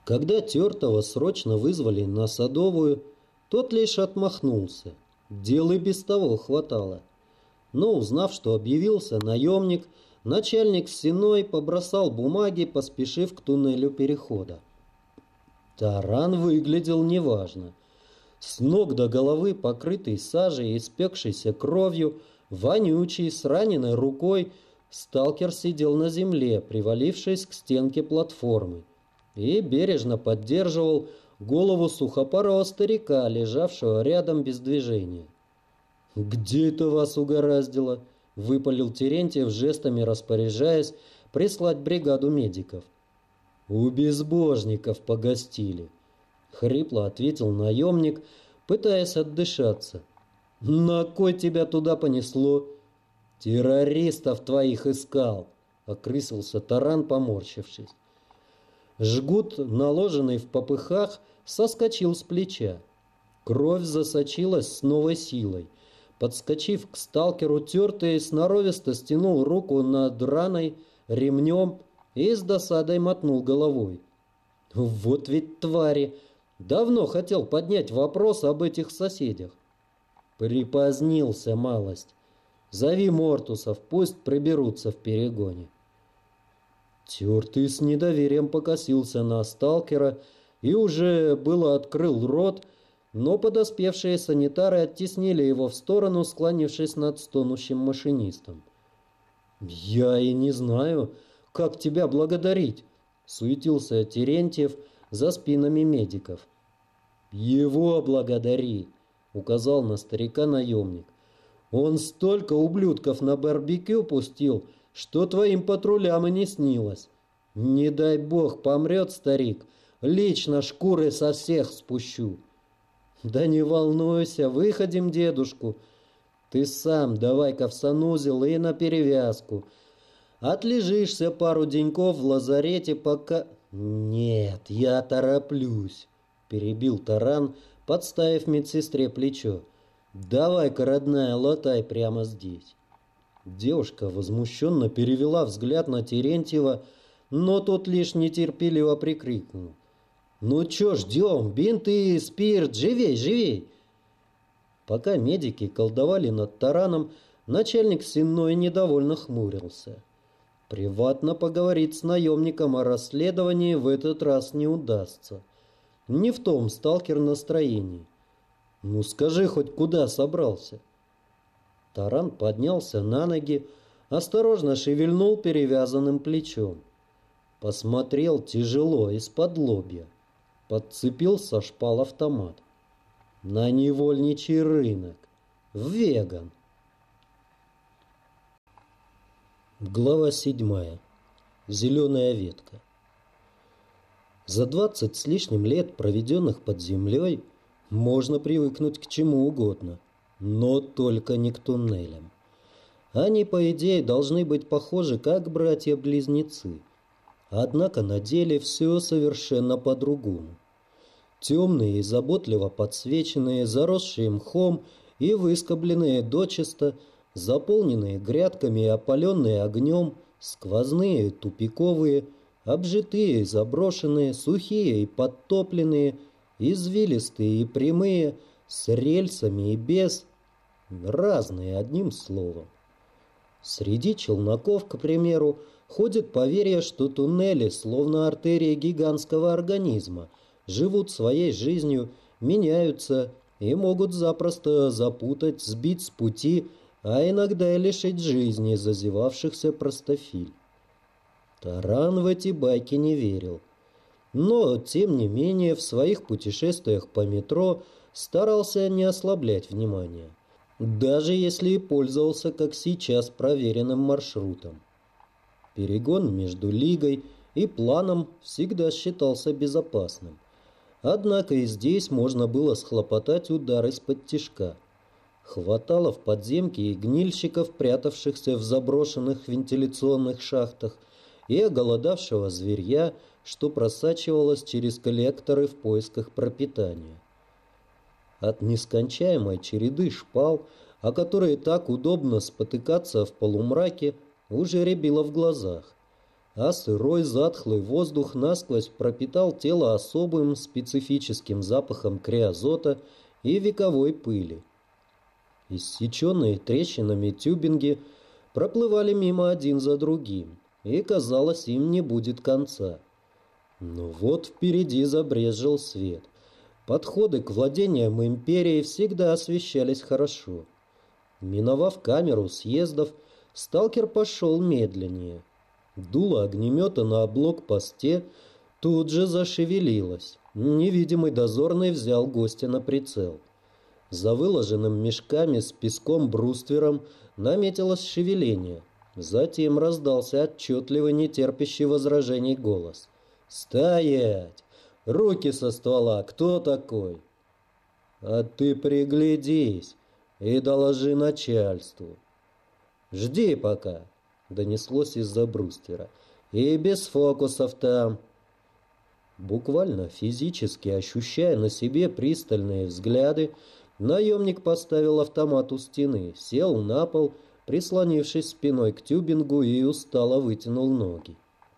Когда Тертого срочно вызвали на Садовую, тот лишь отмахнулся. Дел и без того хватало. Но, узнав, что объявился наемник, начальник Сеной побросал бумаги, поспешив к туннелю перехода. Таран выглядел неважно. С ног до головы, покрытый сажей и испекшейся кровью, вонючий, с раненой рукой, сталкер сидел на земле, привалившись к стенке платформы, и бережно поддерживал голову сухопарого старика, лежавшего рядом без движения. «Где это вас угораздило?» — выпалил Терентьев, жестами распоряжаясь прислать бригаду медиков. «У безбожников погостили», — хрипло ответил наемник, пытаясь отдышаться. «На кой тебя туда понесло?» «Террористов твоих искал», — окрысился Таран, поморщившись. Жгут, наложенный в попыхах, соскочил с плеча. Кровь засочилась с новой силой. Подскочив к сталкеру, Тертый сноровисто стянул руку над раной ремнем и с досадой мотнул головой. «Вот ведь твари! Давно хотел поднять вопрос об этих соседях. Припозднился малость. Зови Мортусов, пусть приберутся в перегоне». Тертый с недоверием покосился на сталкера и уже было открыл рот, но подоспевшие санитары оттеснили его в сторону, склонившись над стонущим машинистом. «Я и не знаю, как тебя благодарить», — суетился Терентьев за спинами медиков. «Его благодари», — указал на старика наемник. «Он столько ублюдков на барбекю пустил, что твоим патрулям и не снилось. Не дай бог помрет старик, лично шкуры со всех спущу». «Да не волнуйся, выходим дедушку. Ты сам давай-ка в санузел и на перевязку. Отлежишься пару деньков в лазарете, пока...» «Нет, я тороплюсь», — перебил Таран, подставив медсестре плечо. «Давай-ка, родная, латай прямо здесь». Девушка возмущенно перевела взгляд на Терентьева, но тот лишь нетерпеливо прикрикнул: «Ну чё ждем? Бинты и спирт! Живей, живей!» Пока медики колдовали над тараном, начальник Сенной недовольно хмурился. Приватно поговорить с наемником о расследовании в этот раз не удастся. Не в том сталкер настроении. «Ну скажи хоть, куда собрался?» Таран поднялся на ноги, осторожно шевельнул перевязанным плечом. Посмотрел тяжело из-под лобья. Подцепил со шпал автомат. «На невольничий рынок. В Веган». Глава 7. Зеленая ветка. За 20 с лишним лет, проведенных под землей, можно привыкнуть к чему угодно, но только не к туннелям. Они, по идее, должны быть похожи как братья-близнецы. Однако на деле все совершенно по-другому. Темные и заботливо подсвеченные, заросшие мхом и выскобленные дочисто, заполненные грядками и опаленные огнем, сквозные, тупиковые, обжитые и заброшенные, сухие и подтопленные, извилистые и прямые, с рельсами и без, разные, одним словом. Среди челноков, к примеру, ходит поверье, что туннели, словно артерии гигантского организма, живут своей жизнью, меняются и могут запросто запутать, сбить с пути, а иногда и лишить жизни зазевавшихся простофиль. Таран в эти байки не верил. Но, тем не менее, в своих путешествиях по метро старался не ослаблять внимания, даже если и пользовался, как сейчас, проверенным маршрутом. Перегон между Лигой и Планом всегда считался безопасным. Однако и здесь можно было схлопотать удар из-под тишка. Хватало в подземке и гнильщиков, прятавшихся в заброшенных вентиляционных шахтах, и оголодавшего зверья, что просачивалось через коллекторы в поисках пропитания. От нескончаемой череды шпал, о которые так удобно спотыкаться в полумраке, уже рябило в глазах. а сырой затхлый воздух насквозь пропитал тело особым специфическим запахом криозота и вековой пыли. Иссеченные трещинами тюбинги проплывали мимо один за другим, и, казалось, им не будет конца. Но вот впереди забрезжил свет. Подходы к владениям империи всегда освещались хорошо. Миновав камеру съездов, сталкер пошел медленнее. Дуло огнемета на блокпосте тут же зашевелилось. Невидимый дозорный взял гостя на прицел. За выложенным мешками с песком бруствером наметилось шевеление. Затем раздался отчетливый, нетерпящий возражений голос. «Стоять! Руки со ствола! Кто такой?» «А ты приглядись и доложи начальству». «Жди пока», — донеслось из-за бруствера. «И без фокусов там». Буквально физически ощущая на себе пристальные взгляды, наемник поставил автомат у стены, сел на пол, прислонившись спиной к тюбингу, и устало вытянул ноги.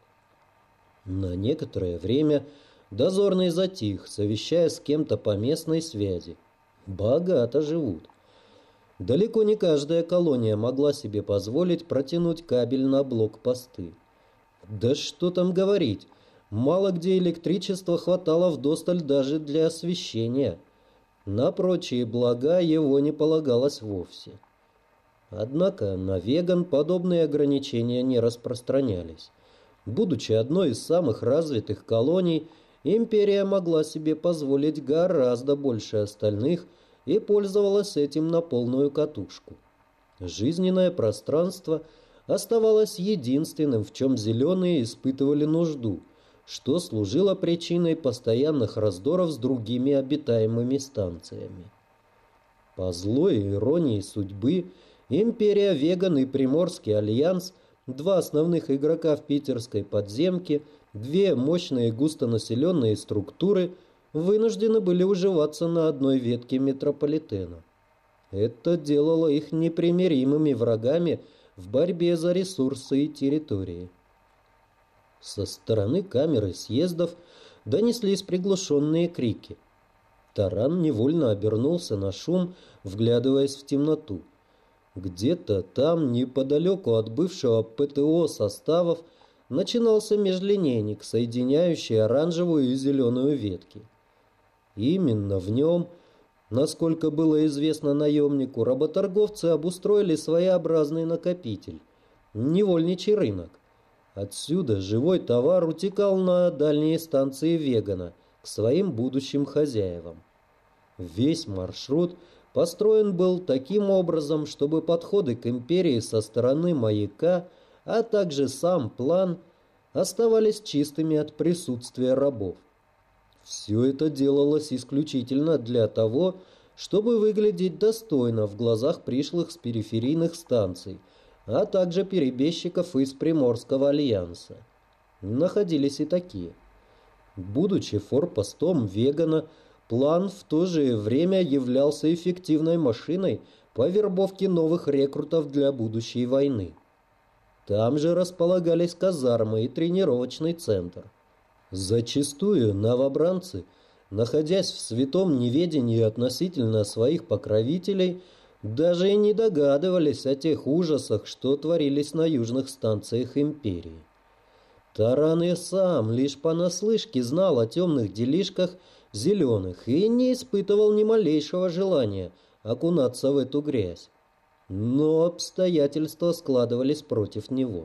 На некоторое время дозорный затих, совещая с кем-то по местной связи. Богато живут. Далеко не каждая колония могла себе позволить протянуть кабель на блокпосты. Да что там говорить, мало где электричества хватало вдосталь даже для освещения. На прочие блага его не полагалось вовсе. Однако на Веган подобные ограничения не распространялись. Будучи одной из самых развитых колоний, империя могла себе позволить гораздо больше остальных и пользовалась этим на полную катушку. Жизненное пространство оставалось единственным, в чем зеленые испытывали нужду, что служило причиной постоянных раздоров с другими обитаемыми станциями. По злой иронии судьбы, империя Веган и Приморский альянс, два основных игрока в питерской подземке, две мощные густонаселенные структуры, вынуждены были уживаться на одной ветке метрополитена. Это делало их непримиримыми врагами в борьбе за ресурсы и территории. Со стороны камеры съездов донеслись приглушенные крики. Таран невольно обернулся на шум, вглядываясь в темноту. Где-то там, неподалеку от бывшего ПТО составов, начинался межлинейник, соединяющий оранжевую и зеленую ветки. Именно в нем, насколько было известно наемнику, работорговцы обустроили своеобразный накопитель – невольничий рынок. Отсюда живой товар утекал на дальние станции Вегана к своим будущим хозяевам. Весь маршрут построен был таким образом, чтобы подходы к империи со стороны маяка, а также сам план, оставались чистыми от присутствия рабов. Все это делалось исключительно для того, чтобы выглядеть достойно в глазах пришлых с периферийных станций, а также перебежчиков из Приморского альянса. Находились и такие. Будучи форпостом Вегана, план в то же время являлся эффективной машиной по вербовке новых рекрутов для будущей войны. Там же располагались казармы и тренировочный центр. Зачастую новобранцы, находясь в святом неведении относительно своих покровителей, даже и не догадывались о тех ужасах, что творились на южных станциях империи. Таран и сам лишь понаслышке знал о темных делишках зеленых и не испытывал ни малейшего желания окунаться в эту грязь. Но обстоятельства складывались против него.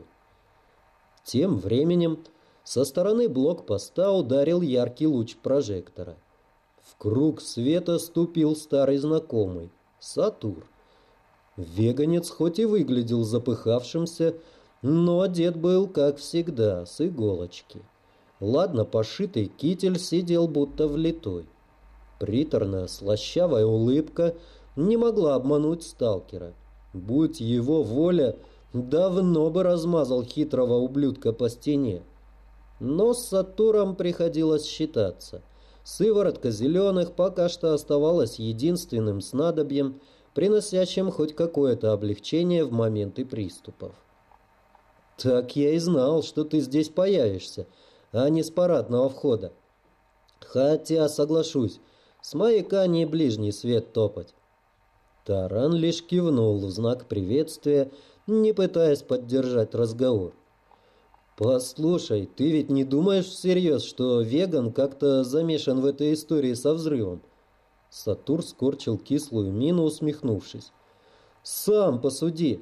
Тем временем со стороны блокпоста ударил яркий луч прожектора. В круг света ступил старый знакомый — Сатур. Веганец хоть и выглядел запыхавшимся, но одет был, как всегда, с иголочки. Ладно пошитый китель сидел будто влитой. Приторная слащавая улыбка не могла обмануть сталкера. Будь его воля, давно бы размазал хитрого ублюдка по стене. Но с Сатуром приходилось считаться. Сыворотка зеленых пока что оставалась единственным снадобьем, приносящим хоть какое-то облегчение в моменты приступов. Так я и знал, что ты здесь появишься, а не с парадного входа. Хотя, соглашусь, с маяка не ближний свет топать. Таран лишь кивнул в знак приветствия, не пытаясь поддержать разговор. «Послушай, ты ведь не думаешь всерьез, что Веган как-то замешан в этой истории со взрывом?» Сатур скорчил кислую мину, усмехнувшись. «Сам посуди.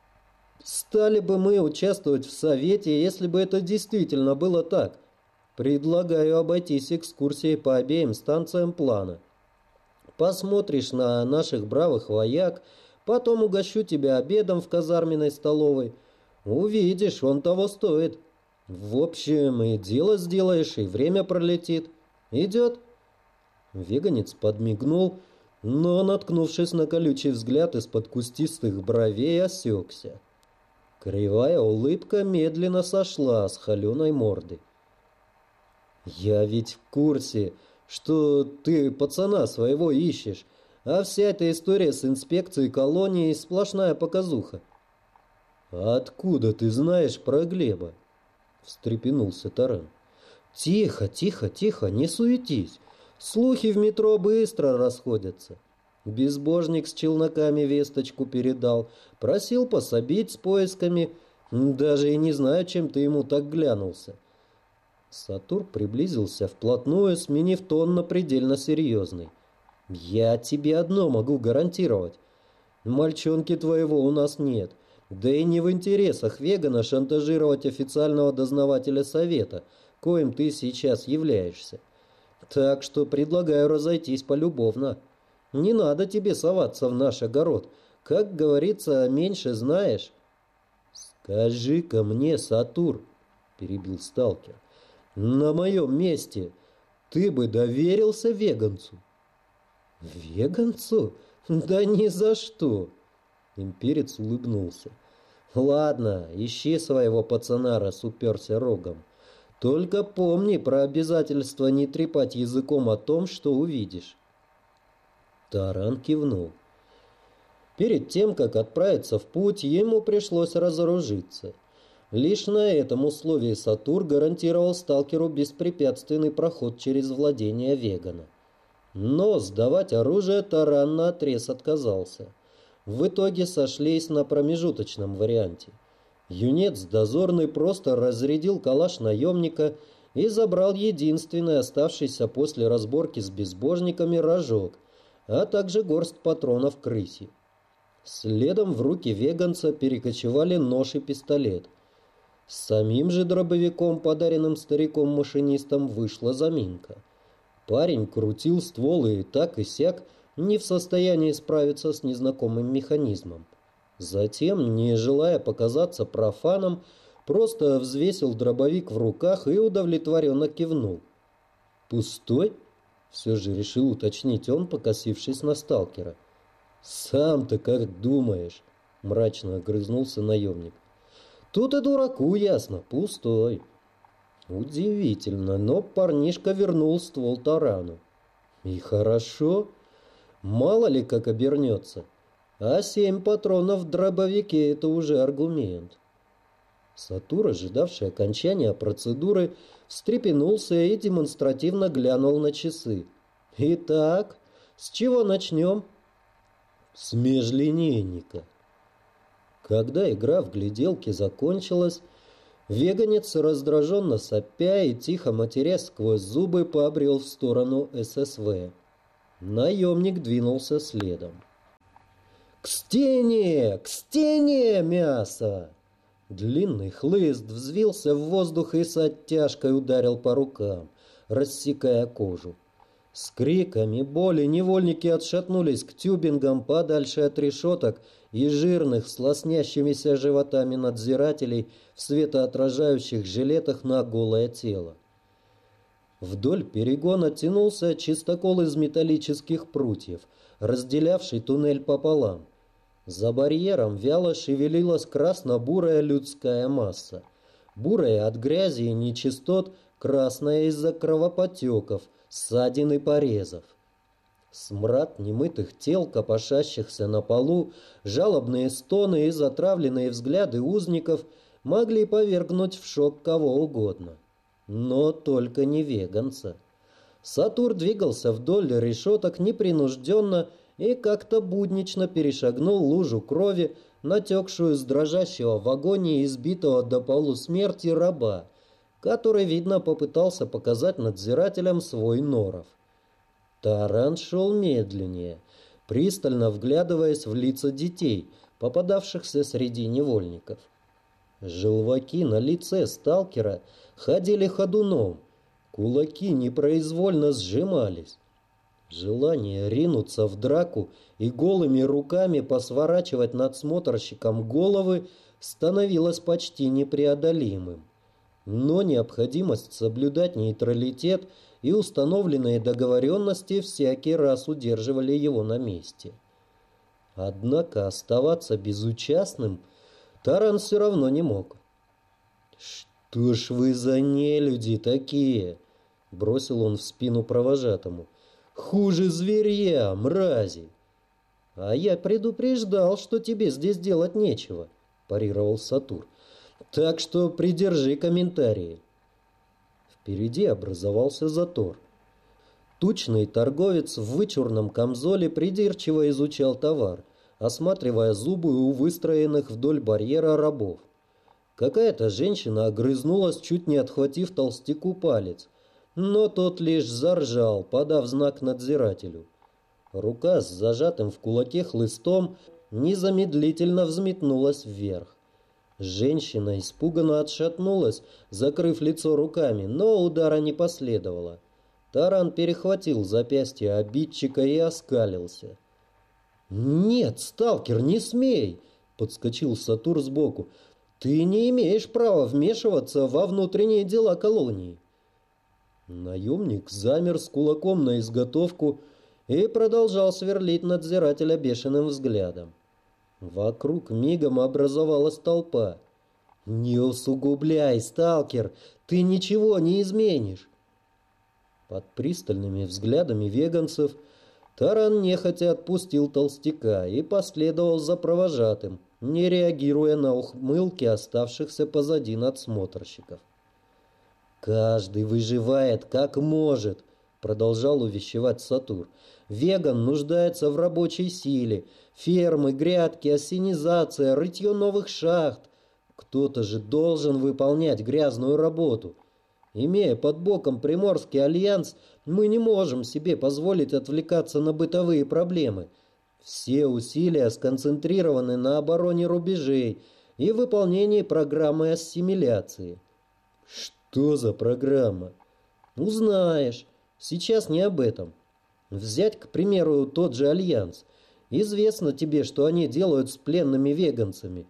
Стали бы мы участвовать в совете, если бы это действительно было так? Предлагаю обойтись экскурсией по обеим станциям плана. Посмотришь на наших бравых вояк, потом угощу тебя обедом в казарменной столовой. Увидишь, он того стоит. В общем, и дело сделаешь, и время пролетит. Идет?» Веганец подмигнул, но, наткнувшись на колючий взгляд из-под кустистых бровей, осекся. Кривая улыбка медленно сошла с холеной морды. «Я ведь в курсе, что ты пацана своего ищешь, а вся эта история с инспекцией колонии сплошная показуха». «Откуда ты знаешь про Глеба?» — встрепенулся Таран. «Тихо, тихо, тихо, не суетись. Слухи в метро быстро расходятся. Безбожник с челноками весточку передал, просил пособить с поисками. Даже и не знаю, чем ты ему так глянулся». Сатур приблизился вплотную, сменив тон на предельно серьезный. «Я тебе одно могу гарантировать. Мальчонки твоего у нас нет. Да и не в интересах Вегана шантажировать официального дознавателя совета, коим ты сейчас являешься. Так что предлагаю разойтись полюбовно. Не надо тебе соваться в наш огород. Как говорится, меньше знаешь». «Скажи-ка мне, Сатур», — перебил сталкер, — «на моем месте ты бы доверился Веганцу?» «Веганцу? Да ни за что!» Имперец улыбнулся. «Ладно, ищи своего пацана, раз уперся рогом. Только помни про обязательство не трепать языком о том, что увидишь». Таран кивнул. Перед тем, как отправиться в путь, ему пришлось разоружиться. Лишь на этом условии Сатур гарантировал сталкеру беспрепятственный проход через владения Вегана. Но сдавать оружие Таран наотрез отказался. В итоге сошлись на промежуточном варианте. Юнец дозорный просто разрядил калаш наемника и забрал единственный оставшийся после разборки с безбожниками рожок, а также горсть патронов крысе. Следом в руки веганца перекочевали нож и пистолет. С самим же дробовиком, подаренным стариком-машинистом, вышла заминка. Парень крутил ствол и так и сяк, не в состоянии справиться с незнакомым механизмом. Затем, не желая показаться профаном, просто взвесил дробовик в руках и удовлетворенно кивнул. «Пустой?» — все же решил уточнить он, покосившись на сталкера. «Сам-то как думаешь?» — мрачно огрызнулся наемник. «Тут и дураку ясно, пустой». Удивительно, но парнишка вернул ствол тарану. И хорошо. Мало ли как обернется. А 7 патронов в дробовике — это уже аргумент. Сатур, ожидавший окончания процедуры, встрепенулся и демонстративно глянул на часы. «Итак, с чего начнем?» «С межлинейника». Когда игра в гляделки закончилась, веганец, раздраженно сопя и тихо матерясь сквозь зубы, побрел в сторону ССВ. Наемник двинулся следом. «К стене! К стене, мясо!» Длинный хлыст взвился в воздух и с оттяжкой ударил по рукам, рассекая кожу. С криками боли невольники отшатнулись к тюбингам подальше от решеток и жирных с лоснящимися животами надзирателей в светоотражающих жилетах на голое тело. Вдоль перегона тянулся чистокол из металлических прутьев, разделявший туннель пополам. За барьером вяло шевелилась красно-бурая людская масса. Бурая от грязи и нечистот, красная из-за кровоподтеков, ссадин и порезов. Смрад немытых тел, копошащихся на полу, жалобные стоны и затравленные взгляды узников могли повергнуть в шок кого угодно. Но только не веганца. Сатур двигался вдоль решеток непринужденно и как-то буднично перешагнул лужу крови, натекшую с дрожащего в агонии избитого до полусмерти раба, который, видно, попытался показать надзирателям свой норов. Таран шел медленнее, пристально вглядываясь в лица детей, попадавшихся среди невольников. Желваки на лице сталкера ходили ходуном, кулаки непроизвольно сжимались. Желание ринуться в драку и голыми руками посворачивать надсмотрщикам головы становилось почти непреодолимым. Но необходимость соблюдать нейтралитет и установленные договоренности всякий раз удерживали его на месте. Однако оставаться безучастным Таран все равно не мог. «Что ж вы за нелюди такие?» — бросил он в спину провожатому. «Хуже зверья, мрази!» «А я предупреждал, что тебе здесь делать нечего», — парировал Сатур. «Так что придержи комментарии». Впереди образовался затор. Тучный торговец в вычурном камзоле придирчиво изучал товар, осматривая зубы у выстроенных вдоль барьера рабов. Какая-то женщина огрызнулась, чуть не отхватив толстяку палец, но тот лишь заржал, подав знак надзирателю. Рука с зажатым в кулаке хлыстом незамедлительно взметнулась вверх. Женщина испуганно отшатнулась, закрыв лицо руками, но удара не последовало. Таран перехватил запястье обидчика и оскалился. «Нет, сталкер, не смей!» — подскочил Сатур сбоку. «Ты не имеешь права вмешиваться во внутренние дела колонии». Наемник замер с кулаком на изготовку и продолжал сверлить надзирателя бешеным взглядом. Вокруг мигом образовалась толпа. «Не усугубляй, сталкер, ты ничего не изменишь!» Под пристальными взглядами веганцев Таран нехотя отпустил толстяка и последовал за провожатым, не реагируя на ухмылки оставшихся позади надсмотрщиков. «Каждый выживает как может», — продолжал увещевать Сатур. «Веган нуждается в рабочей силе. Фермы, грядки, ассенизация, рытье новых шахт. Кто-то же должен выполнять грязную работу. Имея под боком Приморский альянс, мы не можем себе позволить отвлекаться на бытовые проблемы. Все усилия сконцентрированы на обороне рубежей и выполнении программы ассимиляции». «Что за программа?» «Узнаешь. Сейчас не об этом. Взять, к примеру, тот же Альянс. Известно тебе, что они делают с пленными веганцами.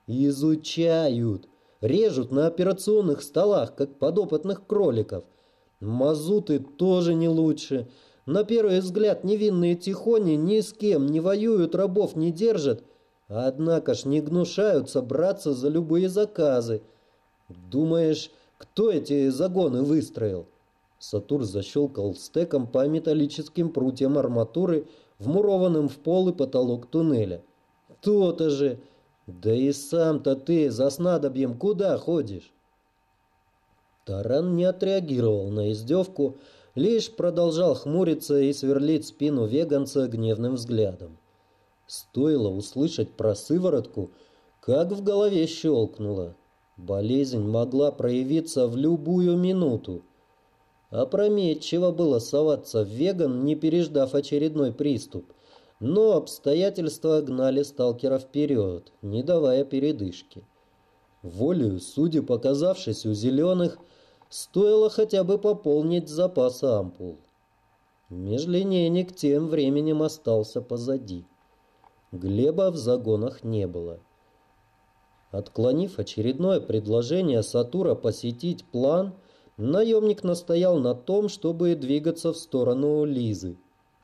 Изучают. Режут на операционных столах, как подопытных кроликов. Мазуты тоже не лучше. На первый взгляд невинные тихони ни с кем не воюют, рабов не держат. Однако ж не гнушаются браться за любые заказы. Думаешь, кто эти загоны выстроил?» Сатур защелкал стеком по металлическим прутьям арматуры, вмурованным в пол и потолок туннеля. «То-то же! Да и сам-то ты за снадобьем куда ходишь?» Таран не отреагировал на издевку, лишь продолжал хмуриться и сверлить спину веганца гневным взглядом. Стоило услышать про сыворотку, как в голове щелкнуло. Болезнь могла проявиться в любую минуту. Опрометчиво было соваться в веган, не переждав очередной приступ. Но обстоятельства гнали сталкера вперед, не давая передышки. Волею судеб, показавшись у зеленых, стоило хотя бы пополнить запас ампул. Межлинейник тем временем остался позади. Глеба в загонах не было. Отклонив очередное предложение Сатура посетить план, наемник настоял на том, чтобы двигаться в сторону Лизы.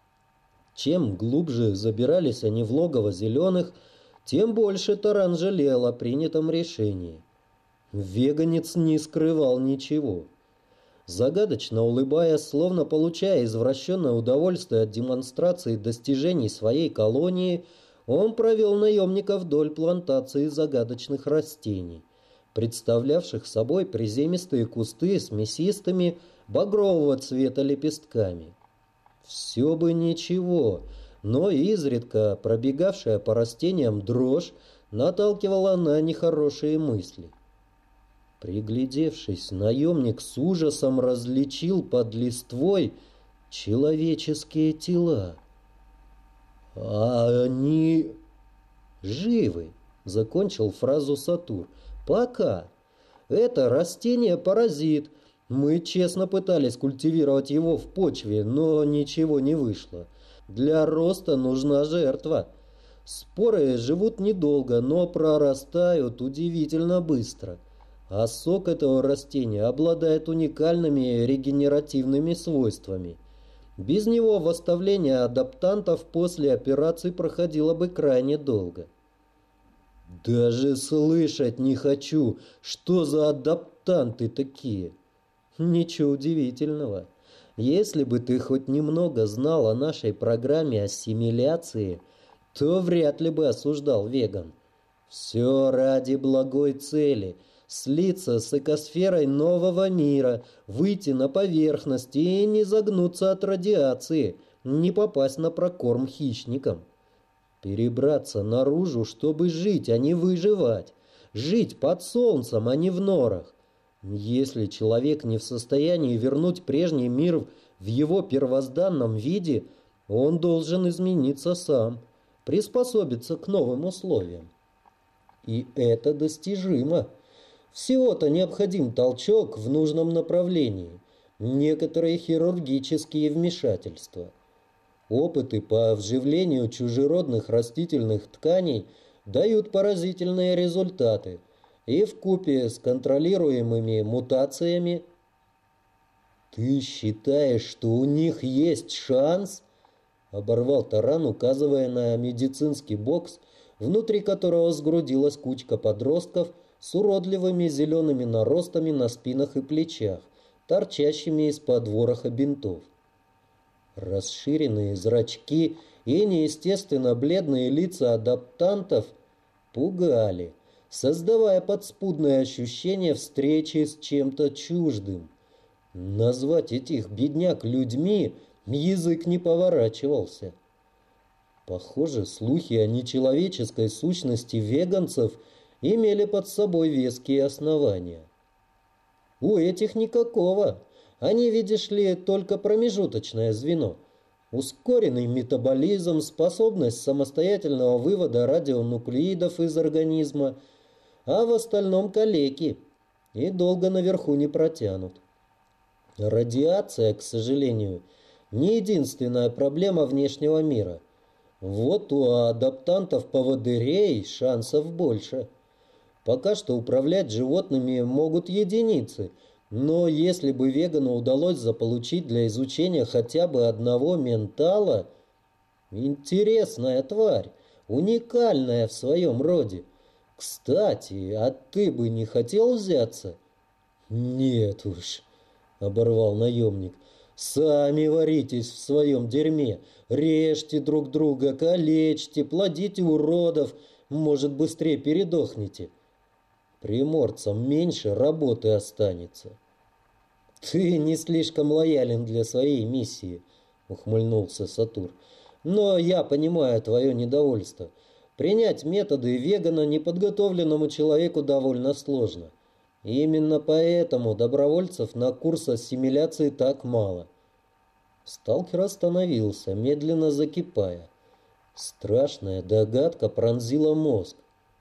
Чем глубже забирались они в логово зеленых, тем больше Таран жалел о принятом решении. Веганец не скрывал ничего. Загадочно улыбаясь, словно получая извращенное удовольствие от демонстрации достижений своей колонии, он провел наемника вдоль плантации загадочных растений, представлявших собой приземистые кусты с мясистыми багрового цвета лепестками. Все бы ничего, но изредка пробегавшая по растениям дрожь наталкивала на нехорошие мысли. Приглядевшись, наемник с ужасом различил под листвой человеческие тела. «А они живы», — закончил фразу Сатур. «Пока. Это растение-паразит. Мы честно пытались культивировать его в почве, но ничего не вышло. Для роста нужна жертва. Споры живут недолго, но прорастают удивительно быстро. А сок этого растения обладает уникальными регенеративными свойствами. Без него восстановление адаптантов после операции проходило бы крайне долго». «Даже слышать не хочу, что за адаптанты такие!» «Ничего удивительного. Если бы ты хоть немного знал о нашей программе ассимиляции, то вряд ли бы осуждал веган. Все ради благой цели – слиться с экосферой нового мира, выйти на поверхность и не загнуться от радиации, не попасть на прокорм хищникам. Перебраться наружу, чтобы жить, а не выживать. Жить под солнцем, а не в норах. Если человек не в состоянии вернуть прежний мир в его первозданном виде, он должен измениться сам, приспособиться к новым условиям. И это достижимо. Всего-то необходим толчок в нужном направлении, некоторые хирургические вмешательства. Опыты по вживлению чужеродных растительных тканей дают поразительные результаты, и вкупе с контролируемыми мутациями. «Ты считаешь, что у них есть шанс?» — оборвал Таран, указывая на медицинский бокс, внутри которого сгрудилась кучка подростков с уродливыми зелеными наростами на спинах и плечах, торчащими из-под вороха бинтов. Расширенные зрачки и неестественно бледные лица адаптантов пугали, создавая подспудное ощущение встречи с чем-то чуждым. Назвать этих бедняк людьми язык не поворачивался. Похоже, слухи о нечеловеческой сущности веганцев имели под собой веские основания. У этих никакого. Они, видишь ли, только промежуточное звено. Ускоренный метаболизм, способность самостоятельного вывода радионуклеидов из организма, а в остальном калеки, и долго наверху не протянут. Радиация, к сожалению, не единственная проблема внешнего мира. Вот у адаптантов-поводырей шансов больше. Пока что управлять животными могут единицы, но если бы вегану удалось заполучить для изучения хотя бы одного ментала, интересная тварь, уникальная в своем роде. Кстати, а ты бы не хотел взяться? Нет уж, оборвал наемник. Сами варитесь в своем дерьме, режьте друг друга, калечьте, плодите уродов, может, быстрее передохнете. Приморцам меньше работы останется. Ты не слишком лоялен для своей миссии, ухмыльнулся Сатур. Но я понимаю твое недовольство. Принять методы вегана неподготовленному человеку довольно сложно. Именно поэтому добровольцев на курс ассимиляции так мало. Сталкер остановился, медленно закипая. Страшная догадка пронзила мозг.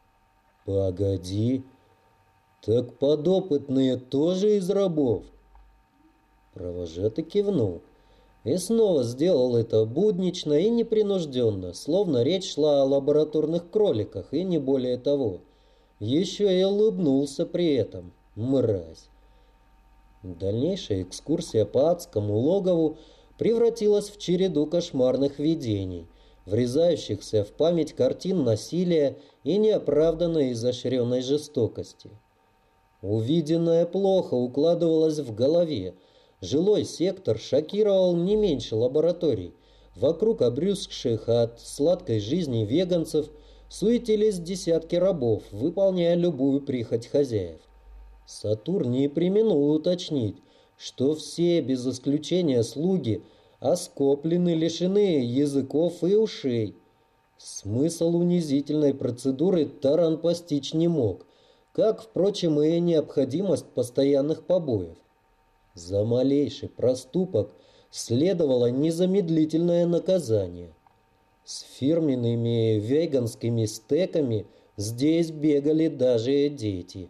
Погоди, так подопытные тоже из рабов? Провожатый кивнул. И снова сделал это буднично и непринужденно, словно речь шла о лабораторных кроликах, и не более того. Еще и улыбнулся при этом, мразь. Дальнейшая экскурсия по адскому логову превратилась в череду кошмарных видений, врезающихся в память картин насилия и неоправданной изощренной жестокости. Увиденное плохо укладывалось в голове. Жилой сектор шокировал не меньше лабораторий. Вокруг обрюзгших от сладкой жизни веганцев суетились десятки рабов, выполняя любую прихоть хозяев. Сатурн не преминул уточнить, что все, без исключения слуги, оскоплены, лишены языков и ушей. Смысл унизительной процедуры Таран постичь не мог, как, впрочем, и необходимость постоянных побоев. За малейший проступок следовало незамедлительное наказание. С фирменными веганскими стеками здесь бегали даже дети.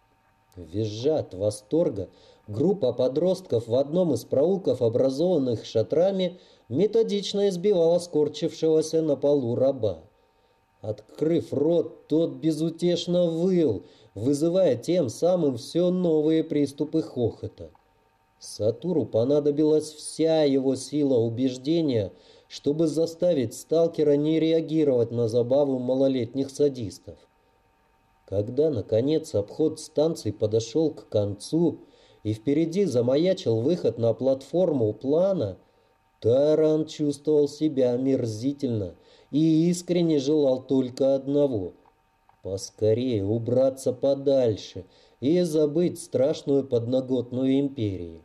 Визжа от восторга, группа подростков в одном из проулков, образованных шатрами, методично избивала скорчившегося на полу раба. Открыв рот, тот безутешно выл, вызывая тем самым все новые приступы хохота. Сатуру понадобилась вся его сила убеждения, чтобы заставить сталкера не реагировать на забаву малолетних садистов. Когда, наконец, обход станции подошел к концу и впереди замаячил выход на платформу плана, Таран чувствовал себя омерзительно и искренне желал только одного — поскорее убраться подальше и забыть страшную подноготную империи.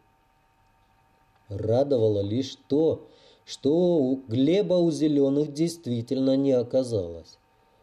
Радовало лишь то, что у Глеба у зеленых действительно не оказалось.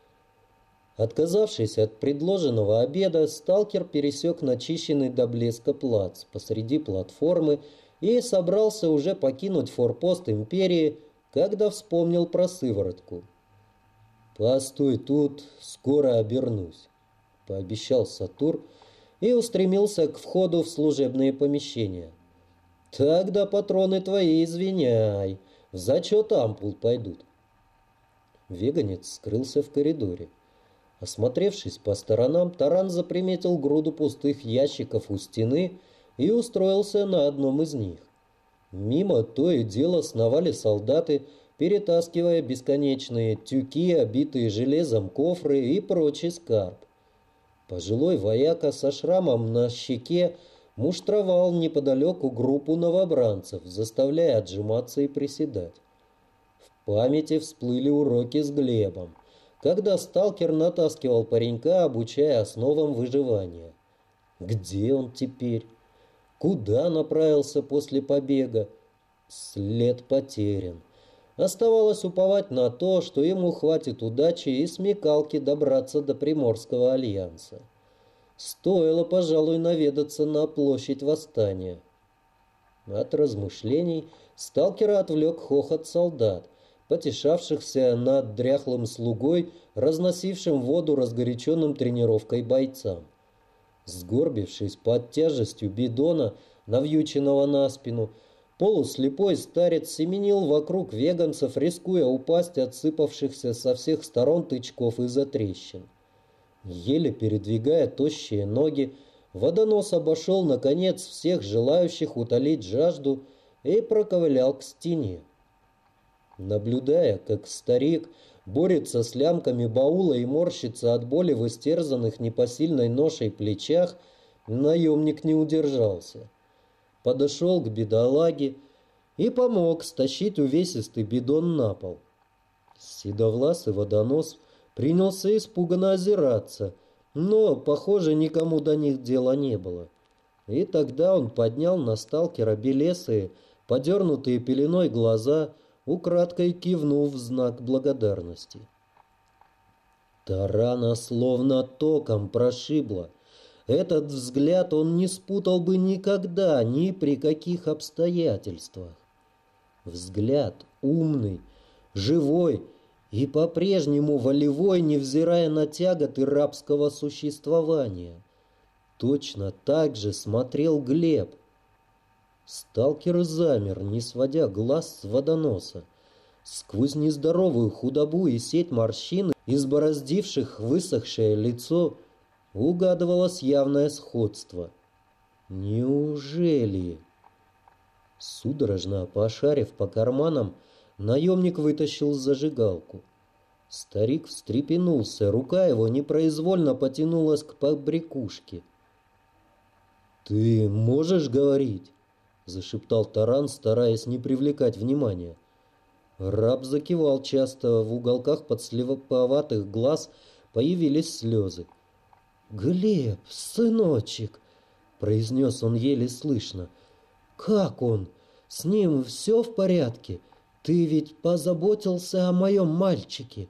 Отказавшись от предложенного обеда, сталкер пересек начищенный до блеска плац посреди платформы и собрался уже покинуть форпост империи, когда вспомнил про сыворотку. «Постой тут, скоро обернусь», — пообещал Сатур и устремился к входу в служебные помещения. «Тогда патроны твои извиняй, в зачет ампул пойдут». Веганец скрылся в коридоре. Осмотревшись по сторонам, Таран заприметил груду пустых ящиков у стены и устроился на одном из них. Мимо то и дело сновали солдаты, перетаскивая бесконечные тюки, обитые железом кофры и прочий скарб. Пожилой вояка со шрамом на щеке муштровал неподалеку группу новобранцев, заставляя отжиматься и приседать. В памяти всплыли уроки с Глебом, когда сталкер натаскивал паренька, обучая основам выживания. Где он теперь? Куда направился после побега? След потерян. Оставалось уповать на то, что ему хватит удачи и смекалки добраться до Приморского альянса. Стоило, пожалуй, наведаться на площадь Восстания. От размышлений сталкера отвлек хохот солдат, потешавшихся над дряхлым слугой, разносившим воду разгоряченным тренировкой бойцам. Сгорбившись под тяжестью бидона, навьюченного на спину, полуслепой старец семенил вокруг веганцев, рискуя упасть от сыпавшихся со всех сторон тычков и затрещин. Еле передвигая тощие ноги, водонос обошел, наконец, всех желающих утолить жажду и проковылял к стене. Наблюдая, как старик борется с лямками баула и морщится от боли в истерзанных непосильной ношей плечах, наемник не удержался. Подошел к бедолаге и помог стащить увесистый бидон на пол. Седовласый водонос принялся испуганно озираться, но, похоже, никому до них дела не было. И тогда он поднял на сталкера белесые, подернутые пеленой глаза, украдкой кивнув в знак благодарности. Тарана словно током прошибло. Этот взгляд он не спутал бы никогда, ни при каких обстоятельствах. Взгляд умный, живой и по-прежнему волевой, невзирая на тяготы рабского существования. Точно так же смотрел Глеб. Сталкер замер, не сводя глаз с водоноса. Сквозь нездоровую худобу и сеть морщин, избороздивших высохшее лицо, угадывалось явное сходство. Неужели? Судорожно пошарив по карманам, наемник вытащил зажигалку. Старик встрепенулся, рука его непроизвольно потянулась к побрякушке. «Ты можешь говорить?» — зашептал Таран, стараясь не привлекать внимания. Раб закивал часто, в уголках подслеповатых глаз появились слезы. «Глеб, сыночек!» — произнес он еле слышно. «Как он? С ним все в порядке? Ты ведь позаботился о моем мальчике?»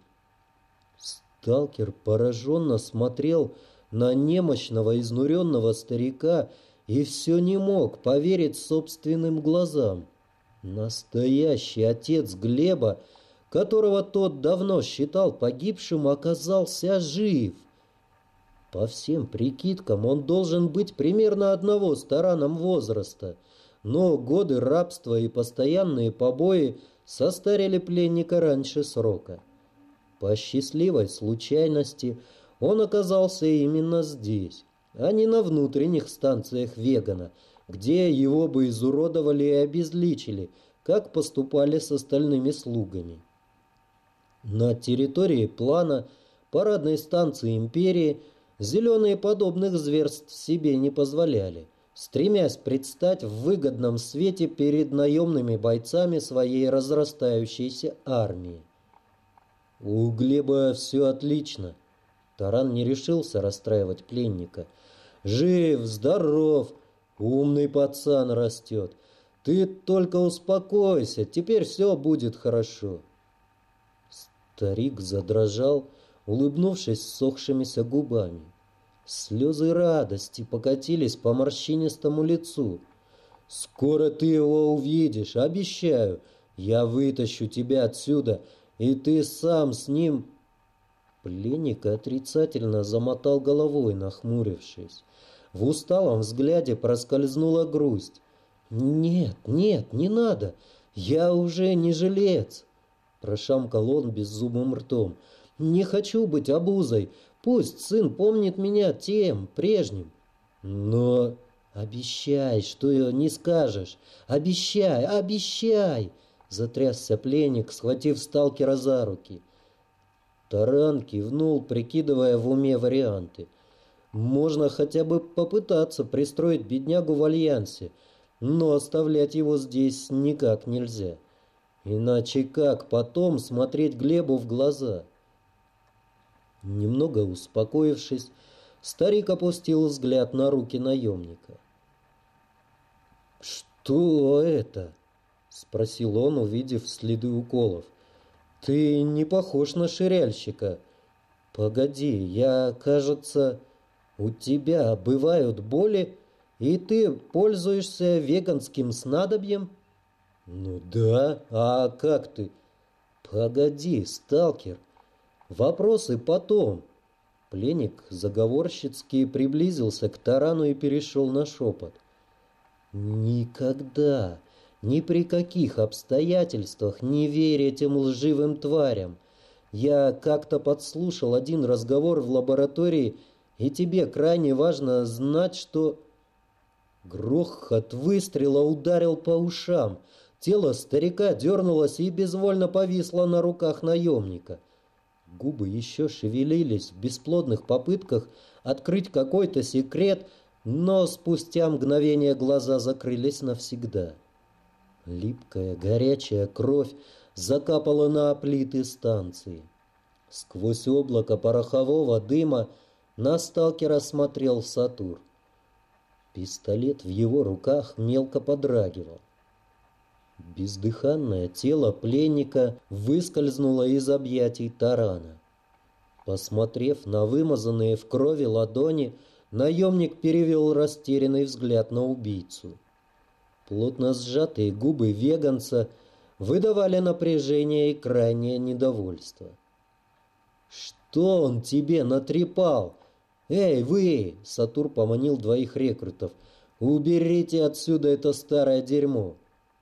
Сталкер пораженно смотрел на немощного, изнуренного старика и все не мог поверить собственным глазам. Настоящий отец Глеба, которого тот давно считал погибшим, оказался жив. По всем прикидкам он должен быть примерно одного с Тараном возраста, но годы рабства и постоянные побои состарили пленника раньше срока. По счастливой случайности он оказался именно здесь, а не на внутренних станциях Вегана, где его бы изуродовали и обезличили, как поступали с остальными слугами. На территории плана парадной станции Империи зеленые подобных зверств себе не позволяли, стремясь предстать в выгодном свете перед наемными бойцами своей разрастающейся армии. У Глеба все отлично. Таран не решился расстраивать пленника. Жив, здоров, умный пацан растет. Ты только успокойся, теперь все будет хорошо. Старик задрожал, улыбнувшись ссохшимися губами. Слезы радости покатились по морщинистому лицу. «Скоро ты его увидишь, обещаю. Я вытащу тебя отсюда, и ты сам с ним...» Пленник отрицательно замотал головой, нахмурившись. В усталом взгляде проскользнула грусть. «Нет, нет, не надо. Я уже не жилец», — прошамкал он беззубым ртом. «Не хочу быть обузой. Пусть сын помнит меня тем, прежним. Но обещай, что не скажешь. Обещай, обещай!» Затрясся пленник, схватив сталкера за руки. Таран кивнул, прикидывая в уме варианты. Можно хотя бы попытаться пристроить беднягу в альянсе, но оставлять его здесь никак нельзя. Иначе как потом смотреть Глебу в глаза? Немного успокоившись, старик опустил взгляд на руки наемника. «Что это?» — спросил он, увидев следы уколов. «Ты не похож на ширяльщика. Погоди, я, кажется, у тебя бывают боли, и ты пользуешься веганским снадобьем?» «Ну да, а как ты?» «Погоди, сталкер, вопросы потом». Пленник заговорщицки приблизился к Тарану и перешел на шепот. «Никогда, ни при каких обстоятельствах не верь этим лживым тварям. Я как-то подслушал один разговор в лаборатории, и тебе крайне важно знать, что...» Грохот выстрела ударил по ушам. Тело старика дернулось и безвольно повисло на руках наемника. Губы еще шевелились в бесплодных попытках открыть какой-то секрет, но спустя мгновение глаза закрылись навсегда. Липкая горячая кровь закапала на плиты станции. Сквозь облако порохового дыма на сталкера смотрел Сатур. Пистолет в его руках мелко подрагивал. Бездыханное тело пленника выскользнуло из объятий Тарана. Посмотрев на вымазанные в крови ладони, наемник перевел растерянный взгляд на убийцу. Плотно сжатые губы веганца выдавали напряжение и крайнее недовольство. «Что он тебе натрепал? Эй, вы!» — Сатур поманил двоих рекрутов. «Уберите отсюда это старое дерьмо!»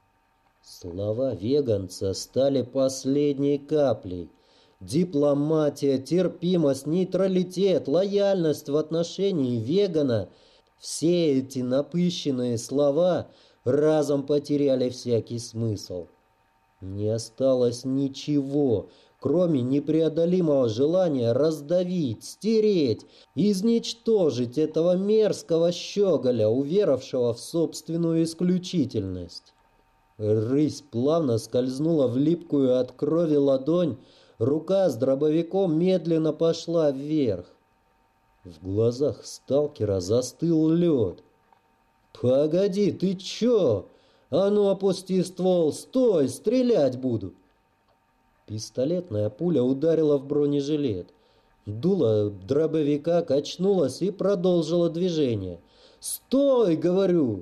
Слова веганца стали последней каплей. Дипломатия, терпимость, нейтралитет, лояльность в отношении вегана — все эти напыщенные слова разом потеряли всякий смысл. Не осталось ничего, кроме непреодолимого желания раздавить, стереть, изничтожить этого мерзкого щеголя, уверовавшего в собственную исключительность. Рысь плавно скользнула в липкую от крови ладонь, рука с дробовиком медленно пошла вверх. В глазах сталкера застыл лед. «Погоди, ты чё? А ну опусти ствол, стой, стрелять буду!» Пистолетная пуля ударила в бронежилет. Дуло дробовика качнулось и продолжило движение. «Стой!» — говорю.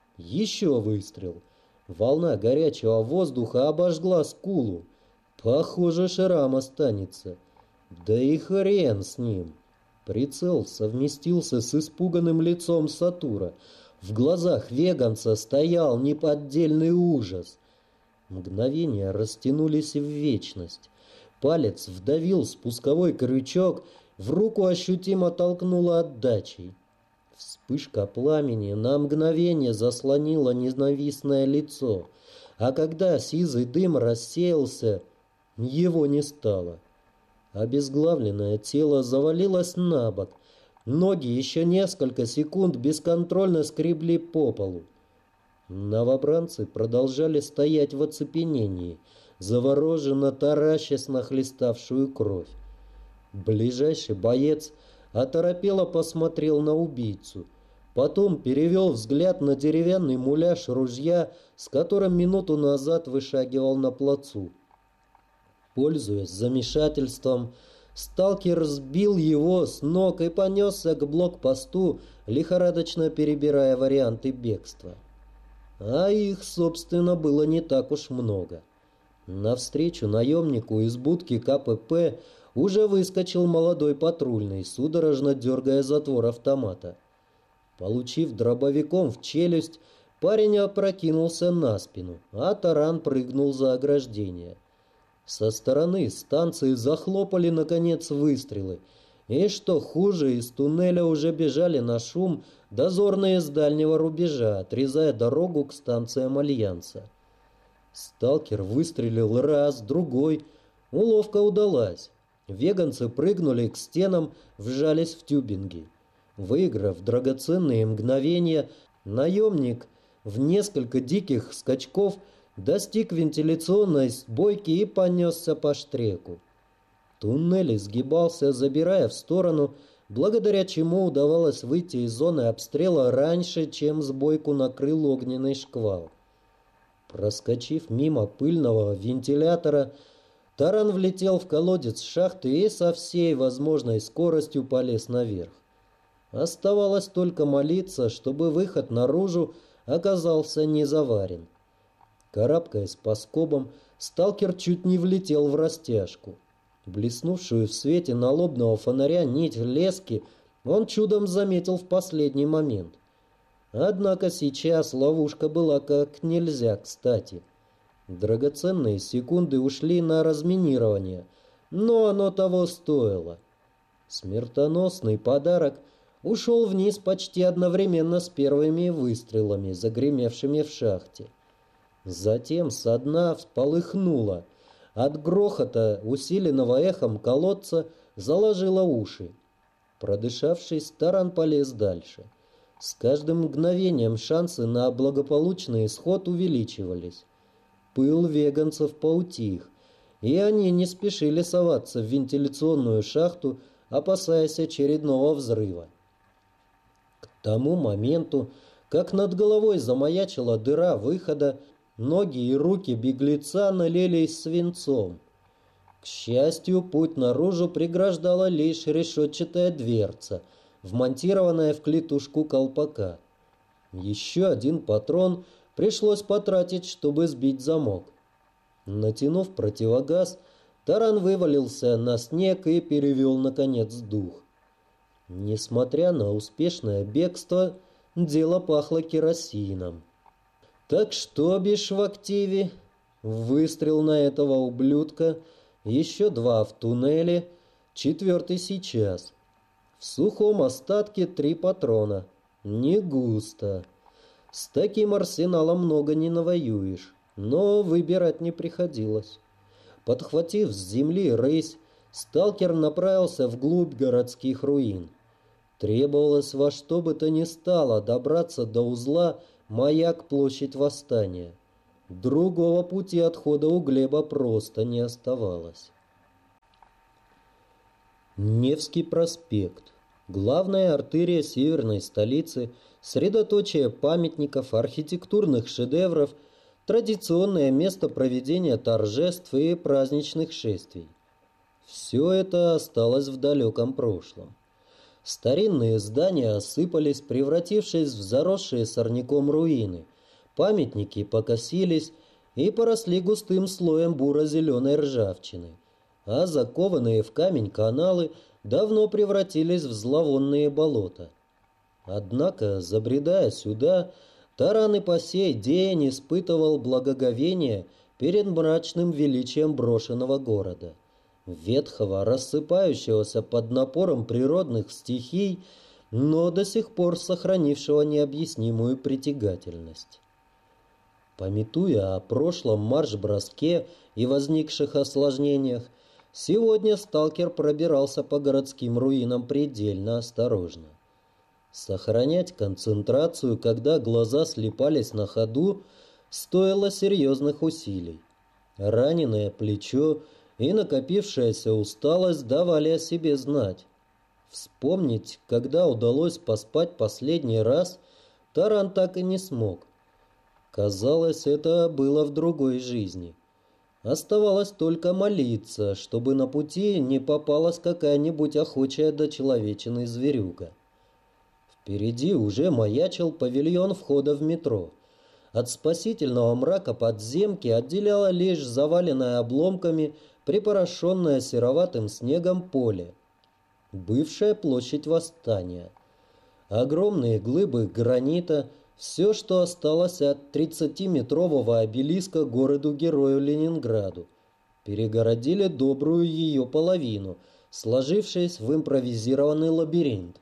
Еще выстрел. Волна горячего воздуха обожгла скулу. Похоже, шрам останется. Да и хрен с ним. Прицел совместился с испуганным лицом Сатура. В глазах веганца стоял неподдельный ужас. Мгновения растянулись в вечность. Палец вдавил спусковой крючок, в руку ощутимо толкнуло отдачей. Вспышка пламени на мгновение заслонила ненавистное лицо, а когда сизый дым рассеялся, его не стало. Обезглавленное тело завалилось на бок, ноги еще несколько секунд бесконтрольно скребли по полу. Новобранцы продолжали стоять в оцепенении, завороженно таращась на хлеставшую кровь. Ближайший боец оторопело посмотрел на убийцу, потом перевел взгляд на деревянный муляж ружья, с которым минуту назад вышагивал на плацу. Пользуясь замешательством, сталкер сбил его с ног и понесся к блокпосту, лихорадочно перебирая варианты бегства. А их, собственно, было не так уж много. Навстречу наемнику из будки КПП уже выскочил молодой патрульный, судорожно дергая затвор автомата. Получив дробовиком в челюсть, парень опрокинулся на спину, а таран прыгнул за ограждение. Со стороны станции захлопали, наконец, выстрелы, и, что хуже, из туннеля уже бежали на шум дозорные с дальнего рубежа, отрезая дорогу к станциям Альянса. Сталкер выстрелил раз, другой. Уловка удалась. Веганцы прыгнули к стенам, вжались в тюбинги. Выиграв драгоценные мгновения, наемник в несколько диких скачков достиг вентиляционной бойки и понесся по штреку. Туннель изгибался, забирая в сторону, благодаря чему удавалось выйти из зоны обстрела раньше, чем сбойку накрыл огненный шквал. Проскочив мимо пыльного вентилятора, таран влетел в колодец шахты и со всей возможной скоростью полез наверх. Оставалось только молиться, чтобы выход наружу оказался не заварен. Карабкаясь по скобам, сталкер чуть не влетел в растяжку. Блеснувшую в свете налобного фонаря нить лески он чудом заметил в последний момент. Однако сейчас ловушка была как нельзя кстати. Драгоценные секунды ушли на разминирование, но оно того стоило. Смертоносный подарок ушел вниз почти одновременно с первыми выстрелами, загремевшими в шахте. Затем со дна всполыхнуло. От грохота, усиленного эхом колодца, заложило уши. Продышавшись, таран полез дальше. С каждым мгновением шансы на благополучный исход увеличивались. Пыл веганцев поутих, и они не спешили соваться в вентиляционную шахту, опасаясь очередного взрыва. К тому моменту, как над головой замаячила дыра выхода, ноги и руки беглеца налились свинцом. К счастью, путь наружу преграждала лишь решетчатая дверца, вмонтированная в клетушку колпака. Еще один патрон пришлось потратить, чтобы сбить замок. Натянув противогаз, таран вывалился на снег и перевел, наконец, дух. Несмотря на успешное бегство, дело пахло керосином. Так что бишь в активе? Выстрел на этого ублюдка, еще 2 в туннеле, 4 сейчас. В сухом остатке 3 патрона. Не густо. С таким арсеналом много не навоюешь, но выбирать не приходилось. Подхватив с земли рысь, сталкер направился вглубь городских руин. Требовалось во что бы то ни стало добраться до узла Маяк-Площадь Восстания. Другого пути отхода у Глеба просто не оставалось. Невский проспект. Главная артерия северной столицы, средоточие памятников, архитектурных шедевров, традиционное место проведения торжеств и праздничных шествий. Все это осталось в далеком прошлом. Старинные здания осыпались, превратившись в заросшие сорняком руины. Памятники покосились и поросли густым слоем буро-зеленой ржавчины, а закованные в камень каналы давно превратились в зловонные болота. Однако, забредая сюда, Таран и по сей день испытывал благоговение перед мрачным величием брошенного города, ветхого, рассыпающегося под напором природных стихий, но до сих пор сохранившего необъяснимую притягательность. Памятуя о прошлом марш-броске и возникших осложнениях, сегодня сталкер пробирался по городским руинам предельно осторожно. Сохранять концентрацию, когда глаза слипались на ходу, стоило серьезных усилий. Раненое плечо и накопившаяся усталость давали о себе знать. Вспомнить, когда удалось поспать последний раз, Таран так и не смог. Казалось, это было в другой жизни. Оставалось только молиться, чтобы на пути не попалась какая-нибудь охочая до человечины зверюга. Впереди уже маячил павильон входа в метро. От спасительного мрака подземки отделяло лишь заваленное обломками, припорошенное сероватым снегом поле. Бывшая площадь Восстания. Огромные глыбы гранита, все, что осталось от 30-метрового обелиска городу-герою Ленинграду, перегородили добрую ее половину, сложившись в импровизированный лабиринт.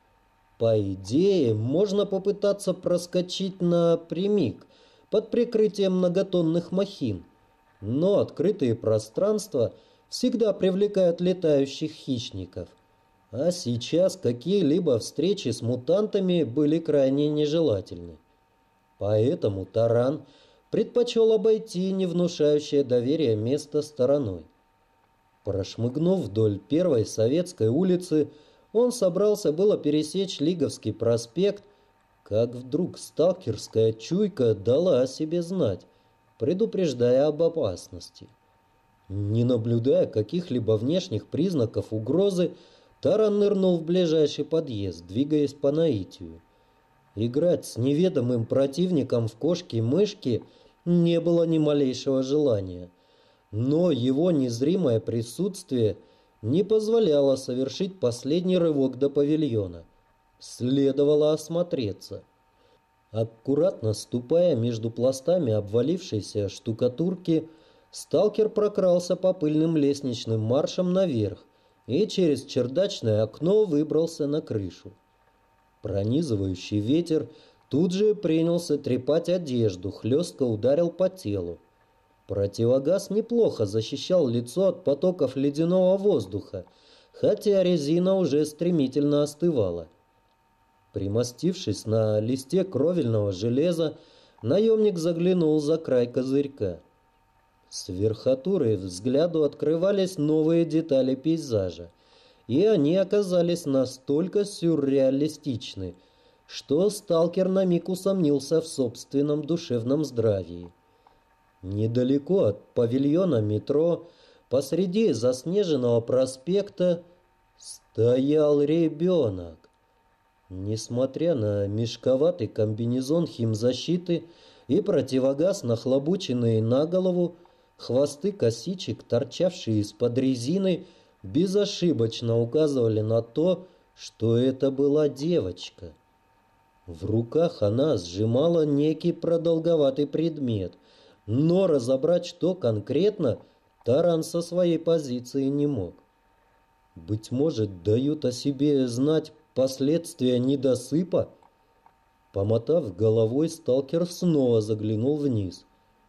По идее, можно попытаться проскочить напрямик, под прикрытием многотонных махин, но открытые пространства всегда привлекают летающих хищников, а сейчас какие-либо встречи с мутантами были крайне нежелательны. Поэтому Таран предпочел обойти не внушающее доверие место стороной. Прошмыгнув вдоль первой Советской улицы, он собрался было пересечь Лиговский проспект, как вдруг сталкерская чуйка дала о себе знать, предупреждая об опасности. Не наблюдая каких-либо внешних признаков угрозы, Таран нырнул в ближайший подъезд, двигаясь по наитию. Играть с неведомым противником в кошки-мышки не было ни малейшего желания, но его незримое присутствие не позволяло совершить последний рывок до павильона. Следовало осмотреться. Аккуратно ступая между пластами обвалившейся штукатурки, сталкер прокрался по пыльным лестничным маршам наверх и через чердачное окно выбрался на крышу. Пронизывающий ветер тут же принялся трепать одежду, хлестко ударил по телу. Противогаз неплохо защищал лицо от потоков ледяного воздуха, хотя резина уже стремительно остывала. Примостившись на листе кровельного железа, наемник заглянул за край козырька. С верхотуры взгляду открывались новые детали пейзажа, и они оказались настолько сюрреалистичны, что сталкер на миг усомнился в собственном душевном здравии. Недалеко от павильона метро, посреди заснеженного проспекта, стоял ребенок. Несмотря на мешковатый комбинезон химзащиты и противогаз, нахлобученный на голову, хвосты косичек, торчавшие из-под резины, безошибочно указывали на то, что это была девочка. В руках она сжимала некий продолговатый предмет, но разобрать, что конкретно, Таран со своей позиции не мог. Быть может, дают о себе знать последствия недосыпа? Помотав головой, сталкер снова заглянул вниз.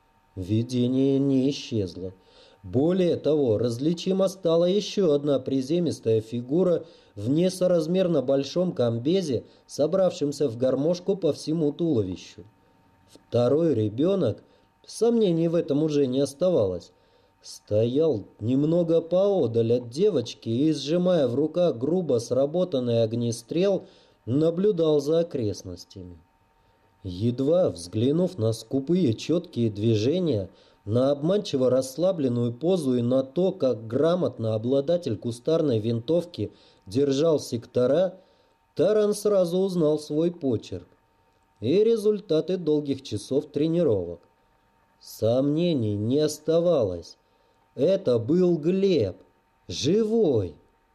Видение не исчезло. Более того, различима стала еще одна приземистая фигура в несоразмерно большом комбезе, собравшемся в гармошку по всему туловищу. Второй ребенок Сомнений в этом уже не оставалось. Стоял немного поодаль от девочки и, сжимая в руках грубо сработанный огнестрел, наблюдал за окрестностями. Едва взглянув на скупые четкие движения, на обманчиво расслабленную позу и на то, как грамотно обладатель кустарной винтовки держал сектора, Таран сразу узнал свой почерк и результаты долгих часов тренировок. Сомнений не оставалось. Это был Глеб. Живой.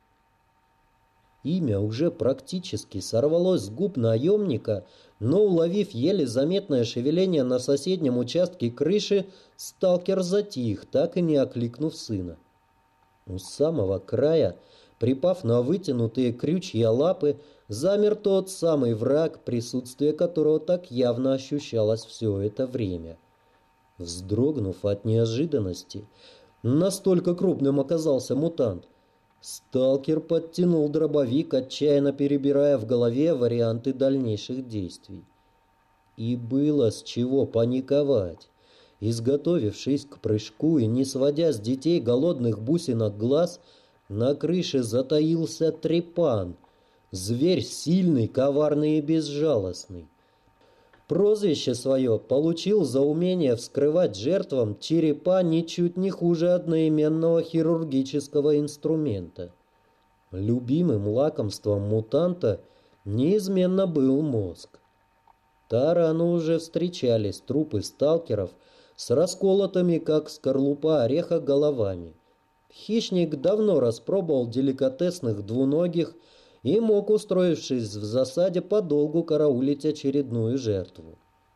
Имя уже практически сорвалось с губ наемника, но, уловив еле заметное шевеление на соседнем участке крыши, сталкер затих, так и не окликнув сына. У самого края, припав на вытянутые крючья лапы, замер тот самый враг, присутствие которого так явно ощущалось все это время. Вздрогнув от неожиданности, настолько крупным оказался мутант, сталкер подтянул дробовик, отчаянно перебирая в голове варианты дальнейших действий. И было с чего паниковать. Изготовившись к прыжку и не сводя с детей голодных бусинок глаз, на крыше затаился Трепан. Зверь сильный, коварный и безжалостный. Прозвище свое получил за умение вскрывать жертвам черепа ничуть не хуже одноименного хирургического инструмента. Любимым лакомством мутанта неизменно был мозг. Тарану уже встречались трупы сталкеров с расколотыми, как скорлупа ореха, головами. Хищник давно распробовал деликатесных двуногих и мог, устроившись в засаде, подолгу караулить очередную жертву.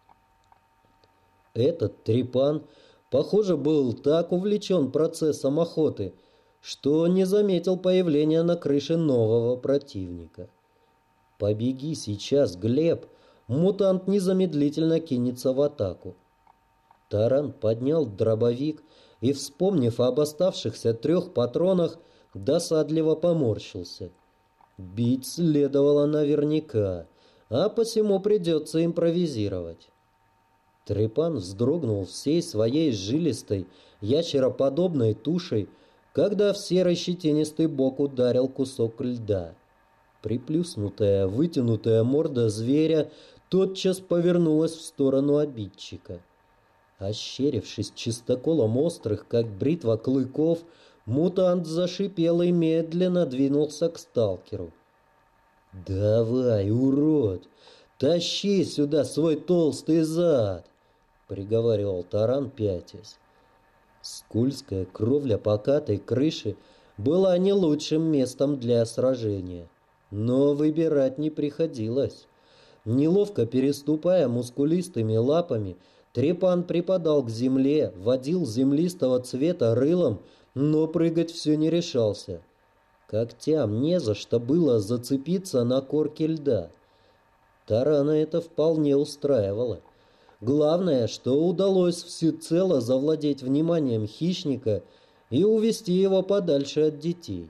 Этот Трепан, похоже, был так увлечен процессом охоты, что не заметил появления на крыше нового противника. Побеги сейчас, Глеб, мутант незамедлительно кинется в атаку. Таран поднял дробовик и, вспомнив об оставшихся 3 патронах, досадливо поморщился. Бить следовало наверняка, а посему придется импровизировать. Трепан вздрогнул всей своей жилистой, ящероподобной тушей, когда в серый щетинистый бок ударил кусок льда. Приплюснутая, вытянутая морда зверя тотчас повернулась в сторону обидчика. Ощерившись чистоколом острых, как бритва клыков, мутант зашипел и медленно двинулся к сталкеру. «Давай, урод, тащи сюда свой толстый зад!» — приговаривал Таран, пятясь. Скользкая кровля покатой крыши была не лучшим местом для сражения, но выбирать не приходилось. Неловко переступая мускулистыми лапами, Трепан припадал к земле, водил землистого цвета рылом, но прыгать все не решался. Когтям не за что было зацепиться на корке льда. Тарана это вполне устраивало. Главное, что удалось всецело завладеть вниманием хищника и увести его подальше от детей.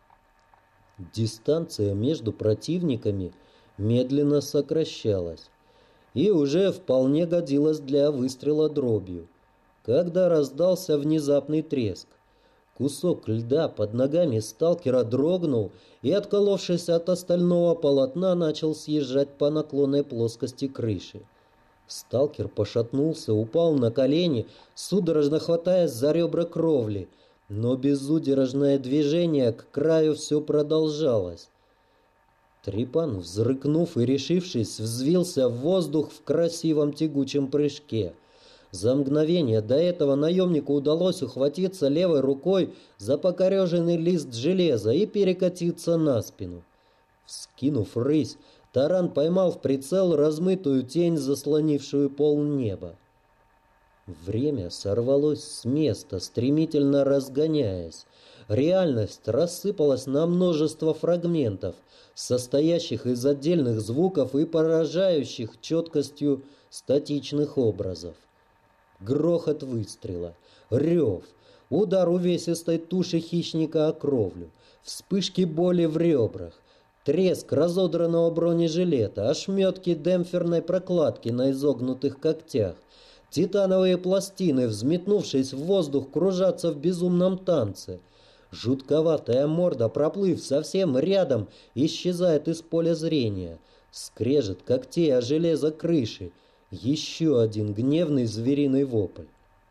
Дистанция между противниками медленно сокращалась и уже вполне годилась для выстрела дробью, когда раздался внезапный треск. Кусок льда под ногами сталкера дрогнул и, отколовшись от остального полотна, начал съезжать по наклонной плоскости крыши. Сталкер пошатнулся, упал на колени, судорожно хватаясь за ребра кровли, но безудержное движение к краю все продолжалось. Трепан, взрыкнув и решившись, взвился в воздух в красивом тягучем прыжке. За мгновение до этого наемнику удалось ухватиться левой рукой за покореженный лист железа и перекатиться на спину. Вскинув рысь, Таран поймал в прицел размытую тень, заслонившую полнеба. Время сорвалось с места, стремительно разгоняясь. Реальность рассыпалась на множество фрагментов, состоящих из отдельных звуков и поражающих четкостью статичных образов. Грохот выстрела, рев, удар увесистой туши хищника о кровлю, вспышки боли в ребрах, треск разодранного бронежилета, ошметки демпферной прокладки на изогнутых когтях, Титановые пластины, взметнувшись в воздух, кружатся в безумном танце. Жутковатая морда, проплыв совсем рядом, исчезает из поля зрения. Скрежет когтей о железо крыши. Еще один гневный звериный вопль.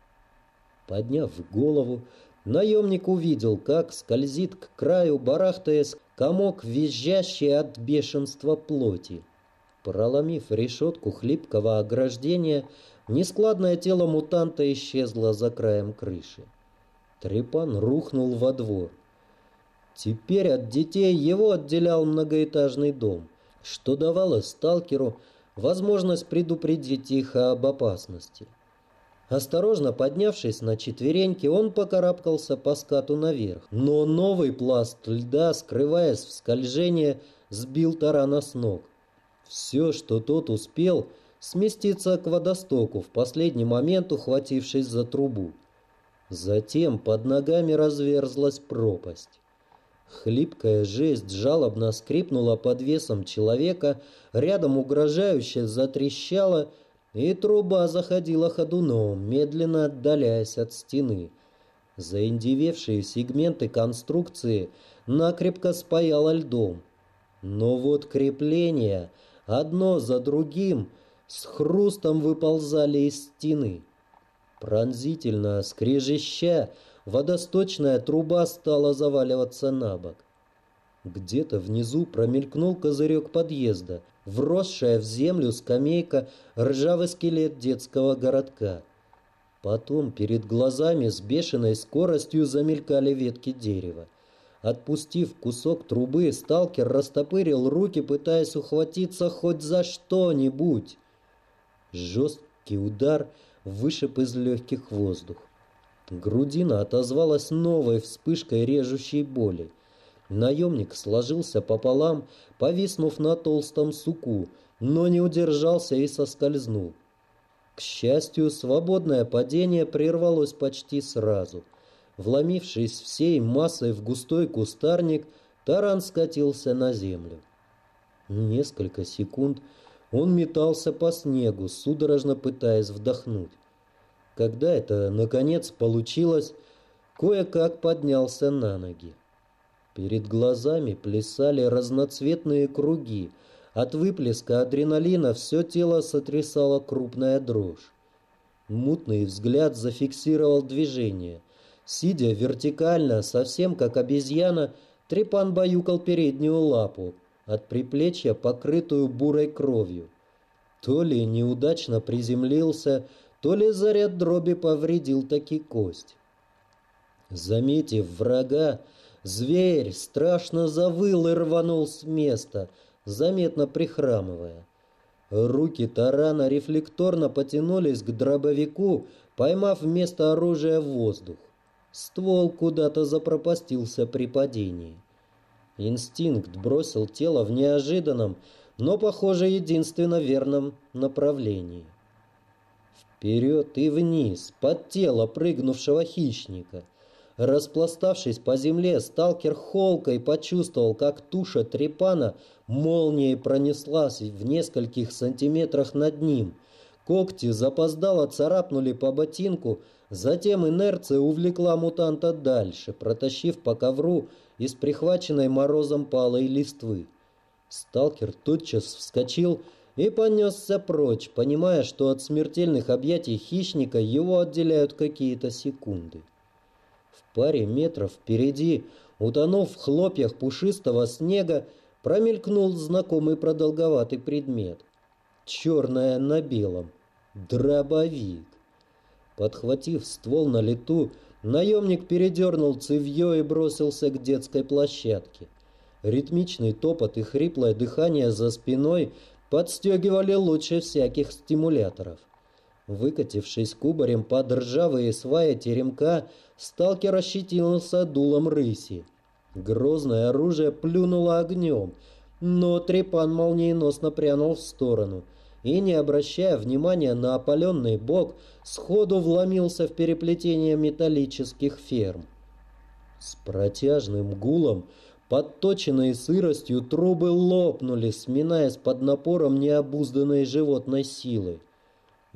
Подняв голову, наемник увидел, как скользит к краю, барахтаясь, комок, визжащий от бешенства плоти. Проломив решетку хлипкого ограждения, нескладное тело мутанта исчезло за краем крыши. Трепан рухнул во двор. Теперь от детей его отделял многоэтажный дом, что давало сталкеру возможность предупредить их об опасности. Осторожно поднявшись на четвереньки, он покарабкался по скату наверх. Но новый пласт льда, скрываясь в скольжении, сбил тарана с ног. Все, что тот успел, сместиться к водостоку, в последний момент ухватившись за трубу. Затем под ногами разверзлась пропасть. Хлипкая жесть жалобно скрипнула под весом человека, рядом угрожающе затрещала, и труба заходила ходуном, медленно отдаляясь от стены. Заиндевевшие сегменты конструкции накрепко спаяло льдом. Но вот крепления, одно за другим, с хрустом выползали из стены. Пронзительно скрежеща, водосточная труба стала заваливаться на бок. Где-то внизу промелькнул козырек подъезда, вросшая в землю скамейка, ржавый скелет детского городка. Потом перед глазами с бешеной скоростью замелькали ветки дерева. Отпустив кусок трубы, сталкер растопырил руки, пытаясь ухватиться хоть за что-нибудь. Жесткий удар вышиб из легких воздух. Грудина отозвалась новой вспышкой режущей боли. Наемник сложился пополам, повиснув на толстом суку, но не удержался и соскользнул. К счастью, свободное падение прервалось почти сразу. Вломившись всей массой в густой кустарник, таран скатился на землю. Несколько секунд он метался по снегу, судорожно пытаясь вдохнуть. Когда это, наконец, получилось, кое-как поднялся на ноги. Перед глазами плясали разноцветные круги. От выплеска адреналина все тело сотрясала крупная дрожь. Мутный взгляд зафиксировал движение. Сидя вертикально, совсем как обезьяна, Трепан баюкал переднюю лапу, от приплечья покрытую бурой кровью. То ли неудачно приземлился, то ли заряд дроби повредил таки кость. Заметив врага, зверь страшно завыл и рванул с места, заметно прихрамывая. Руки тарана рефлекторно потянулись к дробовику, поймав вместо оружия воздух. Ствол куда-то запропастился при падении. Инстинкт бросил тело в неожиданном, но, похоже, единственно верном направлении. Вперед и вниз, под тело прыгнувшего хищника. Распластавшись по земле, сталкер холкой почувствовал, как туша Трепана молнией пронеслась в нескольких сантиметрах над ним. Когти запоздало царапнули по ботинку, затем инерция увлекла мутанта дальше, протащив по ковру из прихваченной морозом палой листвы. Сталкер тотчас вскочил и понесся прочь, понимая, что от смертельных объятий хищника его отделяют какие-то секунды. В паре метров впереди, утонув в хлопьях пушистого снега, промелькнул знакомый продолговатый предмет. Черное на белом. Дробовик. Подхватив ствол на лету, наемник передернул цевьё и бросился к детской площадке. Ритмичный топот и хриплое дыхание за спиной подстегивали лучше всяких стимуляторов. Выкатившись кубарем под ржавые сваи теремка, сталкер ощетинился дулом рыси. Грозное оружие плюнуло огнем, но Трепан молниеносно прянул в сторону и, не обращая внимания на опаленный бок, сходу вломился в переплетение металлических ферм. С протяжным гулом подточенные сыростью трубы лопнули, сминаясь под напором необузданной животной силы.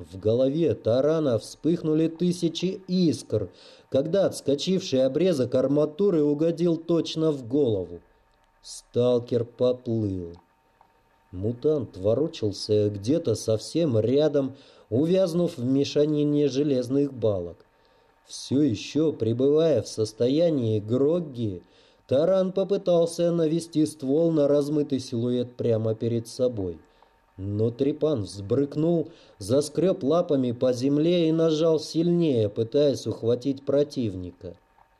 В голове тарана вспыхнули тысячи искр, когда отскочивший обрезок арматуры угодил точно в голову. Сталкер поплыл. Мутант ворочался где-то совсем рядом, увязнув в мешанине железных балок. Все еще пребывая в состоянии грогги, таран попытался навести ствол на размытый силуэт прямо перед собой. Но Трепан взбрыкнул, заскреб лапами по земле и нажал сильнее, пытаясь ухватить противника.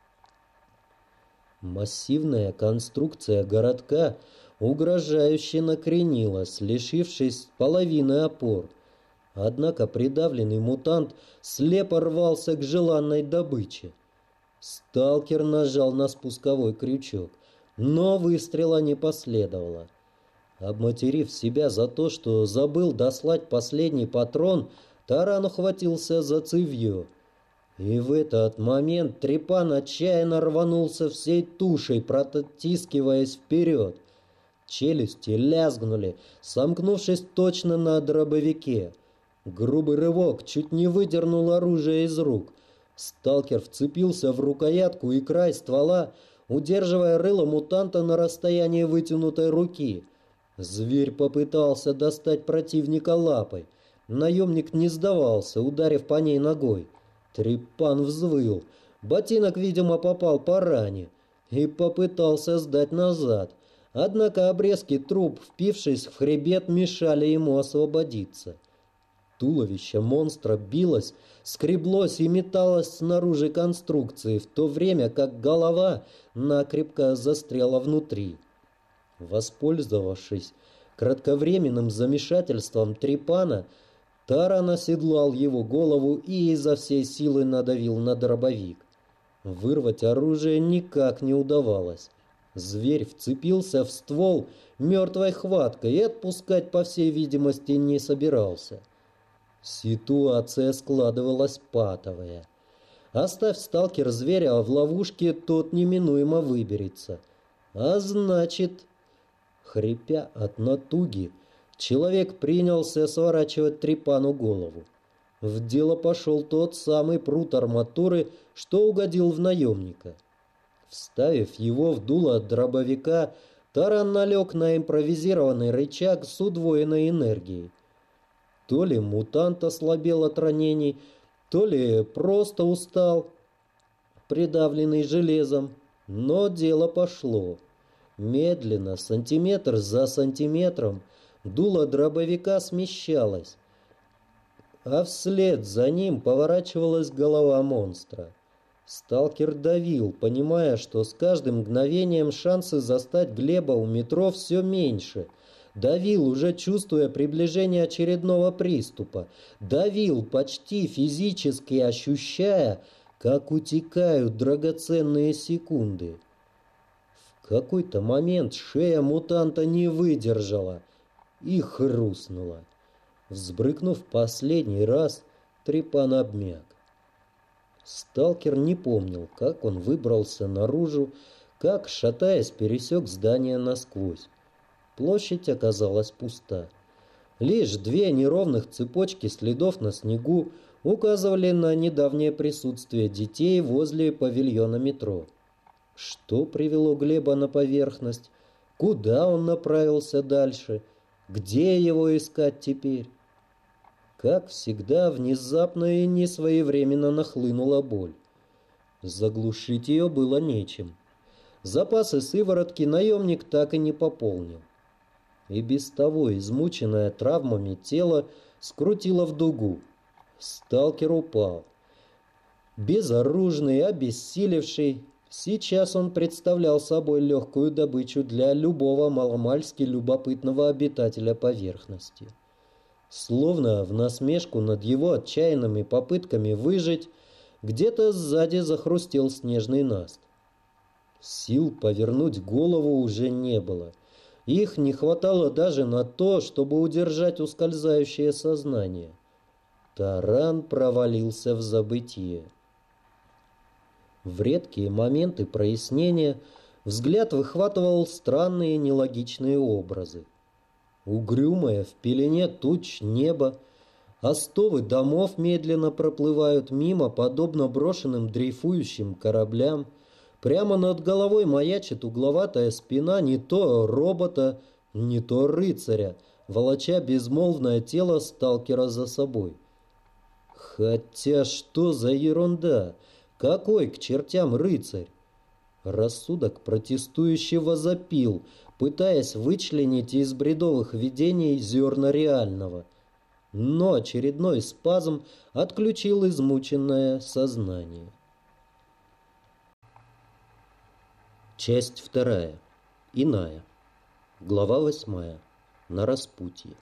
Массивная конструкция городка угрожающе накренилась, лишившись половины опор. Однако придавленный мутант слепо рвался к желанной добыче. Сталкер нажал на спусковой крючок, но выстрела не последовало. Обматерив себя за то, что забыл дослать последний патрон, таран ухватился за цевьё. И в этот момент Трепан отчаянно рванулся всей тушей, протискиваясь вперед. Челюсти лязгнули, сомкнувшись точно на дробовике. Грубый рывок чуть не выдернул оружие из рук. Сталкер вцепился в рукоятку и край ствола, удерживая рыло мутанта на расстоянии вытянутой руки. Зверь попытался достать противника лапой. Наемник не сдавался, ударив по ней ногой. Трепан взвыл. Ботинок, видимо, попал по ране и попытался сдать назад. Однако обрезки труб, впившись в хребет, мешали ему освободиться. Туловище монстра билось, скреблось и металось снаружи конструкции, в то время как голова накрепко застряла внутри. Воспользовавшись кратковременным замешательством Трепана, таран оседлал его голову и изо всей силы надавил на дробовик. Вырвать оружие никак не удавалось. Зверь вцепился в ствол мертвой хваткой и отпускать, по всей видимости, не собирался. Ситуация складывалась патовая. Оставь сталкер зверя в ловушке, тот неминуемо выберется. А значит... Хрипя от натуги, человек принялся сворачивать Трепану голову. В дело пошел тот самый прут арматуры, что угодил в наемника. Вставив его в дуло дробовика, таран налег на импровизированный рычаг с удвоенной энергией. То ли мутант ослабел от ранений, то ли просто устал, придавленный железом, но дело пошло. Медленно, сантиметр за сантиметром, дуло дробовика смещалось, а вслед за ним поворачивалась голова монстра. Сталкер давил, понимая, что с каждым мгновением шансы застать Глеба у метро все меньше. Давил, уже чувствуя приближение очередного приступа. Давил, почти физически ощущая, как утекают драгоценные секунды. В какой-то момент шея мутанта не выдержала и хрустнула. Взбрыкнув последний раз, Трепан обмяк. Сталкер не помнил, как он выбрался наружу, как, шатаясь, пересек здание насквозь. Площадь оказалась пуста. Лишь две неровных цепочки следов на снегу указывали на недавнее присутствие детей возле павильона метро. Что привело Глеба на поверхность? Куда он направился дальше? Где его искать теперь? Как всегда, внезапно и несвоевременно нахлынула боль. Заглушить ее было нечем. Запасы сыворотки наемник так и не пополнил. И без того измученное травмами тело скрутило в дугу. Сталкер упал. Безоружный, обессилевший, сейчас он представлял собой легкую добычу для любого маломальски любопытного обитателя поверхности. Словно в насмешку над его отчаянными попытками выжить, где-то сзади захрустел снежный наст. Сил повернуть голову уже не было. Их не хватало даже на то, чтобы удержать ускользающее сознание. Таран провалился в забытие. В редкие моменты прояснения взгляд выхватывал странные нелогичные образы. Угрюмое в пелене туч небо, Остовы домов медленно проплывают мимо, подобно брошенным дрейфующим кораблям. Прямо над головой маячит угловатая спина не то робота, не то рыцаря, волоча безмолвное тело сталкера за собой. Хотя что за ерунда? Какой к чертям рыцарь? Рассудок протестующе возопил, пытаясь вычленить из бредовых видений зерна реального. Но очередной спазм отключил измученное сознание. Часть 2. Иная. Глава 8. На распутье.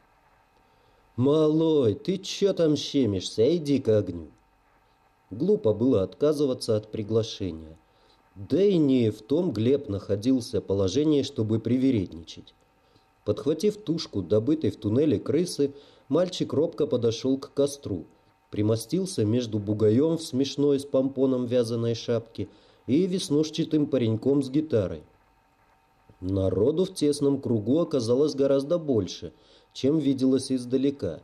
«Малой, ты чё там щемишься? Иди к огню!» Глупо было отказываться от приглашения. Да и не в том Глеб находился положении, чтобы привередничать. Подхватив тушку, добытой в туннеле крысы, мальчик робко подошел к костру, примостился между бугаем в смешной с помпоном вязаной шапке и веснушчатым пареньком с гитарой. Народу в тесном кругу оказалось гораздо больше, чем виделось издалека.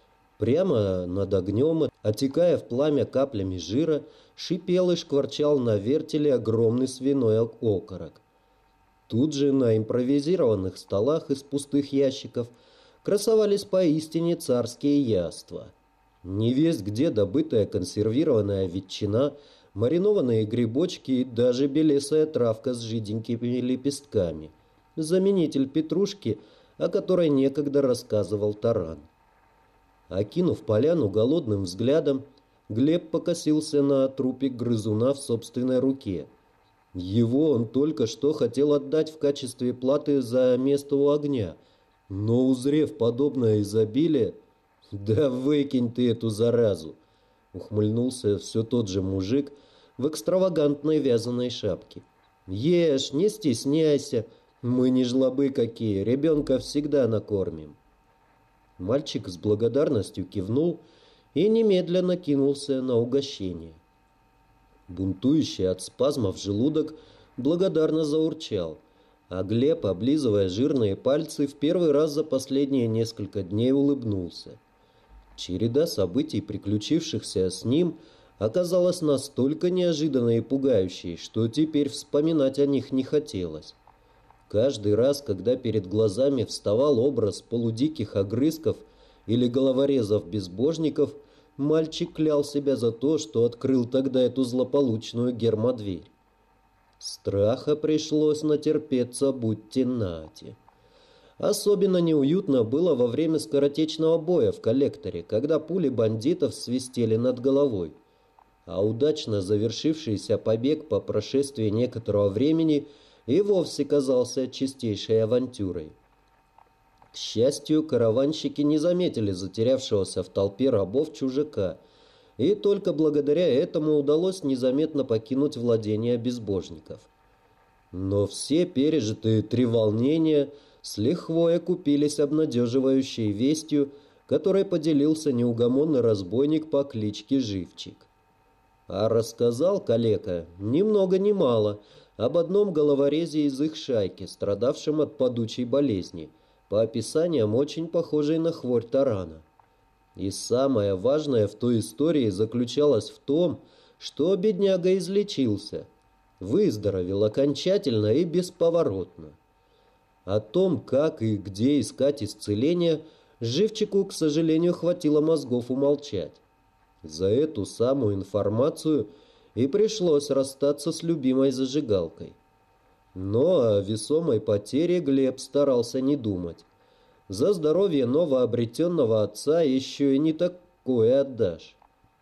Прямо над огнем, отекая в пламя каплями жира, шипел и шкварчал на вертеле огромный свиной окорок. Тут же на импровизированных столах из пустых ящиков красовались поистине царские яства. Невесть где добытая консервированная ветчина, маринованные грибочки и даже белесая травка с жиденькими лепестками. Заменитель петрушки, о которой некогда рассказывал Таран. Окинув поляну голодным взглядом, Глеб покосился на трупик грызуна в собственной руке. Его он только что хотел отдать в качестве платы за место у огня, но, узрев подобное изобилие, «Да выкинь ты эту заразу!» — ухмыльнулся все тот же мужик в экстравагантной вязаной шапке. «Ешь, не стесняйся, мы не жлобы какие, ребенка всегда накормим». Мальчик с благодарностью кивнул и немедленно кинулся на угощение. Бунтующий от спазмов желудок благодарно заурчал, а Глеб, облизывая жирные пальцы, в первый раз за последние несколько дней улыбнулся. Череда событий, приключившихся с ним, оказалась настолько неожиданной и пугающей, что теперь вспоминать о них не хотелось. Каждый раз, когда перед глазами вставал образ полудиких огрызков или головорезов-безбожников, мальчик клял себя за то, что открыл тогда эту злополучную гермодверь. Страха пришлось натерпеться, будьте нати. Особенно неуютно было во время скоротечного боя в коллекторе, когда пули бандитов свистели над головой. А удачно завершившийся побег по прошествии некоторого времени и вовсе казался чистейшей авантюрой. К счастью, караванщики не заметили затерявшегося в толпе рабов чужака, и только благодаря этому удалось незаметно покинуть владения безбожников. Но все пережитые треволнения с лихвой окупились обнадеживающей вестью, которой поделился неугомонный разбойник по кличке Живчик. А рассказал калека ни много ни мало об одном головорезе из их шайки, страдавшем от падучей болезни, по описаниям очень похожей на хворь Тарана. И самое важное в той истории заключалось в том, что бедняга излечился, выздоровел окончательно и бесповоротно. О том, как и где искать исцеление, Живчику, к сожалению, хватило мозгов умолчать. За эту самую информацию и пришлось расстаться с любимой зажигалкой. Но о весомой потере Глеб старался не думать. За здоровье новообретенного отца еще и не такое отдашь.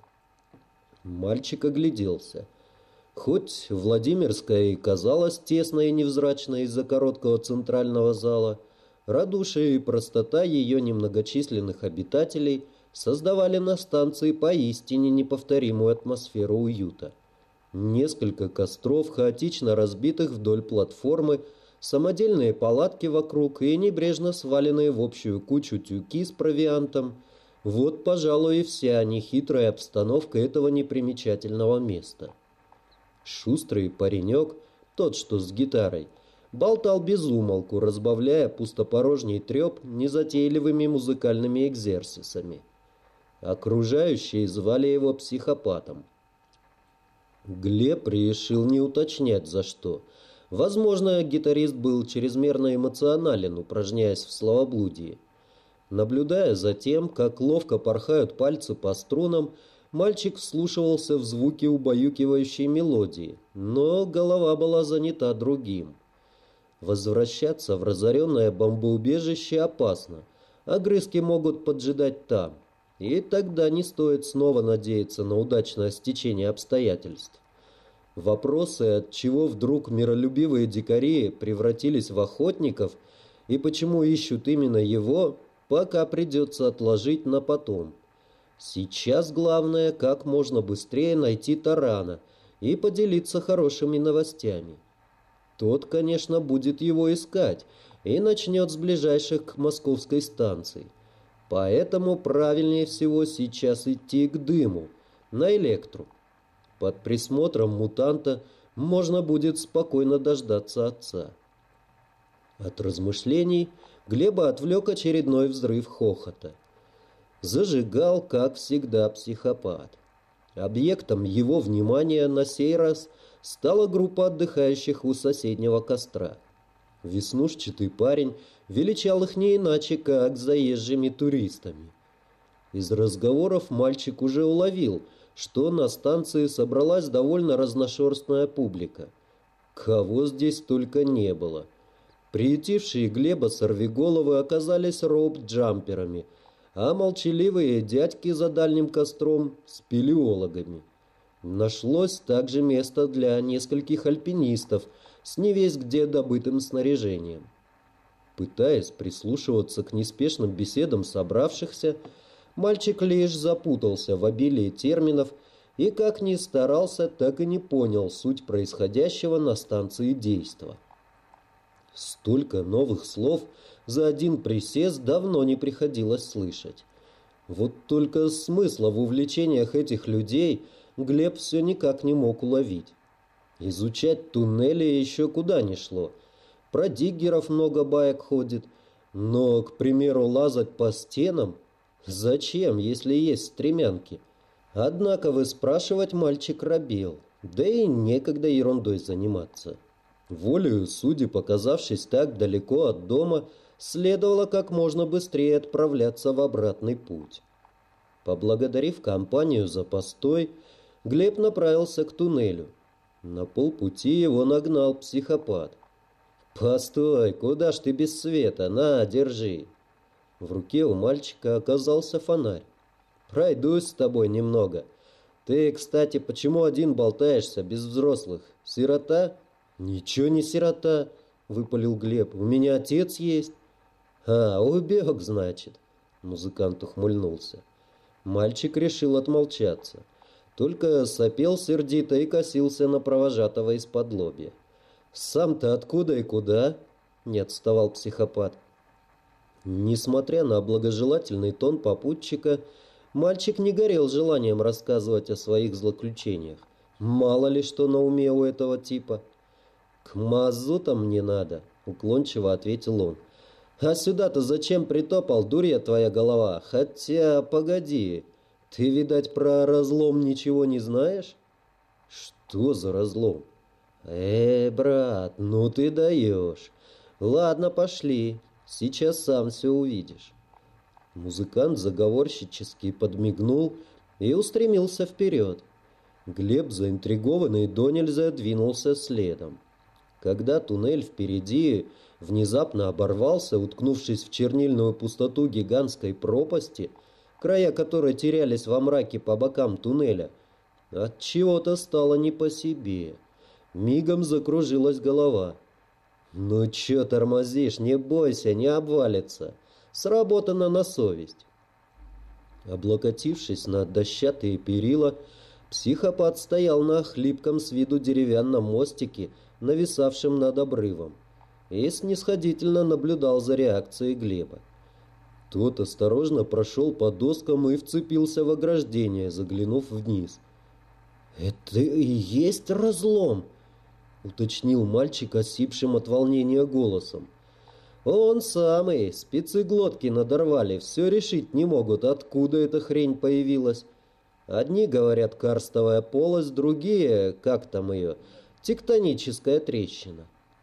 Мальчик огляделся. Хоть Владимирская и казалась тесной и невзрачной из-за короткого центрального зала, радушие и простота ее немногочисленных обитателей создавали на станции поистине неповторимую атмосферу уюта. Несколько костров, хаотично разбитых вдоль платформы, самодельные палатки вокруг и небрежно сваленные в общую кучу тюки с провиантом – вот, пожалуй, и вся нехитрая обстановка этого непримечательного места. Шустрый паренек, тот, что с гитарой, болтал без умолку, разбавляя пустопорожний треп незатейливыми музыкальными экзерсисами. Окружающие звали его психопатом. Глеб решил не уточнять, за что. Возможно, гитарист был чрезмерно эмоционален, упражняясь в словоблудии. Наблюдая за тем, как ловко порхают пальцы по струнам, мальчик вслушивался в звуки убаюкивающей мелодии, но голова была занята другим. Возвращаться в разоренное бомбоубежище опасно. Огрызки могут поджидать там. И тогда не стоит снова надеяться на удачное стечение обстоятельств. Вопросы, от чего вдруг миролюбивые дикари превратились в охотников и почему ищут именно его, пока придется отложить на потом. Сейчас главное как можно быстрее найти Тарана и поделиться хорошими новостями. Тот, конечно, будет его искать и начнет с ближайших к московской станции. Поэтому правильнее всего сейчас идти к Дыму, на Электру. Под присмотром мутанта можно будет спокойно дождаться отца. От размышлений Глеба отвлек очередной взрыв хохота. Зажигал, как всегда, психопат. Объектом его внимания на сей раз стала группа отдыхающих у соседнего костра. Веснушчатый парень величал их не иначе, как заезжими туристами. Из разговоров мальчик уже уловил, что на станции собралась довольно разношерстная публика. Кого здесь только не было. Приютившие Глеба сорвиголовы оказались роуп-джамперами, а молчаливые дядьки за дальним костром – спелеологами. Нашлось также место для нескольких альпинистов с невесть где добытым снаряжением. Пытаясь прислушиваться к неспешным беседам собравшихся, мальчик лишь запутался в обилии терминов и, как ни старался, так и не понял суть происходящего на станции действа. Столько новых слов за один присест давно не приходилось слышать. Вот только смысла в увлечениях этих людей Глеб все никак не мог уловить. Изучать туннели еще куда ни шло. Про диггеров много баек ходит. Но, к примеру, лазать по стенам? Зачем, если есть стремянки? Однако выспрашивать мальчик робел. Да и некогда ерундой заниматься. Волею судеб, оказавшись так далеко от дома, следовало как можно быстрее отправляться в обратный путь. Поблагодарив компанию за постой, Глеб направился к туннелю. На полпути его нагнал психопат. «Постой, куда ж ты без света? На, держи!» В руке у мальчика оказался фонарь. «Пройдусь с тобой немного. Ты, кстати, почему один болтаешься без взрослых? Сирота?» «Ничего не сирота», — выпалил Глеб. «У меня отец есть». «А, убег, значит», — музыкант ухмыльнулся. Мальчик решил отмолчаться. Только сопел сердито и косился на провожатого из-подлобья. «Сам-то откуда и куда?» — не отставал психопат. Несмотря на благожелательный тон попутчика, мальчик не горел желанием рассказывать о своих злоключениях. Мало ли что на уме у этого типа. «К мазутам мне надо», — уклончиво ответил он. «А сюда-то зачем притопал, дурья твоя голова? Хотя, погоди, ты, видать, про разлом ничего не знаешь?» «Что за разлом?» Брат, ну ты даешь. Ладно, пошли, сейчас сам все увидишь». Музыкант заговорщически подмигнул и устремился вперед. Глеб, заинтригованный донельзя, двинулся следом. Когда туннель впереди внезапно оборвался, уткнувшись в чернильную пустоту гигантской пропасти, края которой терялись во мраке по бокам туннеля, отчего-то стало не по себе. Мигом закружилась голова. «Ну чё тормозишь? Не бойся, не обвалится. Сработано на совесть». Облокотившись на дощатые перила, психопат стоял на хлипком с виду деревянном мостике, нависавшем над обрывом, и снисходительно наблюдал за реакцией Глеба. Тот осторожно прошел по доскам и вцепился в ограждение, заглянув вниз. «Это и есть разлом?» — уточнил мальчик осипшим от волнения голосом. Он самый, спецы глотки надорвали, все решить не могут, откуда эта хрень появилась. Одни говорят карстовая полость, другие, как там ее, тектоническая трещина.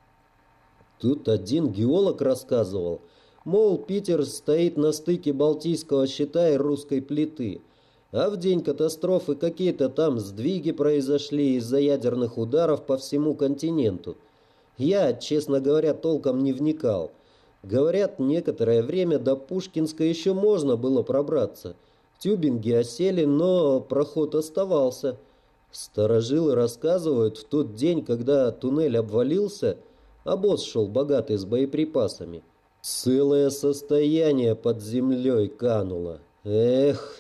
Тут один геолог рассказывал, мол, Питер стоит на стыке Балтийского щита и русской плиты, а в день катастрофы какие-то там сдвиги произошли из-за ядерных ударов по всему континенту. Я, честно говоря, толком не вникал. Говорят, некоторое время до Пушкинска еще можно было пробраться. Тюбинги осели, но проход оставался. Старожилы рассказывают, в тот день, когда туннель обвалился, обоз шел богатый с боеприпасами. Целое состояние под землей кануло. Эх!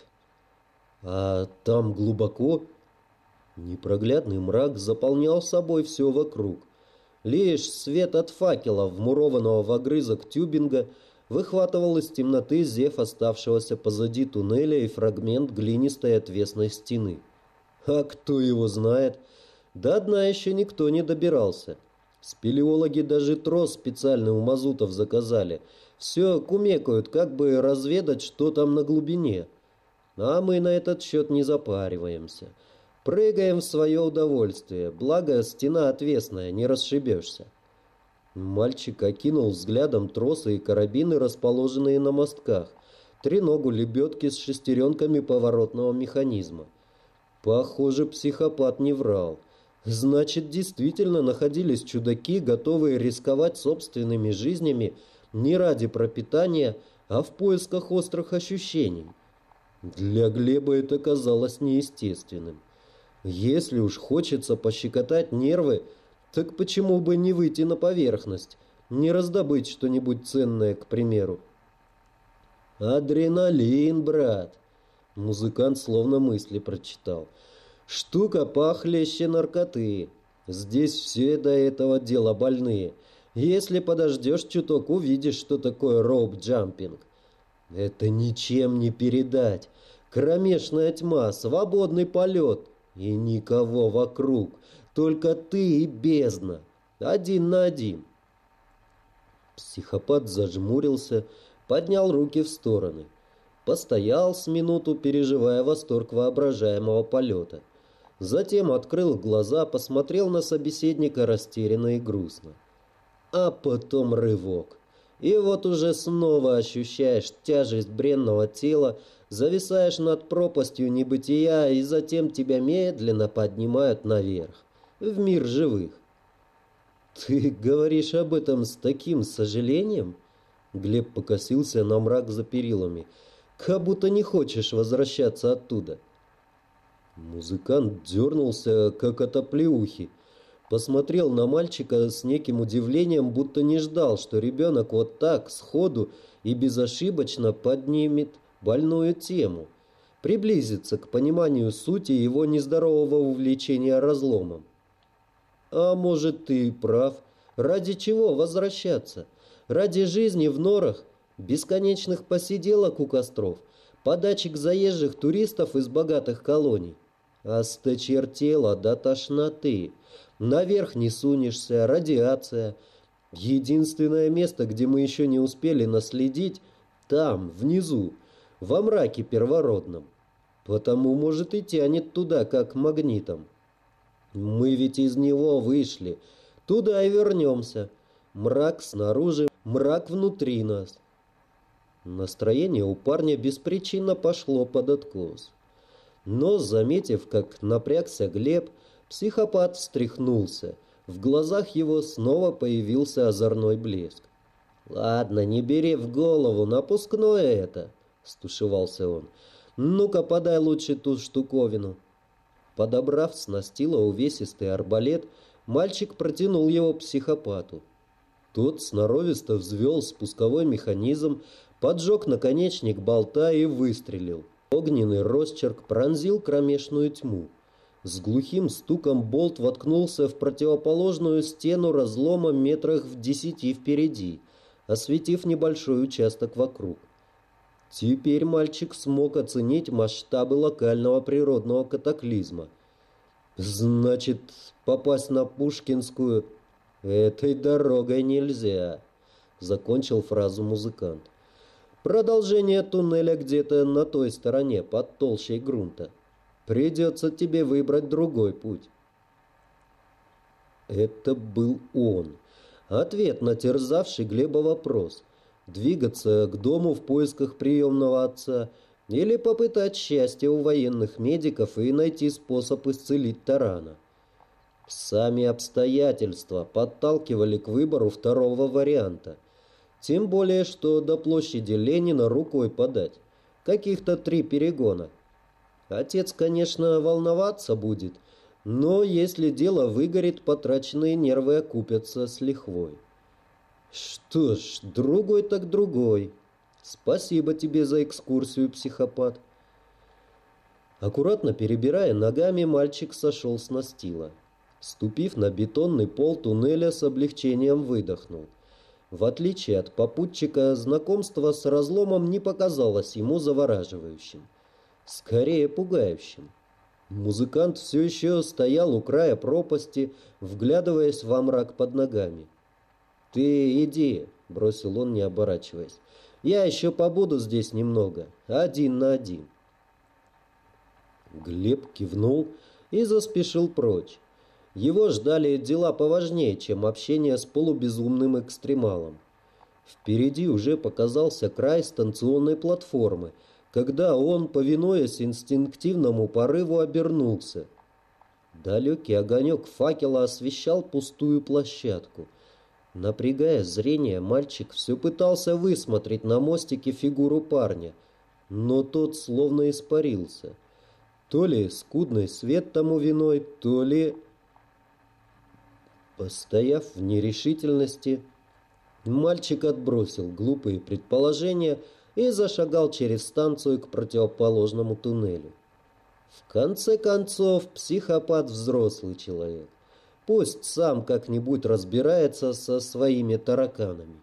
А там глубоко? Непроглядный мрак заполнял собой все вокруг. Лишь свет от факела, вмурованного в огрызок тюбинга, выхватывал из темноты зев оставшегося позади туннеля и фрагмент глинистой отвесной стены. А кто его знает? До дна еще никто не добирался. Спелеологи даже трос специальный у мазутов заказали. Все кумекают, как бы разведать, что там на глубине. А мы на этот счет не запариваемся. Прыгаем в свое удовольствие, благо стена отвесная, не расшибешься. Мальчик окинул взглядом тросы и карабины, расположенные на мостках, треногу лебедки с шестеренками поворотного механизма. Похоже, психопат не врал. Значит, действительно находились чудаки, готовые рисковать собственными жизнями не ради пропитания, а в поисках острых ощущений. Для Глеба это казалось неестественным. Если уж хочется пощекотать нервы, так почему бы не выйти на поверхность, не раздобыть что-нибудь ценное, к примеру? Адреналин, брат. Музыкант словно мысли прочитал. Штука похлеще наркоты. Здесь все до этого дела больные. Если подождешь чуток, увидишь, что такое роуп-джампинг. Это ничем не передать. Кромешная тьма, свободный полет. И никого вокруг. Только ты и бездна. Один на один. Психопат зажмурился, поднял руки в стороны. Постоял с минуту, переживая восторг воображаемого полета. Затем открыл глаза, посмотрел на собеседника растерянно и грустно. А потом рывок. И вот уже снова ощущаешь тяжесть бренного тела, зависаешь над пропастью небытия, и затем тебя медленно поднимают наверх, в мир живых. «Ты говоришь об этом с таким сожалением?» Глеб покосился на мрак за перилами. «Как будто не хочешь возвращаться оттуда». Музыкант дернулся, как от оплеухи. Посмотрел на мальчика с неким удивлением, будто не ждал, что ребенок вот так, сходу и безошибочно поднимет больную тему, приблизится к пониманию сути его нездорового увлечения разломом. А может, ты и прав. Ради чего возвращаться? Ради жизни в норах, бесконечных посиделок у костров, подачек заезжих туристов из богатых колоний. Осточертело до тошноты. Наверх не сунешься, радиация. Единственное место, где мы еще не успели наследить, там, внизу, во мраке первородном. Потому, может, и тянет туда, как магнитом. Мы ведь из него вышли. Туда и вернемся. Мрак снаружи, мрак внутри нас. Настроение у парня беспричинно пошло под откос. Но, заметив, как напрягся Глеб, психопат встряхнулся. В глазах его снова появился озорной блеск. «Ладно, не бери в голову, напускное это», — стушевался он. «Ну-ка, подай лучше ту штуковину». Подобрав с настила увесистый арбалет, мальчик протянул его психопату. Тот сноровисто взвел спусковой механизм, поджег наконечник болта и выстрелил. Огненный росчерк пронзил кромешную тьму. С глухим стуком болт воткнулся в противоположную стену разлома метрах в 10 впереди, осветив небольшой участок вокруг. Теперь мальчик смог оценить масштабы локального природного катаклизма. Значит, попасть на Пушкинскую этой дорогой нельзя. закончил фразу музыкант. Продолжение туннеля где-то на той стороне, под толщей грунта. Придется тебе выбрать другой путь. Это был он. Ответ на терзавший Глеба вопрос. Двигаться к дому в поисках приемного отца или попытать счастье у военных медиков и найти способ исцелить Тарана. Сами обстоятельства подталкивали к выбору второго варианта. Тем более, что до площади Ленина рукой подать. Каких-то 3 перегона. Отец, конечно, волноваться будет, но если дело выгорит, потраченные нервы окупятся с лихвой. Что ж, другой так другой. Спасибо тебе за экскурсию, психопат. Аккуратно перебирая ногами, мальчик сошел с настила. Ступив на бетонный пол туннеля, с облегчением выдохнул. В отличие от попутчика, знакомство с разломом не показалось ему завораживающим. Скорее пугающим. Музыкант все еще стоял у края пропасти, вглядываясь во мрак под ногами. «Ты иди», — бросил он, не оборачиваясь. «Я еще побуду здесь немного, 1 на 1». Глеб кивнул и заспешил прочь. Его ждали дела поважнее, чем общение с полубезумным экстремалом. Впереди уже показался край станционной платформы, когда он, повинуясь инстинктивному порыву, обернулся. Далекий огонек факела освещал пустую площадку. Напрягая зрение, мальчик все пытался высмотреть на мостике фигуру парня, но тот словно испарился. То ли скудный свет тому виной, то ли... Постояв в нерешительности, мальчик отбросил глупые предположения и зашагал через станцию к противоположному туннелю. В конце концов, психопат взрослый человек. Пусть сам как-нибудь разбирается со своими тараканами.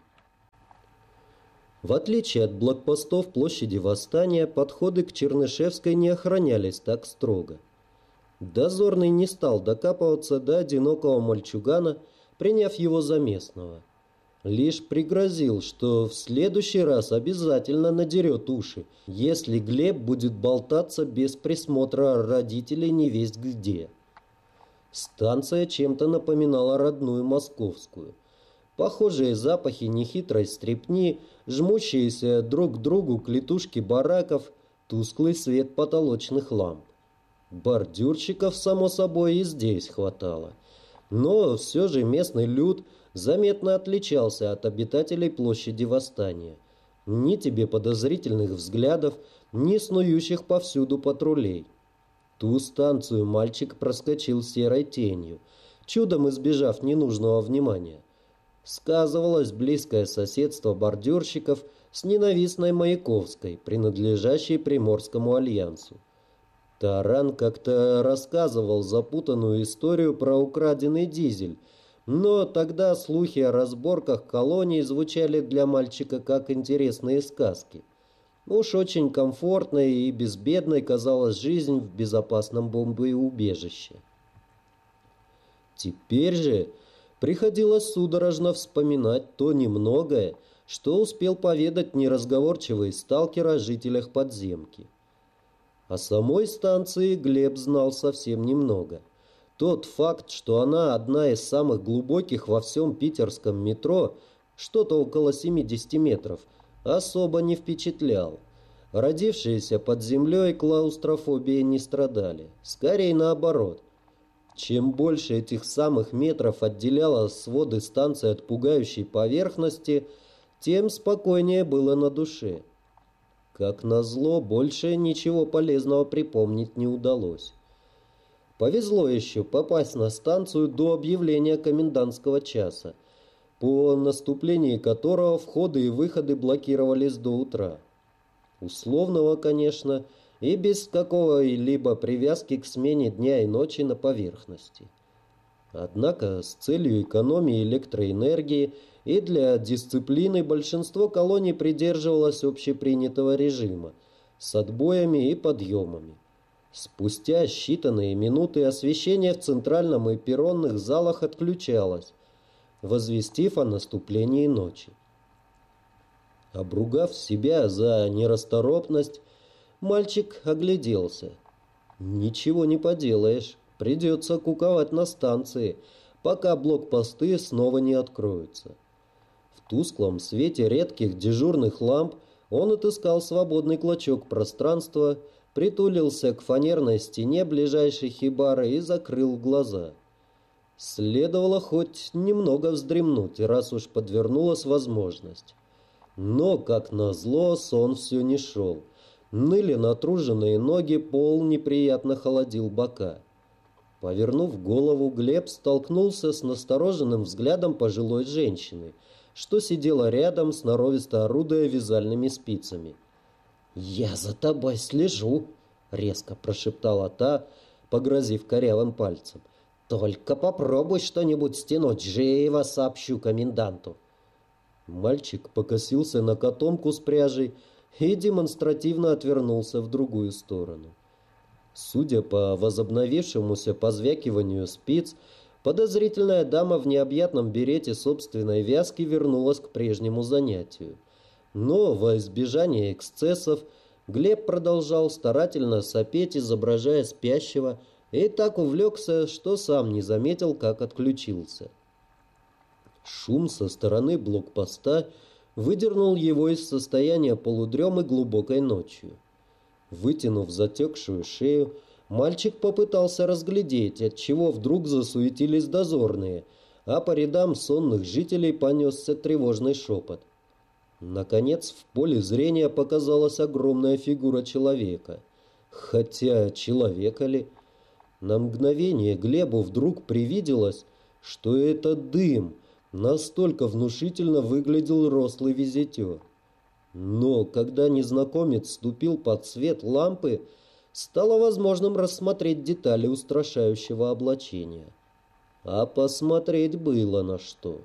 В отличие от блокпостов площади Восстания, подходы к Чернышевской не охранялись так строго. Дозорный не стал докапываться до одинокого мальчугана, приняв его за местного. Лишь пригрозил, что в следующий раз обязательно надерет уши, если Глеб будет болтаться без присмотра родителей невесть где. Станция чем-то напоминала родную московскую. Похожие запахи нехитрой стрепни, жмущиеся друг к другу клетушки бараков, тусклый свет потолочных ламп. Бордюрщиков, само собой, и здесь хватало. Но все же местный люд заметно отличался от обитателей площади Восстания. Ни тебе подозрительных взглядов, ни снующих повсюду патрулей. Ту станцию мальчик проскочил серой тенью, чудом избежав ненужного внимания. Сказывалось близкое соседство бордюрщиков с ненавистной Маяковской, принадлежащей Приморскому альянсу. Таран как-то рассказывал запутанную историю про украденный дизель, но тогда слухи о разборках колоний звучали для мальчика как интересные сказки. Уж очень комфортной и безбедной казалась жизнь в безопасном бомбоубежище. Теперь же приходилось судорожно вспоминать то немногое, что успел поведать неразговорчивый сталкер о жителях подземки. О самой станции Глеб знал совсем немного. Тот факт, что она одна из самых глубоких во всем питерском метро, что-то около 70 метров, особо не впечатлял. Родившиеся под землей клаустрофобией не страдали. Скорее наоборот. Чем больше этих самых метров отделяло своды станции от пугающей поверхности, тем спокойнее было на душе. Как назло, больше ничего полезного припомнить не удалось. Повезло еще попасть на станцию до объявления комендантского часа, по наступлении которого входы и выходы блокировались до утра. Условного, конечно, и без какой-либо привязки к смене дня и ночи на поверхности. Однако с целью экономии электроэнергии и для дисциплины большинство колоний придерживалось общепринятого режима с отбоями и подъемами. Спустя считанные минуты освещение в центральном и перронных залах отключалось, возвестив о наступлении ночи. Обругав себя за нерасторопность, мальчик огляделся. Ничего не поделаешь, придется куковать на станции, пока блокпосты снова не откроются. В тусклом свете редких дежурных ламп он отыскал свободный клочок пространства, притулился к фанерной стене ближайшей хибары и закрыл глаза. Следовало хоть немного вздремнуть, раз уж подвернулась возможность. Но, как назло, сон все не шел. Ныли натруженные ноги, пол неприятно холодил бока. Повернув голову, Глеб столкнулся с настороженным взглядом пожилой женщины, что сидела рядом, сноровисто орудуя вязальными спицами. «Я за тобой слежу», — резко прошептала та, погрозив корявым пальцем. «Только попробуй что-нибудь стянуть, живо сообщу коменданту». Мальчик покосился на котомку с пряжей и демонстративно отвернулся в другую сторону. Судя по возобновившемуся позвякиванию спиц, подозрительная дама в необъятном берете собственной вязки вернулась к прежнему занятию. Но во избежание эксцессов Глеб продолжал старательно сопеть, изображая спящего, и так увлекся, что сам не заметил, как отключился. Шум со стороны блокпоста выдернул его из состояния полудремы глубокой ночью. Вытянув затекшую шею, мальчик попытался разглядеть, отчего вдруг засуетились дозорные, а по рядам сонных жителей понесся тревожный шепот. Наконец в поле зрения показалась огромная фигура человека. Хотя человека ли? На мгновение Глебу вдруг привиделось, что это дым. Настолько внушительно выглядел рослый визитер. Но когда незнакомец ступил под свет лампы, стало возможным рассмотреть детали устрашающего облачения. А посмотреть было на что.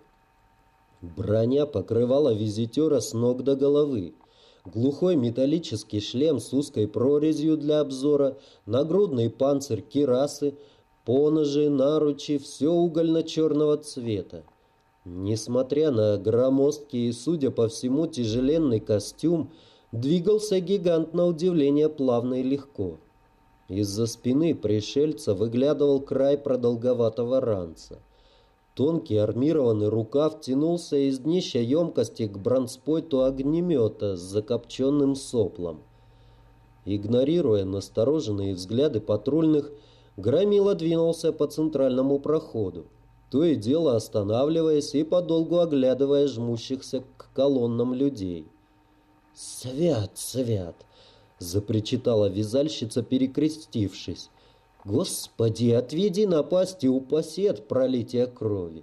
Броня покрывала визитера с ног до головы. Глухой металлический шлем с узкой прорезью для обзора, нагрудный панцирь кирасы, поножи, наручи, все угольно-черного цвета. Несмотря на громоздкий и, судя по всему, тяжеленный костюм, двигался гигант на удивление плавно и легко. Из-за спины пришельца выглядывал край продолговатого ранца. Тонкий армированный рукав тянулся из днища емкости к бронспойту огнемета с закопченным соплом. Игнорируя настороженные взгляды патрульных, Громила двинулся по центральному проходу, то и дело останавливаясь и подолгу оглядывая жмущихся к колоннам людей. «Свят, свят!» — запричитала вязальщица, перекрестившись. «Господи, отведи напасть и упаси от пролития крови!»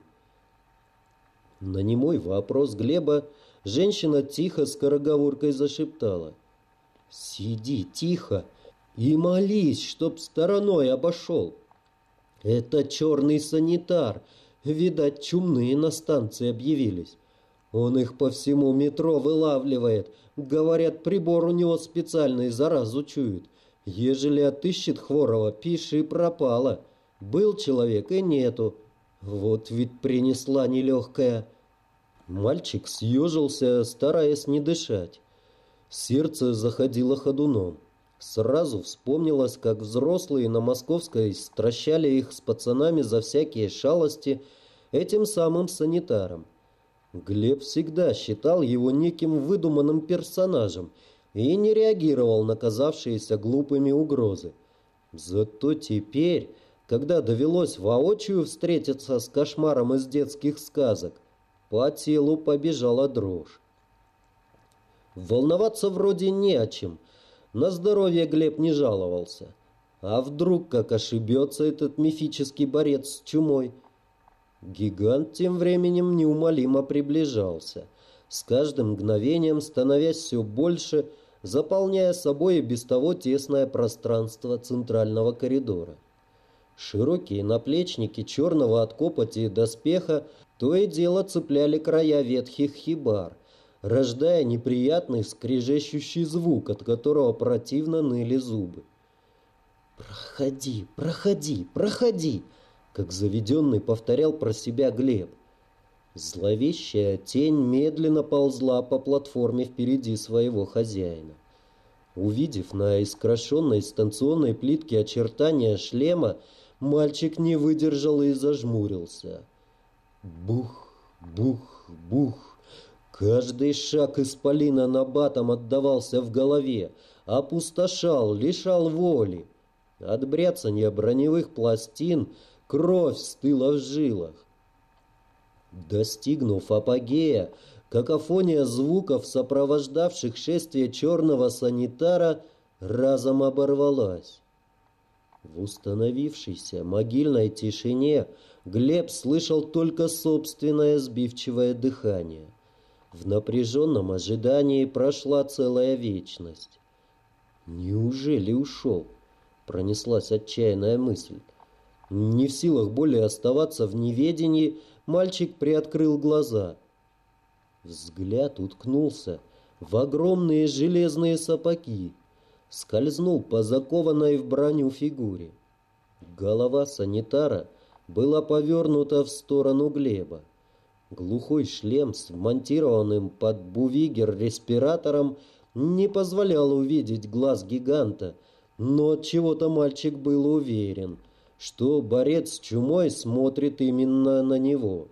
На немой вопрос Глеба женщина тихо скороговоркой зашептала: «Сиди тихо и молись, чтоб стороной обошел. Это черный санитар. Видать, чумные на станции объявились. Он их по всему метро вылавливает. Говорят, прибор у него специальный, заразу чует. Ежели отыщет хворого, пиши пропало. Был человек и нету. Вот ведь принесла нелегкая». Мальчик съежился, стараясь не дышать. Сердце заходило ходуном. Сразу вспомнилось, как взрослые на Московской стращали их с пацанами за всякие шалости этим самым санитаром. Глеб всегда считал его неким выдуманным персонажем и не реагировал на казавшиеся глупыми угрозы. Зато теперь, когда довелось воочию встретиться с кошмаром из детских сказок, по телу побежала дрожь. Волноваться вроде не о чем. На здоровье Глеб не жаловался. А вдруг как ошибется этот мифический борец с чумой? Гигант тем временем неумолимо приближался, с каждым мгновением становясь все больше, заполняя собой и без того тесное пространство центрального коридора. Широкие наплечники черного от копоти доспеха то и дело цепляли края ветхих хибар, рождая неприятный скрежещущий звук, от которого противно ныли зубы. «Проходи, проходи, проходи!» — как заведенный повторял про себя Глеб. Зловещая тень медленно ползла по платформе впереди своего хозяина. Увидев на искрошенной станционной плитке очертания шлема, мальчик не выдержал и зажмурился. Бух, бух, бух. Каждый шаг исполина набатом отдавался в голове, опустошал, лишал воли. От бряцанья броневых пластин кровь стыла в жилах. Достигнув апогея, какофония звуков, сопровождавших шествие черного санитара, разом оборвалась. В установившейся могильной тишине Глеб слышал только собственное сбивчивое дыхание. В напряженном ожидании прошла целая вечность. «Неужели ушел?» — пронеслась отчаянная мысль. Не в силах более оставаться в неведении, мальчик приоткрыл глаза. Взгляд уткнулся в огромные железные сапоги, скользнул по закованной в броню фигуре. Голова санитара была повернута в сторону Глеба. Глухой шлем с вмонтированным под бувигер респиратором не позволял увидеть глаз гиганта, но от чего-то мальчик был уверен, что борец с чумой смотрит именно на него.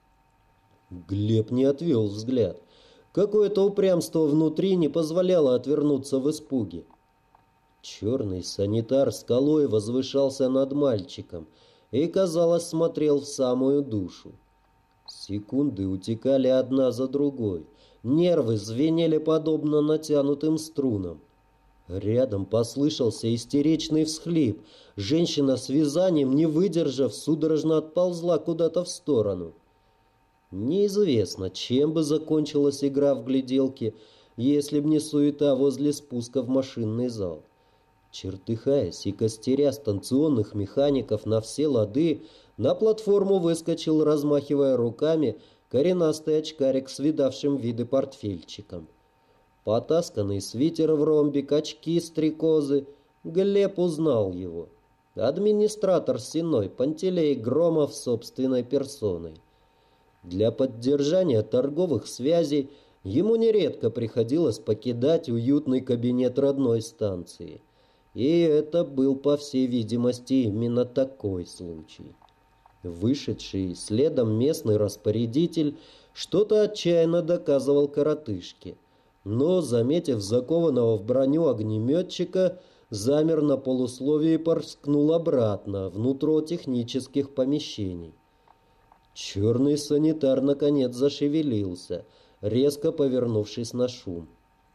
Глеб не отвел взгляд. Какое-то упрямство внутри не позволяло отвернуться в испуге. Черный санитар скалой возвышался над мальчиком и, казалось, смотрел в самую душу. Секунды утекали одна за другой. Нервы звенели подобно натянутым струнам. Рядом послышался истеричный всхлип. Женщина с вязанием, не выдержав, судорожно отползла куда-то в сторону. Неизвестно, чем бы закончилась игра в гляделки, если б не суета возле спуска в машинный зал. Чертыхаясь и костеря станционных механиков на все лады, на платформу выскочил, размахивая руками, коренастый очкарик с видавшим виды портфельчиком. Потасканный свитер в ромбик, очки стрекозы. Глеб узнал его. Администратор Сенной, Пантелей Громов собственной персоной. Для поддержания торговых связей ему нередко приходилось покидать уютный кабинет родной станции. И это был, по всей видимости, именно такой случай. Вышедший следом местный распорядитель что-то отчаянно доказывал коротышке, но, заметив закованного в броню огнеметчика, замер на полусловии и порскнул обратно, внутрь технических помещений. Черный санитар наконец зашевелился, резко повернувшись на шум.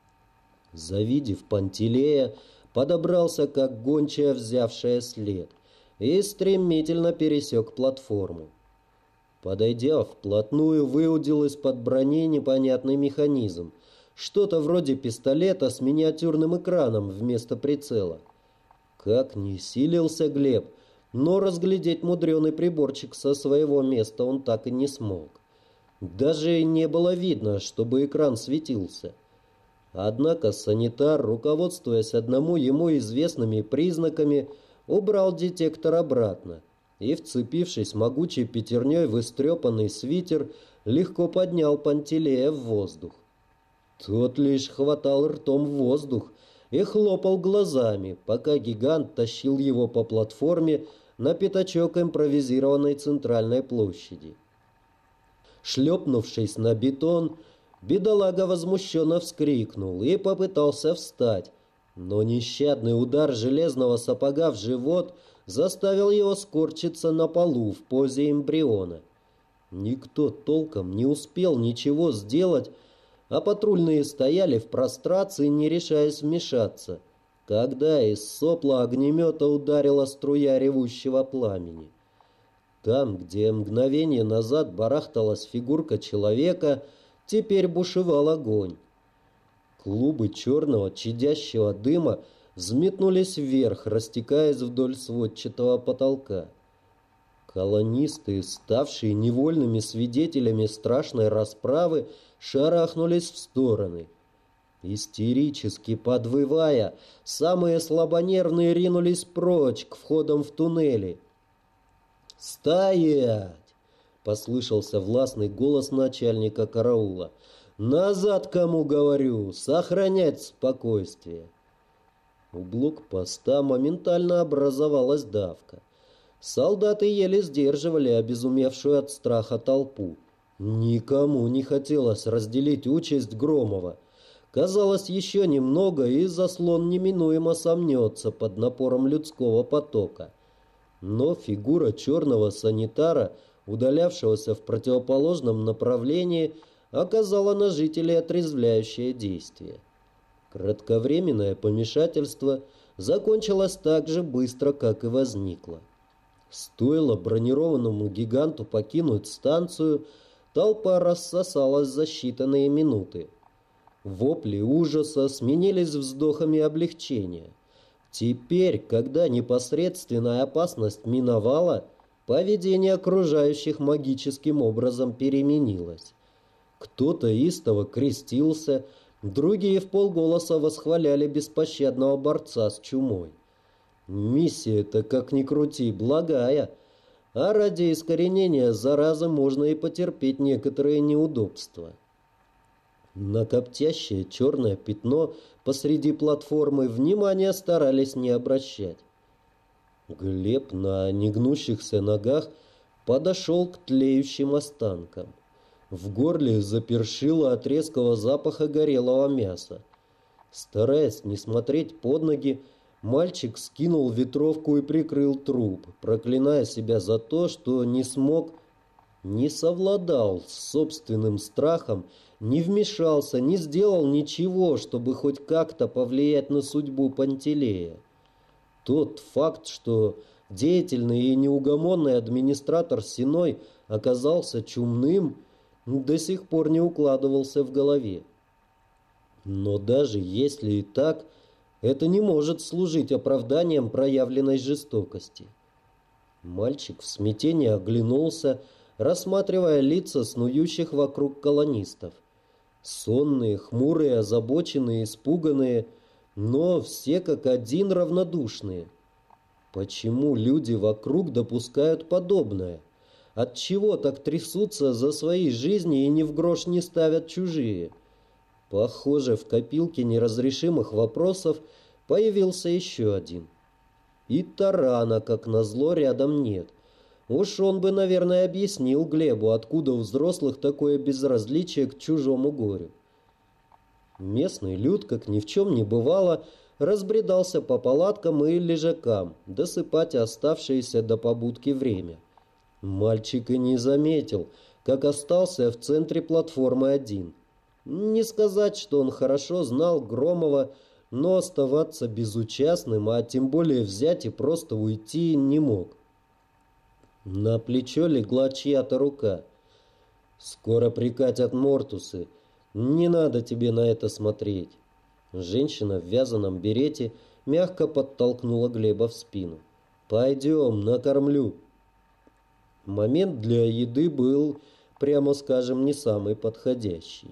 Завидев Пантелея, подобрался, как гончая, взявшая след, и стремительно пересек платформу. Подойдя вплотную, выудил из-под брони непонятный механизм, что-то вроде пистолета с миниатюрным экраном вместо прицела. Как ни силился Глеб, но разглядеть мудреный приборчик со своего места он так и не смог. Даже не было видно, чтобы экран светился. Однако санитар, руководствуясь одному ему известными признаками, убрал детектор обратно и, вцепившись могучей пятерней в истрепанный свитер, легко поднял Пантелея в воздух. Тот лишь хватал ртом воздух и хлопал глазами, пока гигант тащил его по платформе на пятачок импровизированной центральной площади. Шлепнувшись на бетон, бедолага возмущенно вскрикнул и попытался встать, но нещадный удар железного сапога в живот заставил его скорчиться на полу в позе эмбриона. Никто толком не успел ничего сделать, а патрульные стояли в прострации, не решаясь вмешаться, когда из сопла огнемета ударила струя ревущего пламени. Там, где мгновение назад барахталась фигурка человека, теперь бушевал огонь. Клубы черного чадящего дыма взметнулись вверх, растекаясь вдоль сводчатого потолка. Колонисты, ставшие невольными свидетелями страшной расправы, шарахнулись в стороны. Истерически подвывая, самые слабонервные ринулись прочь к входам в туннели. «Стоять!» — послышался властный голос начальника караула. «Назад, кому говорю! Сохранять спокойствие!» У блокпоста моментально образовалась давка. Солдаты еле сдерживали обезумевшую от страха толпу. Никому не хотелось разделить участь Громова. Казалось, еще немного, и заслон неминуемо сомнется под напором людского потока. Но фигура черного санитара, удалявшегося в противоположном направлении, оказала на жителей отрезвляющее действие. Кратковременное помешательство закончилось так же быстро, как и возникло. Стоило бронированному гиганту покинуть станцию, толпа рассосалась за считанные минуты. Вопли ужаса сменились вздохами облегчения. Теперь, когда непосредственная опасность миновала, поведение окружающих магическим образом переменилось. Кто-то истово крестился, другие вполголоса восхваляли беспощадного борца с чумой. Миссия-то, как ни крути, благая, а ради искоренения заразы можно и потерпеть некоторые неудобства. На коптящее черное пятно посреди платформы внимания старались не обращать. Глеб на негнущихся ногах подошел к тлеющим останкам. В горле запершило от резкого запаха горелого мяса. Стараясь не смотреть под ноги, мальчик скинул ветровку и прикрыл труп, проклиная себя за то, что не совладал с собственным страхом, не вмешался, не сделал ничего, чтобы хоть как-то повлиять на судьбу Пантелея. Тот факт, что деятельный и неугомонный администратор Синой оказался чумным, до сих пор не укладывался в голове. Но даже если и так, это не может служить оправданием проявленной жестокости. Мальчик в смятении оглянулся, рассматривая лица снующих вокруг колонистов. Сонные, хмурые, озабоченные, испуганные, но все как один равнодушные. Почему люди вокруг допускают подобное? Отчего так трясутся за свои жизни и ни в грош не ставят чужие? Похоже, в копилке неразрешимых вопросов появился еще один. И тарана, как назло, рядом нет. Уж он бы, наверное, объяснил Глебу, откуда у взрослых такое безразличие к чужому горю. Местный люд, как ни в чем не бывало, разбредался по палаткам и лежакам, досыпать оставшееся до побудки время. Мальчик и не заметил, как остался в центре платформы один. Не сказать, что он хорошо знал Громова, но оставаться безучастным, а тем более взять и просто уйти, не мог. На плечо легла чья-то рука. «Скоро прикатят мортусы. Не надо тебе на это смотреть». Женщина в вязаном берете мягко подтолкнула Глеба в спину. «Пойдем, накормлю». Момент для еды был, прямо скажем, не самый подходящий.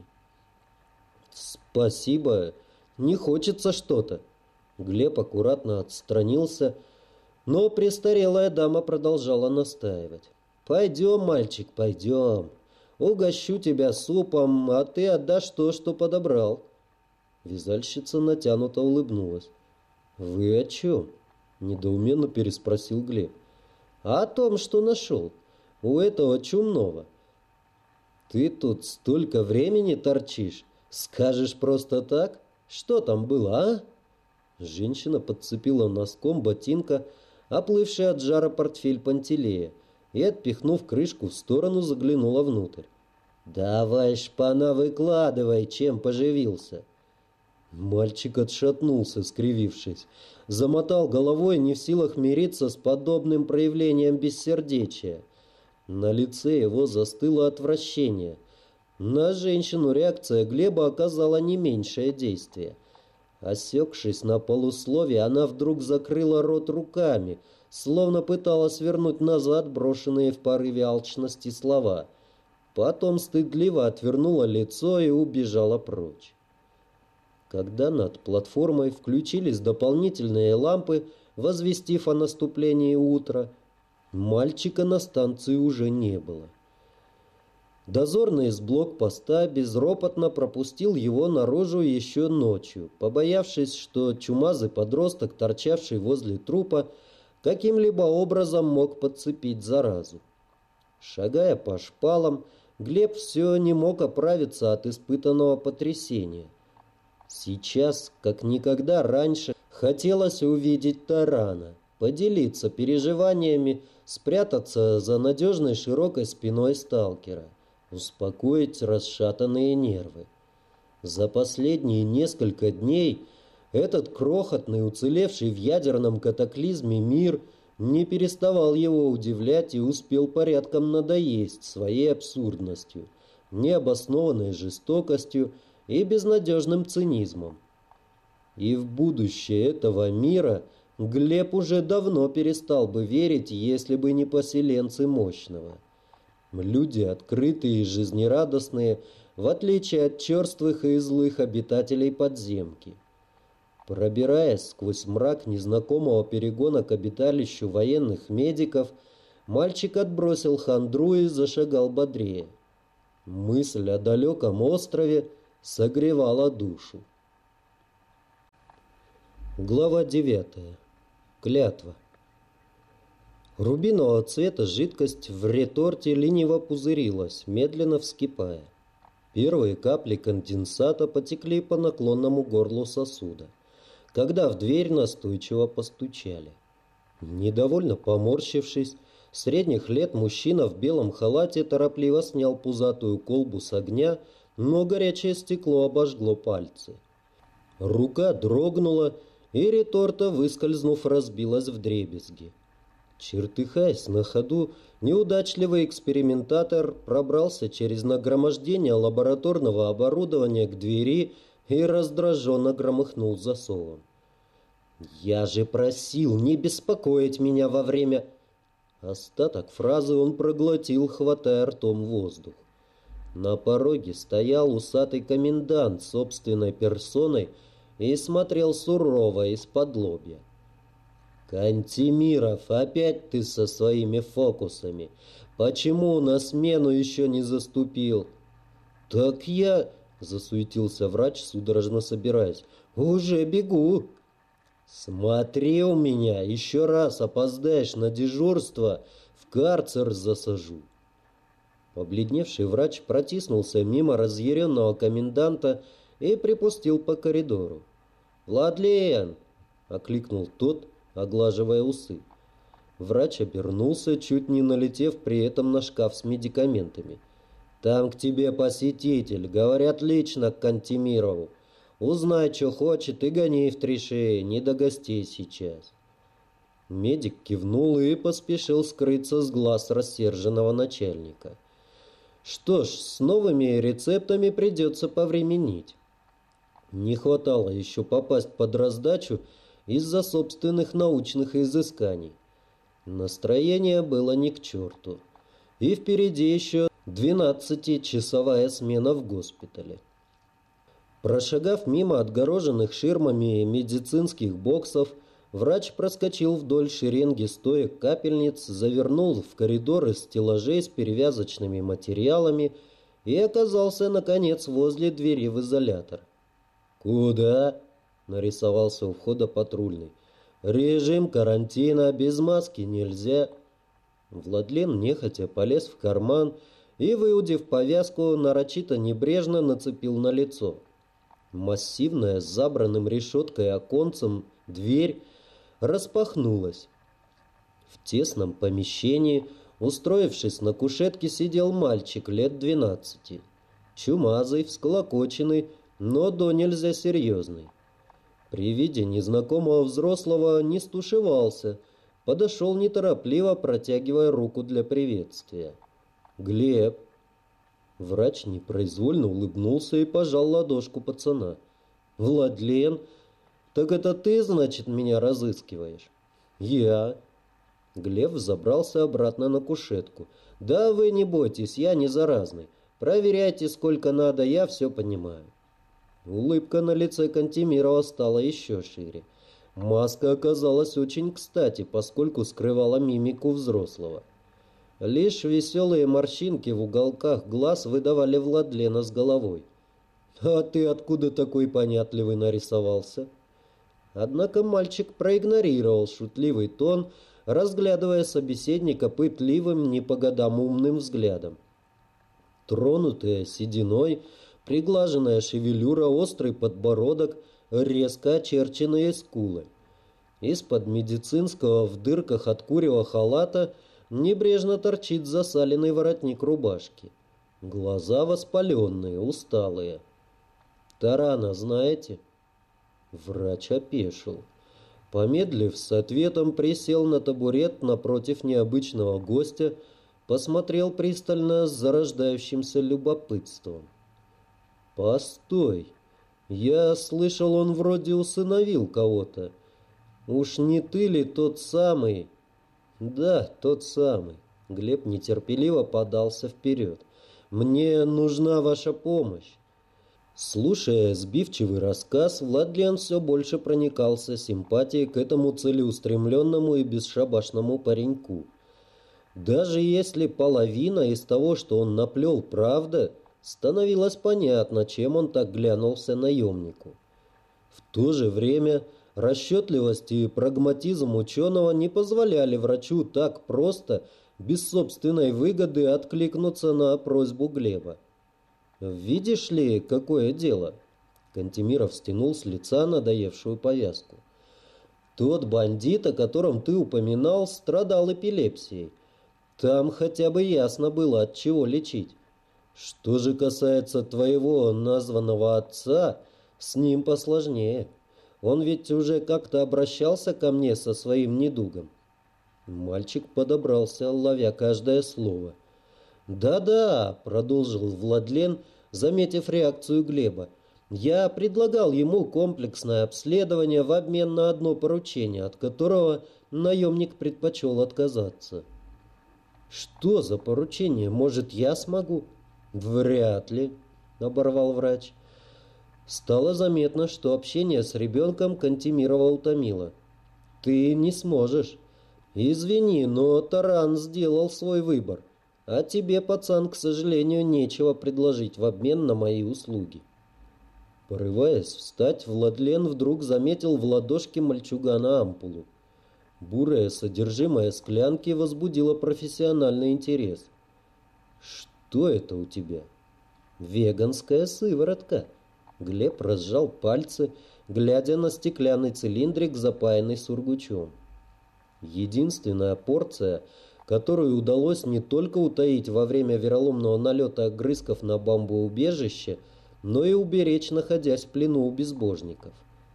«Спасибо, не хочется что-то». Глеб аккуратно отстранился, но престарелая дама продолжала настаивать. «Пойдем, мальчик, пойдем. Угощу тебя супом, а ты отдашь то, что подобрал». Вязальщица натянуто улыбнулась. «Вы о чем?» – недоуменно переспросил Глеб. «О том, что нашел. У этого чумного». «Ты тут столько времени торчишь? Скажешь просто так? Что там было, а?» Женщина подцепила носком ботинка оплывший от жара портфель Пантелея и, отпихнув крышку в сторону, заглянула внутрь. «Давай, шпана, выкладывай, чем поживился». Мальчик отшатнулся, скривившись. Замотал головой, не в силах мириться с подобным проявлением бессердечия. На лице его застыло отвращение. На женщину реакция Глеба оказала не меньшее действие. Осекшись на полуслове, она вдруг закрыла рот руками, словно пыталась вернуть назад брошенные в порыве алчности слова. Потом стыдливо отвернула лицо и убежала прочь. Когда над платформой включились дополнительные лампы, возвестив о наступлении утра, мальчика на станции уже не было. Дозорный из блокпоста безропотно пропустил его наружу еще ночью, побоявшись, что чумазый подросток, торчавший возле трупа, каким-либо образом мог подцепить заразу. Шагая по шпалам, Глеб все не мог оправиться от испытанного потрясения. Сейчас, как никогда раньше, хотелось увидеть Тарана, поделиться переживаниями, спрятаться за надежной широкой спиной сталкера, успокоить расшатанные нервы. За последние несколько дней этот крохотный, уцелевший в ядерном катаклизме мир не переставал его удивлять и успел порядком надоесть своей абсурдностью, необоснованной жестокостью и безнадежным цинизмом. И в будущее этого мира Глеб уже давно перестал бы верить, если бы не поселенцы Мощного. Люди открытые и жизнерадостные, в отличие от черствых и злых обитателей подземки. Пробираясь сквозь мрак незнакомого перегона к обиталищу военных медиков, мальчик отбросил хандру и зашагал бодрее. Мысль о далеком острове согревала душу. Глава 9. Клятва. Рубинового цвета жидкость в реторте лениво пузырилась, медленно вскипая. Первые капли конденсата потекли по наклонному горлу сосуда, когда в дверь настойчиво постучали. Недовольно поморщившись, средних лет мужчина в белом халате торопливо снял пузатую колбу с огня, но горячее стекло обожгло пальцы. Рука дрогнула, и реторта, выскользнув, разбилась вдребезги. Чертыхаясь на ходу, неудачливый экспериментатор пробрался через нагромождение лабораторного оборудования к двери и раздраженно громыхнул засовом. «Я же просил не беспокоить меня во время...» Остаток фразы он проглотил, хватая ртом воздух. На пороге стоял усатый комендант собственной персоной и смотрел сурово из-под лобья. «Кантемиров, опять ты со своими фокусами. Почему на смену еще не заступил?» «Так я...» — засуетился врач, судорожно собираясь. «Уже бегу!» «Смотри у меня, еще раз опоздаешь на дежурство, в карцер засажу!» Побледневший врач протиснулся мимо разъяренного коменданта и припустил по коридору. «Владлен!» — окликнул тот, оглаживая усы. Врач обернулся, чуть не налетев при этом на шкаф с медикаментами. «Там к тебе посетитель, говорят, лично к Кантемирову. Узнай, что хочет, и гони в 3 шеи, не до гостей сейчас». Медик кивнул и поспешил скрыться с глаз рассерженного начальника. Что ж, с новыми рецептами придется повременить. Не хватало еще попасть под раздачу из-за собственных научных изысканий. Настроение было ни к черту. И впереди еще 12-часовая смена в госпитале. Прошагав мимо отгороженных ширмами медицинских боксов, врач проскочил вдоль шеренги стоек капельниц, завернул в коридор из стеллажей с перевязочными материалами и оказался, наконец, возле двери в изолятор. «Куда?» — нарисовался у входа патрульный. «Режим карантина, без маски нельзя». Владлен нехотя полез в карман и, выудив повязку, нарочито небрежно нацепил на лицо. Массивная с забранным решеткой оконцем дверь распахнулась. В тесном помещении, устроившись на кушетке, сидел мальчик лет 12. Чумазый, всколокоченный, но до нельзя серьезный. При виде незнакомого взрослого не стушевался, подошел неторопливо, протягивая руку для приветствия. «Глеб!» Врач непроизвольно улыбнулся и пожал ладошку пацана. «Владлен, так это ты, значит, меня разыскиваешь?» «Я». Глеб взобрался обратно на кушетку. «Да вы не бойтесь, я не заразный. Проверяйте сколько надо, я все понимаю». Улыбка на лице Кантемирова стала еще шире. Маска оказалась очень кстати, поскольку скрывала мимику взрослого. Лишь веселые морщинки в уголках глаз выдавали Владлена с головой. «А ты откуда такой понятливый нарисовался?» Однако мальчик проигнорировал шутливый тон, разглядывая собеседника пытливым, не по годам умным взглядом. Тронутая сединой, приглаженная шевелюра, острый подбородок, резко очерченные скулы. Из-под медицинского в дырках от курева халата небрежно торчит засаленный воротник рубашки. Глаза воспаленные, усталые. «Тарана знаете?» Врач опешил. Помедлив с ответом, присел на табурет напротив необычного гостя, посмотрел пристально с зарождающимся любопытством. «Постой! Я слышал, он вроде усыновил кого-то. Уж не ты ли тот самый?» «Да, тот самый». Глеб нетерпеливо подался вперед. «Мне нужна ваша помощь». Слушая сбивчивый рассказ, Владлен все больше проникался симпатией к этому целеустремленному и бесшабашному пареньку. Даже если половина из того, что он наплел, правда, становилось понятно, чем он так глянулся наемнику. В то же время расчетливость и прагматизм ученого не позволяли врачу так просто, без собственной выгоды, откликнуться на просьбу Глеба. «Видишь ли, какое дело?» Кантемиров стянул с лица надоевшую повязку. «Тот бандит, о котором ты упоминал, страдал эпилепсией. Там хотя бы ясно было, от чего лечить. Что же касается твоего названного отца, с ним посложнее. Он ведь уже как-то обращался ко мне со своим недугом». Мальчик подобрался, ловя каждое слово. «Да-да», — продолжил Владлен, заметив реакцию Глеба. «Я предлагал ему комплексное обследование в обмен на одно поручение, от которого наемник предпочел отказаться». «Что за поручение? Может, я смогу?» «Вряд ли», — оборвал врач. Стало заметно, что общение с ребенком Кантемирова утомило. «Ты не сможешь. Извини, но Таран сделал свой выбор. А тебе, пацан, к сожалению, нечего предложить в обмен на мои услуги». Порываясь встать, Владлен вдруг заметил в ладошке мальчугана ампулу. Бурое содержимое склянки возбудило профессиональный интерес. «Что это у тебя?» «Веганская сыворотка». Глеб разжал пальцы, глядя на стеклянный цилиндрик, запаянный сургучом. Единственная порция, которую удалось не только утаить во время вероломного налета огрызков на бомбоубежище, но и уберечь, находясь в плену у безбожников.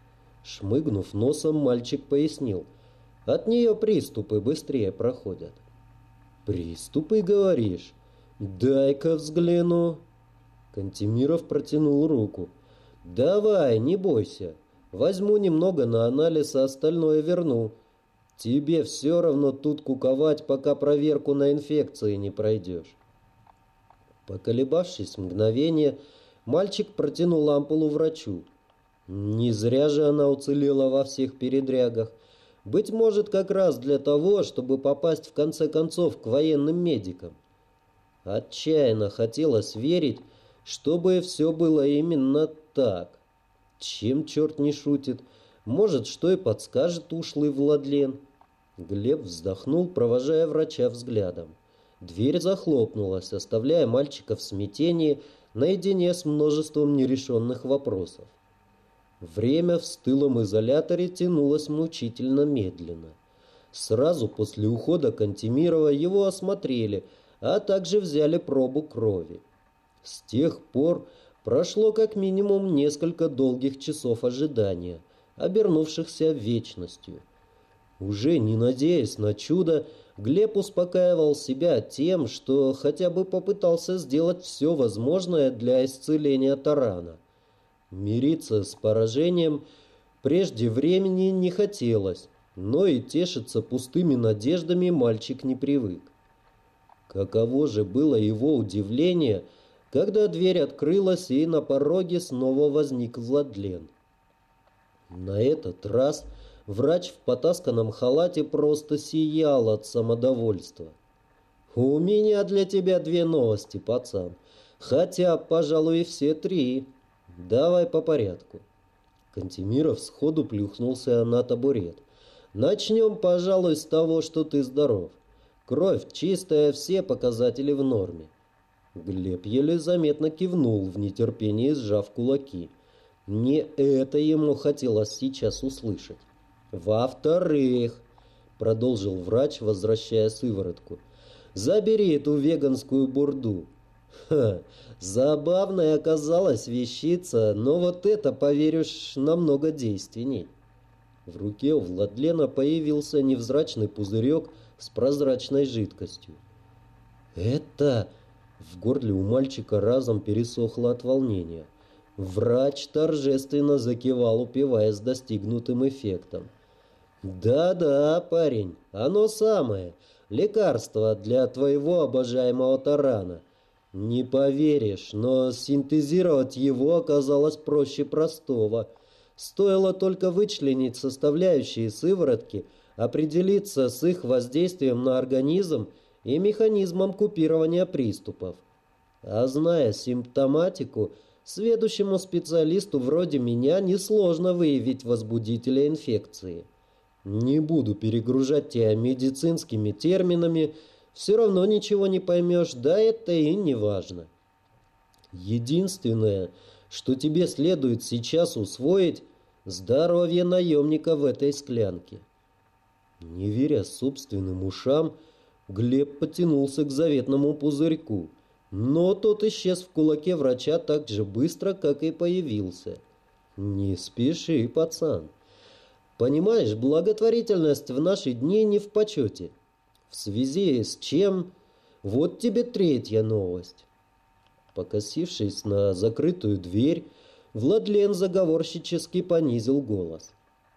Шмыгнув носом, мальчик пояснил: «От нее приступы быстрее проходят». «Приступы, говоришь? Дай-ка взгляну». Кантемиров протянул руку. «Давай, не бойся. Возьму немного на анализ, а остальное верну. Тебе все равно тут куковать, пока проверку на инфекции не пройдешь». Поколебавшись мгновение, мальчик протянул ампулу врачу. Не зря же она уцелела во всех передрягах. Быть может, как раз для того, чтобы попасть в конце концов к военным медикам. Отчаянно хотелось верить, чтобы все было именно так. Чем черт не шутит? Может, что и подскажет ушлый Владлен. Глеб вздохнул, провожая врача взглядом. Дверь захлопнулась, оставляя мальчика в смятении, наедине с множеством нерешенных вопросов. Время в стылом изоляторе тянулось мучительно медленно. Сразу после ухода Кантемирова его осмотрели, а также взяли пробу крови. С тех пор прошло как минимум несколько долгих часов ожидания, обернувшихся вечностью. Уже не надеясь на чудо, Глеб успокаивал себя тем, что хотя бы попытался сделать все возможное для исцеления Тарана. Мириться с поражением прежде времени не хотелось, но и тешиться пустыми надеждами мальчик не привык. Каково же было его удивление, когда дверь открылась и на пороге снова возник Владлен. На этот раз врач в потасканном халате просто сиял от самодовольства. У меня для тебя две новости, пацан. Хотя, пожалуй, и все три. Давай по порядку. Кантемиров сходу плюхнулся на табурет. Начнем, пожалуй, с того, что ты здоров. Кровь чистая, все показатели в норме. Глеб еле заметно кивнул, в нетерпении сжав кулаки. Не это ему хотелось сейчас услышать. Во-вторых, продолжил врач, возвращая сыворотку, забери эту веганскую бурду. Ха, забавная оказалась вещица, но вот это, поверишь, намного действенней. В руке у Владлена появился невзрачный пузырек с прозрачной жидкостью. Это... В горле у мальчика разом пересохло от волнения. Врач торжественно закивал, упиваясь достигнутым эффектом. «Да-да, парень, оно самое. Лекарство для твоего обожаемого тарана. Не поверишь, но синтезировать его оказалось проще простого. Стоило только вычленить составляющие сыворотки, определиться с их воздействием на организм и механизмом купирования приступов. А зная симптоматику, сведущему специалисту вроде меня несложно выявить возбудителя инфекции. Не буду перегружать тебя медицинскими терминами, все равно ничего не поймешь, да это и не важно. Единственное, что тебе следует сейчас усвоить, здоровье наемника в этой склянке. Не веря собственным ушам, Глеб потянулся к заветному пузырьку, но тот исчез в кулаке врача так же быстро, как и появился. Не спеши, пацан. Понимаешь, благотворительность в наши дни не в почете. В связи с чем... Вот тебе третья новость. Покосившись на закрытую дверь, Владлен заговорщически понизил голос.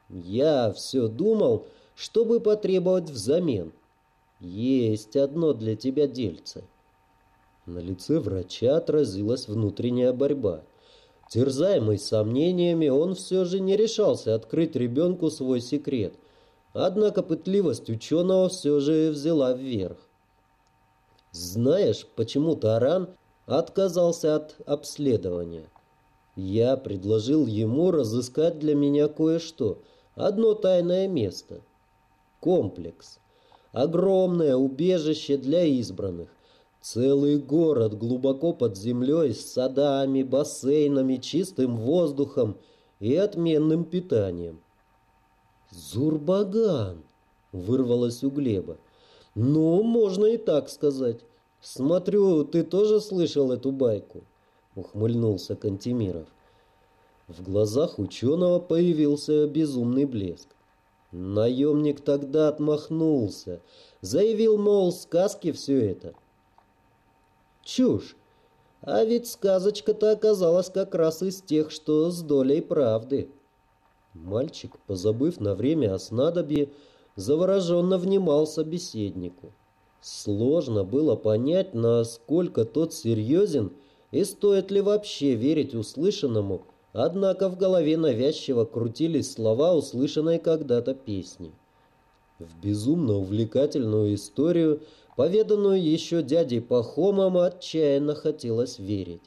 Я все думал, чтобы потребовать взамен. Есть одно для тебя дельце. На лице врача отразилась внутренняя борьба. Терзаемый сомнениями, он все же не решался открыть ребенку свой секрет. Однако пытливость ученого все же взяла вверх. Знаешь, почему Таран отказался от обследования? Я предложил ему разыскать для меня кое-что, одно тайное место. Комплекс. Огромное убежище для избранных. Целый город глубоко под землей с садами, бассейнами, чистым воздухом и отменным питанием. «Зурбаган!» — вырвалось у Глеба. «Ну, можно и так сказать. Смотрю, ты тоже слышал эту байку?» — ухмыльнулся Кантемиров. В глазах ученого появился безумный блеск. Наемник тогда отмахнулся, заявил, мол, сказки все это. Чушь! А ведь сказочка-то оказалась как раз из тех, что с долей правды. Мальчик, позабыв на время о снадобье, завороженно внимал собеседнику. Сложно было понять, насколько тот серьезен и стоит ли вообще верить услышанному, однако в голове навязчиво крутились слова услышанной когда-то песни. В безумно увлекательную историю, поведанную еще дядей Пахомом, отчаянно хотелось верить.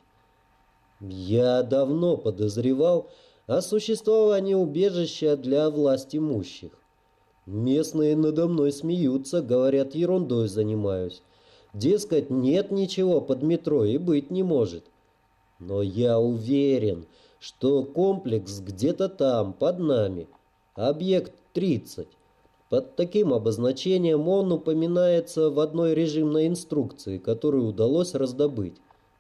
Я давно подозревал о существовании убежища для властимущих. Местные надо мной смеются, говорят, ерундой занимаюсь. Дескать, нет ничего под метро и быть не может. Но я уверен, что комплекс где-то там, под нами. Объект 30. Под таким обозначением он упоминается в одной режимной инструкции, которую удалось раздобыть.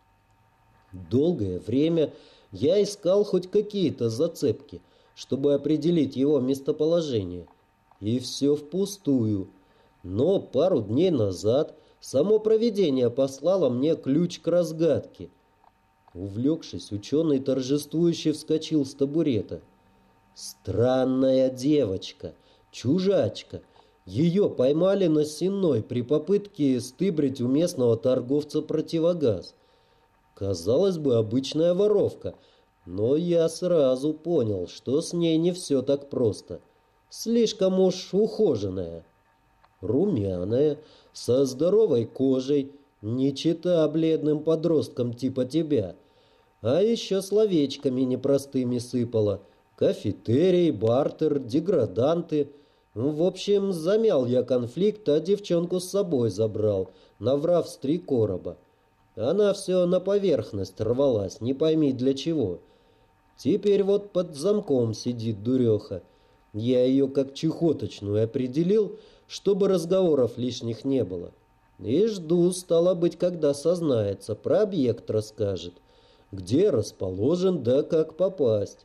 Долгое время я искал хоть какие-то зацепки, чтобы определить его местоположение. И все впустую. Но пару дней назад само провидение послало мне ключ к разгадке. Увлекшись, ученый торжествующе вскочил с табурета. Странная девочка, чужачка. Ее поймали на Сенной при попытке стыбрить у местного торговца противогаз. Казалось бы, обычная воровка, но я сразу понял, что с ней не все так просто. Слишком уж ухоженная. Румяная, со здоровой кожей, не чета бледным подросткам типа тебя. А еще словечками непростыми сыпала. Кафетерий, бартер, деграданты. В общем, замял я конфликт, а девчонку с собой забрал, наврав с 3 короба. Она все на поверхность рвалась, не пойми для чего. Теперь вот под замком сидит дуреха. Я ее как чехоточную определил, чтобы разговоров лишних не было. И жду, стало быть, когда сознается, про объект расскажет. Где расположен, да как попасть.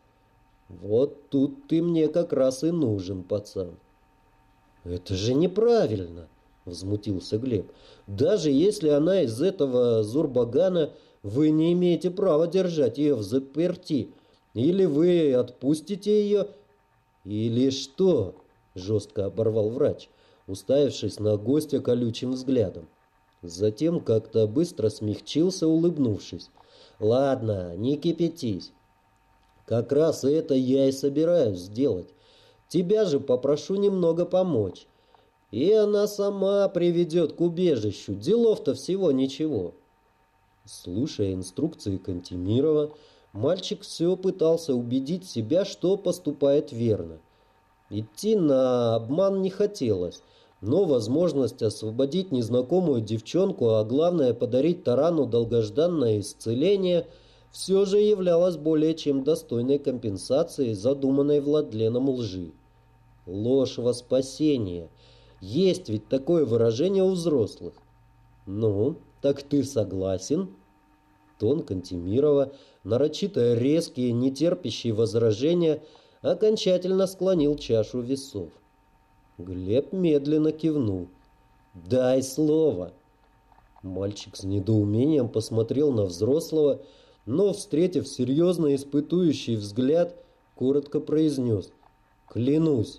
Вот тут ты мне как раз и нужен, пацан. Это же неправильно, возмутился Глеб. Даже если она из этого Зурбагана, вы не имеете права держать ее в заперти. Или вы отпустите ее, или что? Жестко оборвал врач, уставившись на гостя колючим взглядом. Затем как-то быстро смягчился, улыбнувшись. Ладно, не кипятись. Как раз это я и собираюсь сделать. Тебя же попрошу немного помочь. И она сама приведет к убежищу. Делов-то всего ничего. Слушая инструкции Кантемирова, мальчик все пытался убедить себя, что поступает верно. Идти на обман не хотелось, но возможность освободить незнакомую девчонку, а главное подарить Тарану долгожданное исцеление, все же являлась более чем достойной компенсацией задуманной Владленом лжи. Ложь во спасение. Есть ведь такое выражение у взрослых. Ну, так ты согласен? Тон Кантемирова, нарочито резкий, нетерпящий возражения, окончательно склонил чашу весов. Глеб медленно кивнул. «Дай слово!» Мальчик с недоумением посмотрел на взрослого, но, встретив серьезно испытующий взгляд, коротко произнес: «Клянусь!»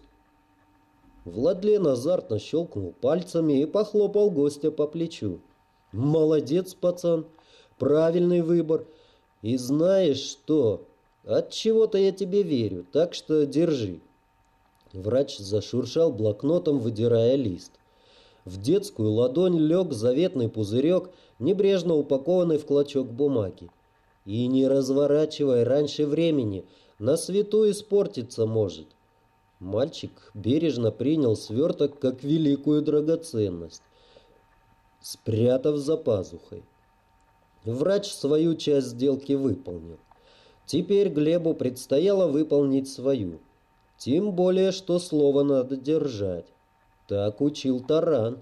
Владлен азартно щелкнул пальцами и похлопал гостя по плечу. «Молодец, пацан! Правильный выбор! И знаешь что? От чего-то я тебе верю, так что держи!» Врач зашуршал блокнотом, выдирая лист. В детскую ладонь лег заветный пузырек, небрежно упакованный в клочок бумаги. «И не разворачивай раньше времени, на свету испортиться может». Мальчик бережно принял сверток как великую драгоценность, спрятав за пазухой. Врач свою часть сделки выполнил. Теперь Глебу предстояло выполнить свою. Тем более, что слово надо держать. Так учил Таран.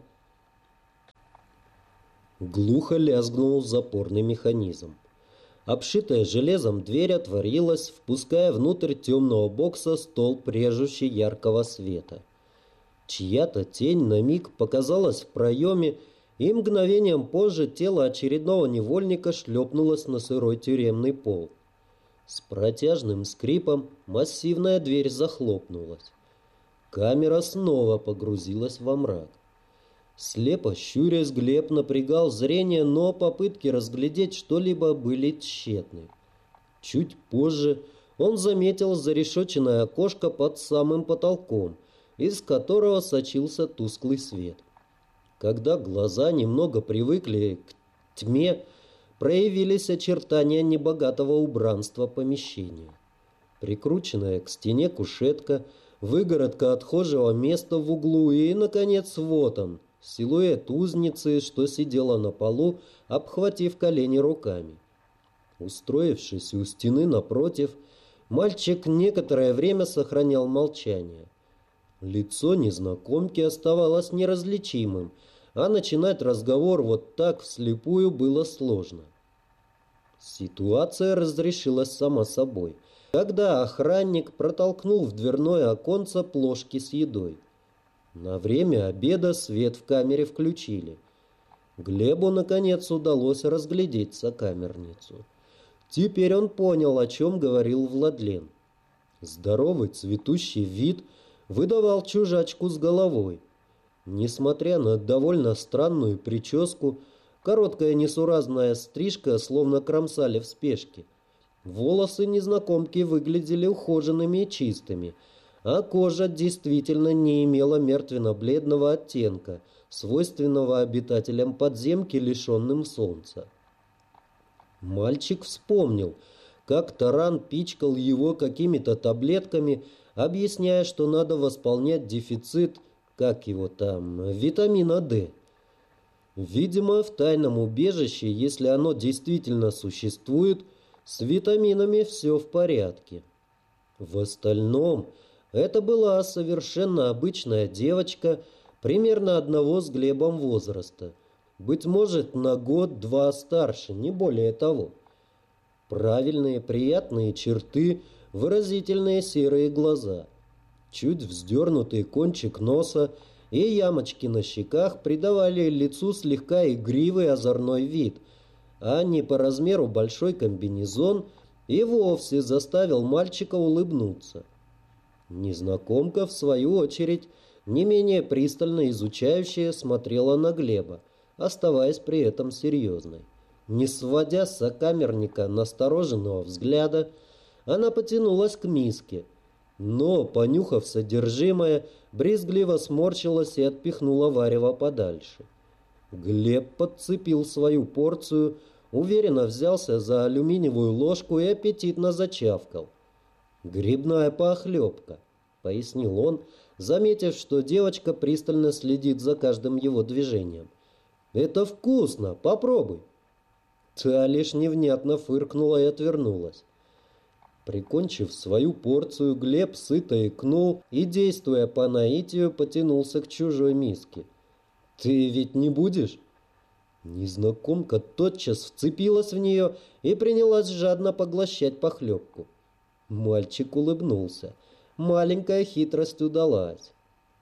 Глухо лязгнул запорный механизм. Обшитая железом дверь отворилась, впуская внутрь темного бокса столб режущий яркого света. Чья-то тень на миг показалась в проеме, и мгновением позже тело очередного невольника шлепнулось на сырой тюремный пол. С протяжным скрипом массивная дверь захлопнулась. Камера снова погрузилась во мрак. Слепо щурясь, Глеб напрягал зрение, но попытки разглядеть что-либо были тщетны. Чуть позже он заметил зарешеченное окошко под самым потолком, из которого сочился тусклый свет. Когда глаза немного привыкли к тьме, проявились очертания небогатого убранства помещения. Прикрученная к стене кушетка, выгородка отхожего места в углу и, наконец, вот он, силуэт узницы, что сидела на полу, обхватив колени руками. Устроившись у стены напротив, мальчик некоторое время сохранял молчание. Лицо незнакомки оставалось неразличимым, а начинать разговор вот так вслепую было сложно. Ситуация разрешилась сама собой, когда охранник протолкнул в дверное оконце плошки с едой. На время обеда свет в камере включили. Глебу, наконец, удалось разглядеть сокамерницу. Теперь он понял, о чем говорил Владлен. Здоровый цветущий вид выдавал чужачку с головой. Несмотря на довольно странную прическу, короткая несуразная стрижка словно кромсали в спешке. Волосы незнакомки выглядели ухоженными и чистыми, а кожа действительно не имела мертвенно-бледного оттенка, свойственного обитателям подземки, лишенным солнца. Мальчик вспомнил, как Таран пичкал его какими-то таблетками, объясняя, что надо восполнять дефицит, как его там, витамина D. Видимо, в тайном убежище, если оно действительно существует, с витаминами все в порядке. В остальном, это была совершенно обычная девочка, примерно одного с Глебом возраста. Быть может, на год-два старше, не более того. Правильные, приятные черты, выразительные серые глаза. Чуть вздернутый кончик носа и ямочки на щеках придавали лицу слегка игривый озорной вид, а не по размеру большой комбинезон и вовсе заставил мальчика улыбнуться. Незнакомка, в свою очередь, не менее пристально изучающая, смотрела на Глеба, оставаясь при этом серьезной. Не сводя с сокамерника настороженного взгляда, она потянулась к миске, но, понюхав содержимое, брезгливо сморщилась и отпихнула варево подальше. Глеб подцепил свою порцию, уверенно взялся за алюминиевую ложку и аппетитно зачавкал. «Грибная похлебка», — пояснил он, заметив, что девочка пристально следит за каждым его движением. «Это вкусно, попробуй». Та лишь невнятно фыркнула и отвернулась. Прикончив свою порцию, Глеб сыто икнул и, действуя по наитию, потянулся к чужой миске. «Ты ведь не будешь?» Незнакомка тотчас вцепилась в нее и принялась жадно поглощать похлебку. Мальчик улыбнулся. Маленькая хитрость удалась.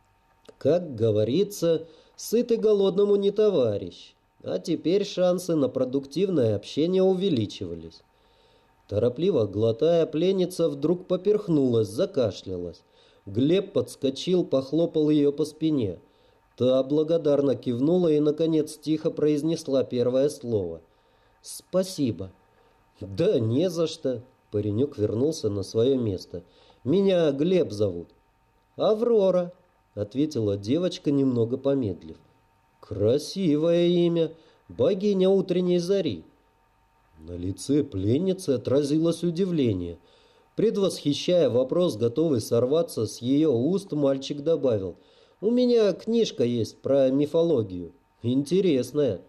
Как говорится, сытый голодному не товарищ. А теперь шансы на продуктивное общение увеличивались. Торопливо глотая, пленница вдруг поперхнулась, закашлялась. Глеб подскочил, похлопал ее по спине. Та благодарно кивнула и, наконец, тихо произнесла первое слово. «Спасибо». «Да не за что». Паренек вернулся на свое место. «Меня Глеб зовут». «Аврора», — ответила девочка, немного помедлив. «Красивое имя. Богиня утренней зари». На лице пленницы отразилось удивление. Предвосхищая вопрос, готовый сорваться с ее уст, мальчик добавил: «У меня книжка есть про мифологию. Интересная».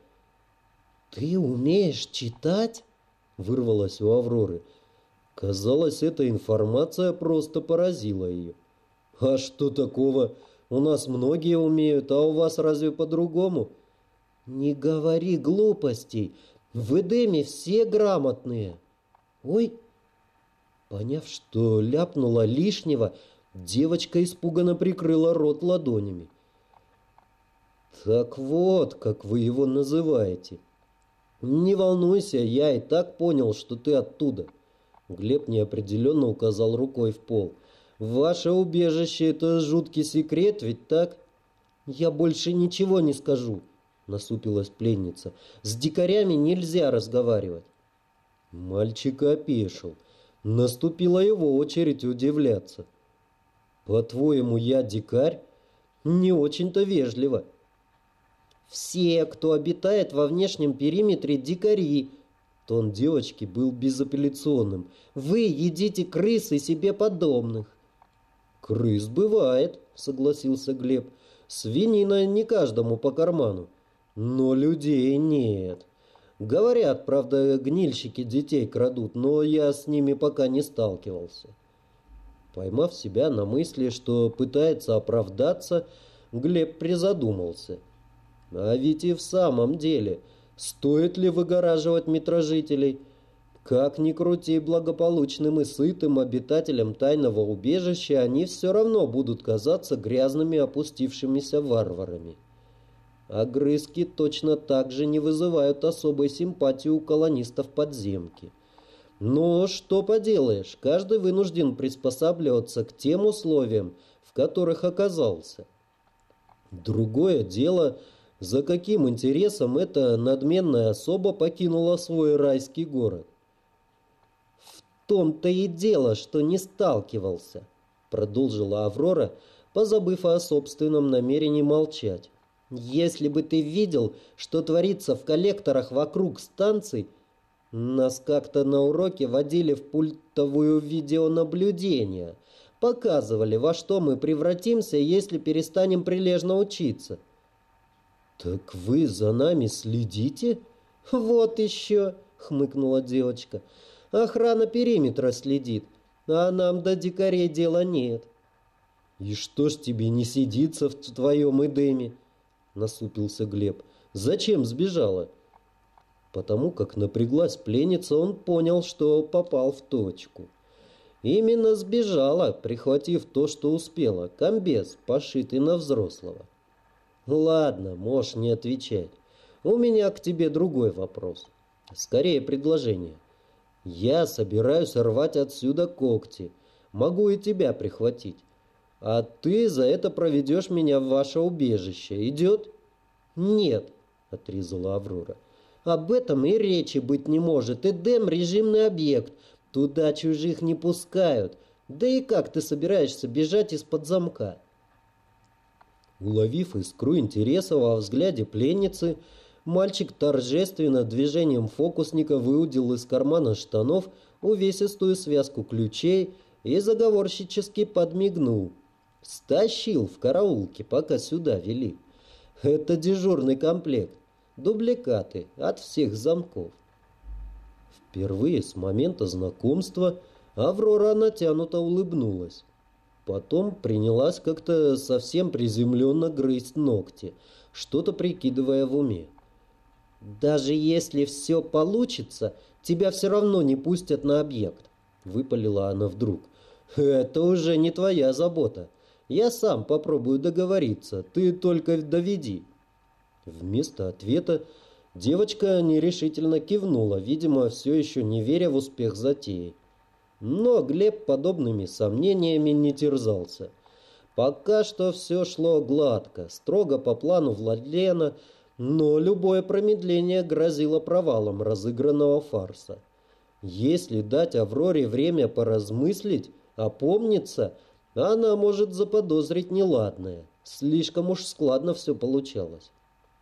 «Ты умеешь читать?» — вырвалось у Авроры. Казалось, эта информация просто поразила ее. «А что такого? У нас многие умеют, а у вас разве по-другому?» «Не говори глупостей. В Эдеме все грамотные». «Ой!» Поняв, что ляпнула лишнего, девочка испуганно прикрыла рот ладонями. «Так вот, как вы его называете. Не волнуйся, я и так понял, что ты оттуда». Глеб неопределенно указал рукой в пол. «Ваше убежище — это жуткий секрет, ведь так?» «Я больше ничего не скажу», — насупилась пленница. «С дикарями нельзя разговаривать». Мальчик опешил. Наступила его очередь удивляться. «По-твоему, я дикарь? Не очень-то вежливо». «Все, кто обитает во внешнем периметре, дикари». Тон девочки был безапелляционным. «Вы едите крыс и себе подобных». «Крыс бывает», — согласился Глеб. «Свинина не каждому по карману. Но людей нет. Говорят, правда, гнильщики детей крадут, но я с ними пока не сталкивался». Поймав себя на мысли, что пытается оправдаться, Глеб призадумался. А ведь и в самом деле, стоит ли выгораживать метрожителей? Как ни крути, благополучным и сытым обитателям тайного убежища они все равно будут казаться грязными опустившимися варварами. Огрызки точно так же не вызывают особой симпатии у колонистов подземки. Но что поделаешь, каждый вынужден приспосабливаться к тем условиям, в которых оказался. Другое дело, за каким интересом эта надменная особа покинула свой райский город. «В том-то и дело, что не сталкивался», — продолжила Аврора, позабыв о собственном намерении молчать. Если бы ты видел, что творится в коллекторах вокруг станций, нас как-то на уроке водили в пультовую видеонаблюдение. Показывали, во что мы превратимся, если перестанем прилежно учиться. «Так вы за нами следите?» «Вот еще!» — хмыкнула девочка. «Охрана периметра следит, а нам до дикарей дела нет». «И что ж тебе не сидится в твоем Эдеме?» — насупился Глеб. «Зачем сбежала?» Потому как напряглась пленница, он понял, что попал в точку. Именно сбежала, прихватив то, что успела, комбез, пошитый на взрослого. «Ладно, можешь не отвечать. У меня к тебе другой вопрос. Скорее предложение. Я собираюсь рвать отсюда когти. Могу и тебя прихватить. А ты за это проведешь меня в ваше убежище. Идет?» «Нет», — отрезала Аврора. «Об этом и речи быть не может. Эдем — режимный объект. Туда чужих не пускают. Да и как ты собираешься бежать из-под замка?» Уловив искру интереса во взгляде пленницы, мальчик торжественно движением фокусника выудил из кармана штанов увесистую связку ключей и заговорщически подмигнул. Стащил в караулке, пока сюда вели. Это дежурный комплект. Дубликаты от всех замков. Впервые с момента знакомства Аврора натянуто улыбнулась. Потом принялась как-то совсем приземленно грызть ногти, что-то прикидывая в уме. «Даже если все получится, тебя все равно не пустят на объект», — выпалила она вдруг. «Это уже не твоя забота. Я сам попробую договориться, ты только доведи». Вместо ответа девочка нерешительно кивнула, видимо, все еще не веря в успех затеи. Но Глеб подобными сомнениями не терзался. Пока что все шло гладко, строго по плану Владлена, но любое промедление грозило провалом разыгранного фарса. Если дать Авроре время поразмыслить, опомниться, она может заподозрить неладное. Слишком уж складно все получалось.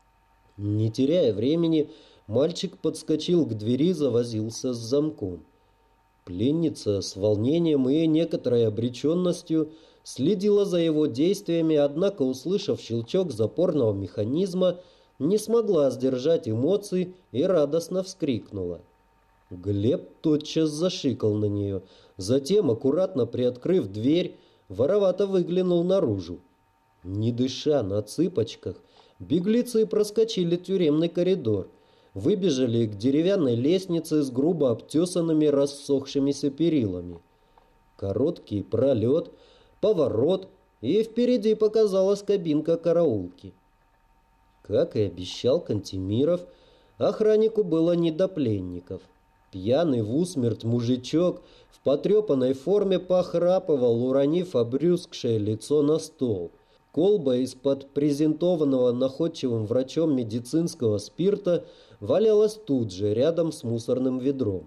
Не теряя времени, мальчик подскочил к двери, завозился с замком. Пленница с волнением и некоторой обреченностью следила за его действиями, однако, услышав щелчок запорного механизма, не смогла сдержать эмоций и радостно вскрикнула. Глеб тотчас зашикал на нее, затем, аккуратно приоткрыв дверь, воровато выглянул наружу. Не дыша на цыпочках, беглецы проскочили тюремный коридор, выбежали к деревянной лестнице с грубо обтесанными рассохшимися перилами. Короткий пролет, поворот, и впереди показалась кабинка караулки. Как и обещал Кантемиров, охраннику было не до пленников. Пьяный в усмерть мужичок в потрепанной форме похрапывал, уронив обрюзгшее лицо на стол. Колба из-под презентованного находчивым врачом медицинского спирта валялась тут же, рядом с мусорным ведром.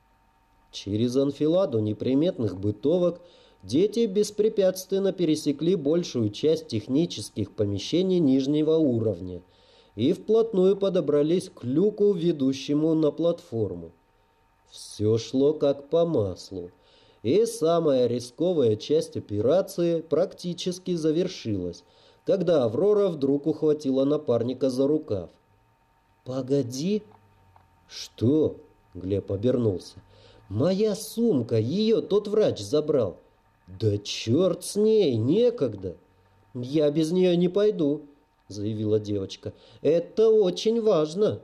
Через анфиладу неприметных бытовок дети беспрепятственно пересекли большую часть технических помещений нижнего уровня и вплотную подобрались к люку, ведущему на платформу. Все шло как по маслу. И самая рисковая часть операции практически завершилась, когда Аврора вдруг ухватила напарника за рукав. «Погоди!» «Что?» — Глеб обернулся. «Моя сумка! Ее тот врач забрал!» «Да черт с ней! Некогда!» «Я без нее не пойду!» — заявила девочка. «Это очень важно!»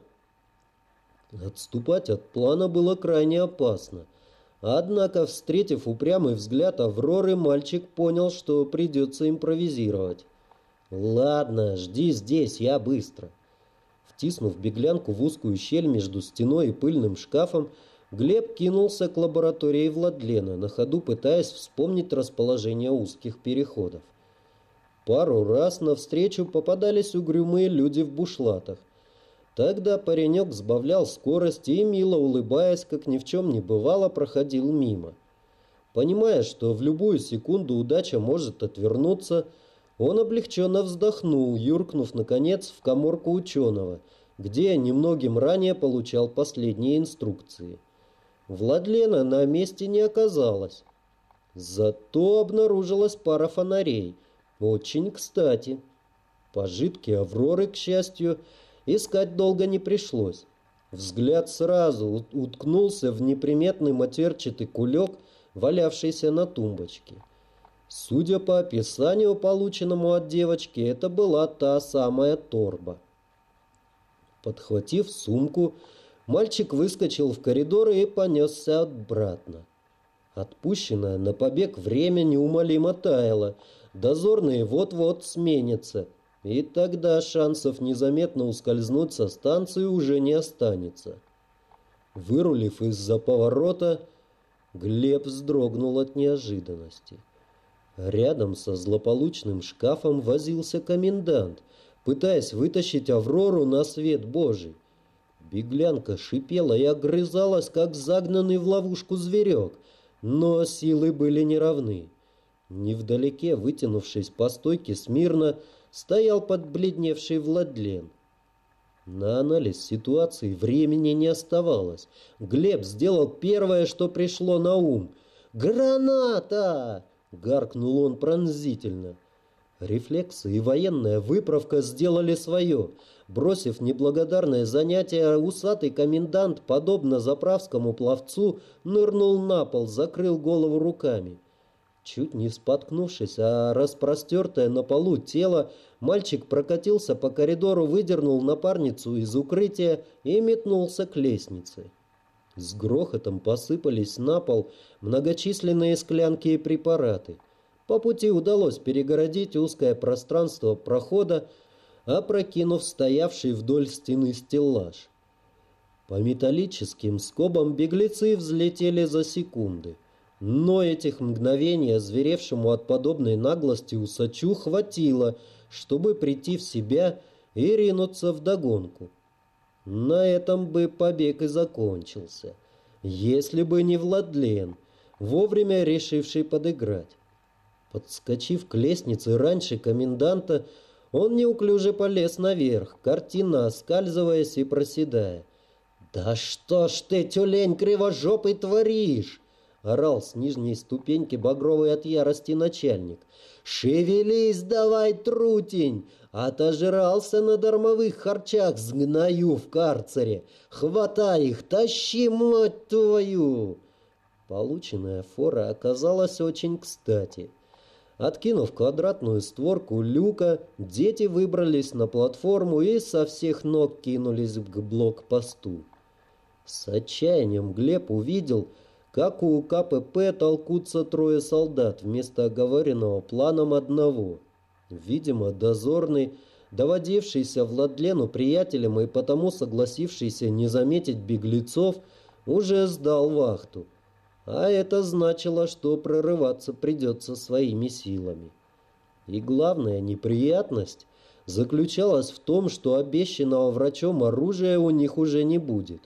Отступать от плана было крайне опасно. Однако, встретив упрямый взгляд Авроры, мальчик понял, что придется импровизировать. «Ладно, жди здесь, я быстро». Втиснув беглянку в узкую щель между стеной и пыльным шкафом, Глеб кинулся к лаборатории Владлена, на ходу пытаясь вспомнить расположение узких переходов. Пару раз навстречу попадались угрюмые люди в бушлатах. Тогда паренек сбавлял скорость и, мило улыбаясь, как ни в чем не бывало, проходил мимо. Понимая, что в любую секунду удача может отвернуться, Он облегченно вздохнул, юркнув, наконец, в каморку ученого, где немногим ранее получал последние инструкции. Владлена на месте не оказалось. Зато обнаружилась пара фонарей. Очень кстати. Пожитки Авроры, к счастью, искать долго не пришлось. Взгляд сразу уткнулся в неприметный матерчатый кулек, валявшийся на тумбочке. Судя по описанию, полученному от девочки, это была та самая торба. Подхватив сумку, мальчик выскочил в коридор и понесся обратно. Отпущенное на побег время неумолимо таяло. Дозорные вот-вот сменятся, и тогда шансов незаметно ускользнуть со станции уже не останется. Вырулив из-за поворота, Глеб вздрогнул от неожиданности. Рядом со злополучным шкафом возился комендант, пытаясь вытащить Аврору на свет Божий. Беглянка шипела и огрызалась, как загнанный в ловушку зверек, но силы были неравны. Невдалеке, вытянувшись по стойке смирно, стоял подбледневший Владлен. На анализ ситуации времени не оставалось. Глеб сделал первое, что пришло на ум. «Граната!» — гаркнул он пронзительно. Рефлексы и военная выправка сделали свое. Бросив неблагодарное занятие, усатый комендант, подобно заправскому пловцу, нырнул на пол, закрыл голову руками. Чуть не споткнувшись, а распростертое на полу тело, мальчик прокатился по коридору, выдернул напарницу из укрытия и метнулся к лестнице. С грохотом посыпались на пол многочисленные склянки и препараты. По пути удалось перегородить узкое пространство прохода, опрокинув стоявший вдоль стены стеллаж. По металлическим скобам беглецы взлетели за секунды. Но этих мгновений озверевшему от подобной наглости усачу хватило, чтобы прийти в себя и ринуться вдогонку. На этом бы побег и закончился, если бы не Владлен, вовремя решивший подыграть. Подскочив к лестнице раньше коменданта, он неуклюже полез наверх, картинно оскальзываясь и проседая. «Да что ж ты, тюлень кривожопый, творишь?» — орал с нижней ступеньки багровый от ярости начальник. «Шевелись давай, трутень! Отожрался на дармовых харчах, сгною в карцере! Хватай их, тащи, мать твою!» Полученная фора оказалась очень кстати. Откинув квадратную створку люка, дети выбрались на платформу и со всех ног кинулись к блокпосту. С отчаянием Глеб увидел, как у КПП толкутся трое солдат вместо оговоренного планом одного. Видимо, дозорный, доводившийся Владлену приятелем и потому согласившийся не заметить беглецов, уже сдал вахту. А это значило, что прорываться придется своими силами. И главная неприятность заключалась в том, что обещанного врачом оружия у них уже не будет.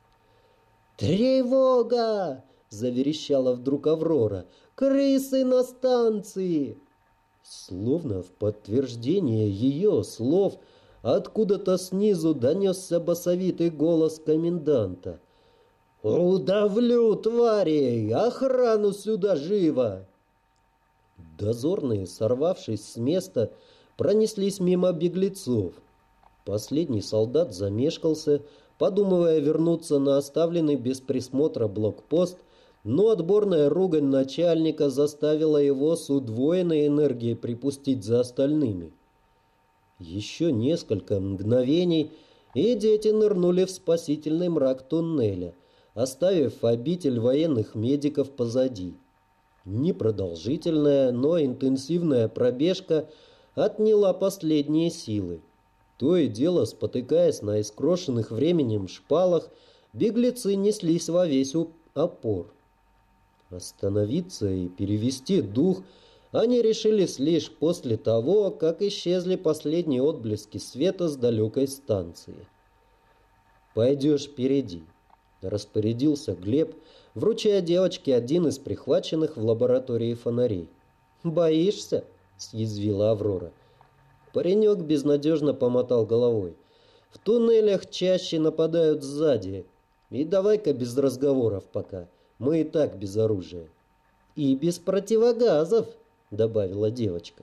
«Тревога!» — заверещала вдруг Аврора. «Крысы на станции!» Словно в подтверждение ее слов откуда-то снизу донесся басовитый голос коменданта. «Удавлю, тварей! Охрану сюда живо!» Дозорные, сорвавшись с места, пронеслись мимо беглецов. Последний солдат замешкался, подумывая вернуться на оставленный без присмотра блокпост, но отборная ругань начальника заставила его с удвоенной энергией припустить за остальными. Еще несколько мгновений, и дети нырнули в спасительный мрак туннеля, оставив обитель военных медиков позади. Непродолжительная, но интенсивная пробежка отняла последние силы. То и дело, спотыкаясь на искрошенных временем шпалах, беглецы неслись во весь опор. Остановиться и перевести дух они решились лишь после того, как исчезли последние отблески света с далекой станции. «Пойдешь впереди», — распорядился Глеб, вручая девочке один из прихваченных в лаборатории фонарей. «Боишься?» — съязвила Аврора. Паренек безнадежно помотал головой. «В туннелях чаще нападают сзади. И давай-ка без разговоров пока. Мы и так без оружия». «И без противогазов», — добавила девочка.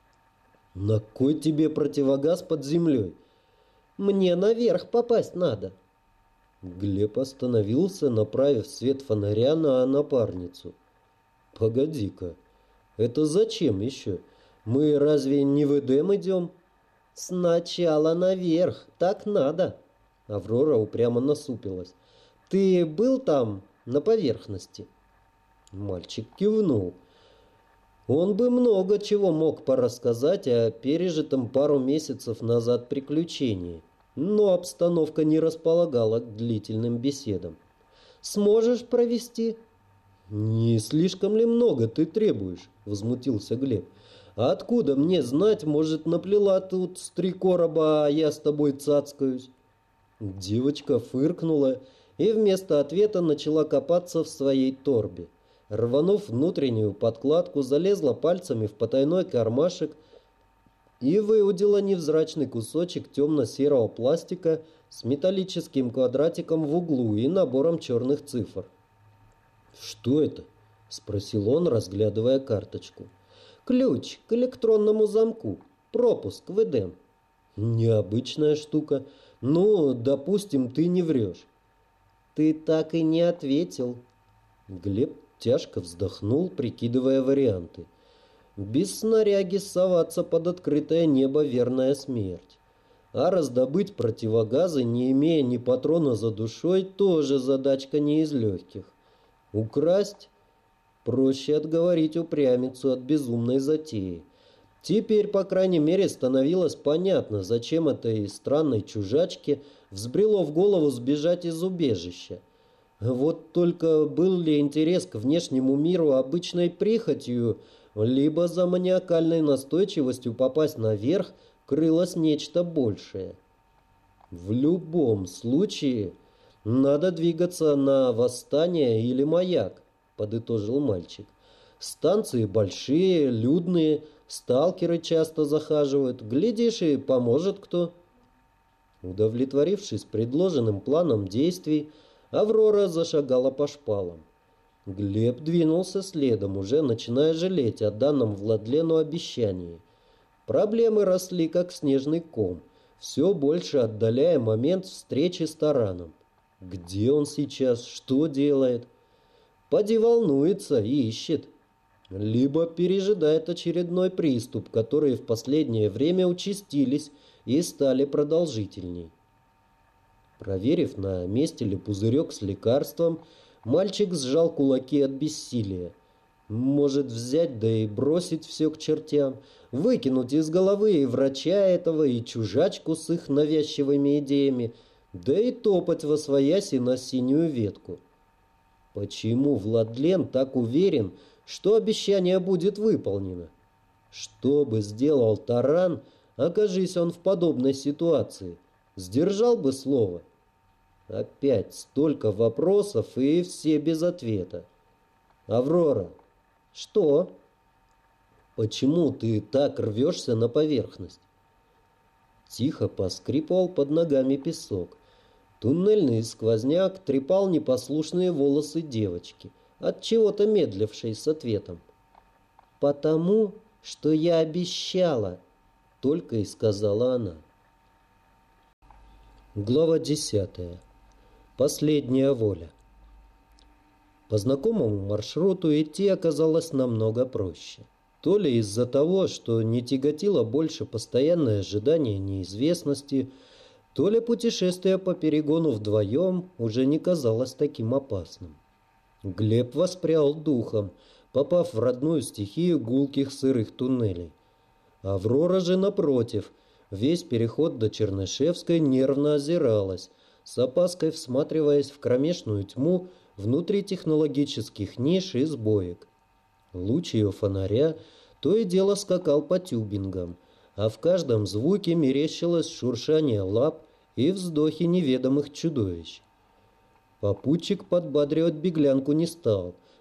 «На кой тебе противогаз под землей?» «Мне наверх попасть надо». Глеб остановился, направив свет фонаря на напарницу. «Погоди-ка, это зачем еще? Мы разве не в Эдем идем?» «Сначала наверх, так надо». Аврора упрямо насупилась. «Ты был там, на поверхности?» Мальчик кивнул. Он бы много чего мог порассказать о пережитом пару месяцев назад приключении, но обстановка не располагала к длительным беседам. «Сможешь провести?» «Не слишком ли много ты требуешь?» — возмутился Глеб. «А откуда мне знать, может, наплела тут с 3 короба, а я с тобой цацкаюсь?» Девочка фыркнула и вместо ответа начала копаться в своей торбе. Рванув внутреннюю подкладку, залезла пальцами в потайной кармашек и выудила невзрачный кусочек темно-серого пластика с металлическим квадратиком в углу и набором черных цифр. «Что это?» — спросил он, разглядывая карточку. «Ключ к электронному замку. Пропуск в Эдем». «Необычная штука. Ну, допустим, ты не врешь». «Ты так и не ответил». Глеб тяжко вздохнул, прикидывая варианты. Без снаряги соваться под открытое небо — верная смерть. А раздобыть противогазы, не имея ни патрона за душой, тоже задачка не из легких. Украсть? Проще отговорить упрямицу от безумной затеи. Теперь, по крайней мере, становилось понятно, зачем этой странной чужачке взбрело в голову сбежать из убежища. Вот только был ли интерес к внешнему миру обычной прихотью, либо за маниакальной настойчивостью попасть наверх крылось нечто большее. В любом случае, надо двигаться на Восстание или Маяк, подытожил мальчик. Станции большие, людные, сталкеры часто захаживают. Глядишь, и поможет кто. Удовлетворившись предложенным планом действий, Аврора зашагала по шпалам. Глеб двинулся следом, уже начиная жалеть о данном Владлену обещании. Проблемы росли, как снежный ком, все больше отдаляя момент встречи с Тараном. Где он сейчас? Что делает? Поди волнуется и ищет. Либо пережидает очередной приступ, которые в последнее время участились и стали продолжительней. Проверив, на месте ли пузырек с лекарством, мальчик сжал кулаки от бессилия. Может взять, да и бросить все к чертям, выкинуть из головы и врача этого, и чужачку с их навязчивыми идеями, да и топать восвояси на синюю ветку. Почему Владлен так уверен, что обещание будет выполнено? Что бы сделал Таран, окажись он в подобной ситуации? Сдержал бы слово? Опять столько вопросов, и все без ответа. «Аврора!» «Что?» «Почему ты так рвешься на поверхность?» Тихо поскрипывал под ногами песок. Туннельный сквозняк трепал непослушные волосы девочки, от чего-то медлившей с ответом. «Потому что я обещала», — только и сказала она. Глава 10. Последняя воля. По знакомому маршруту идти оказалось намного проще. То ли из-за того, что не тяготило больше постоянное ожидание неизвестности, то ли путешествие по перегону вдвоем уже не казалось таким опасным. Глеб воспрял духом, попав в родную стихию гулких сырых туннелей. Аврора же, напротив, весь переход до Чернышевской нервно озиралась, с опаской всматриваясь в кромешную тьму внутри технологических ниш и сбоек. Луч ее фонаря то и дело скакал по тюбингам, а в каждом звуке мерещилось шуршание лап и вздохи неведомых чудовищ. Попутчик подбадривать беглянку не стал,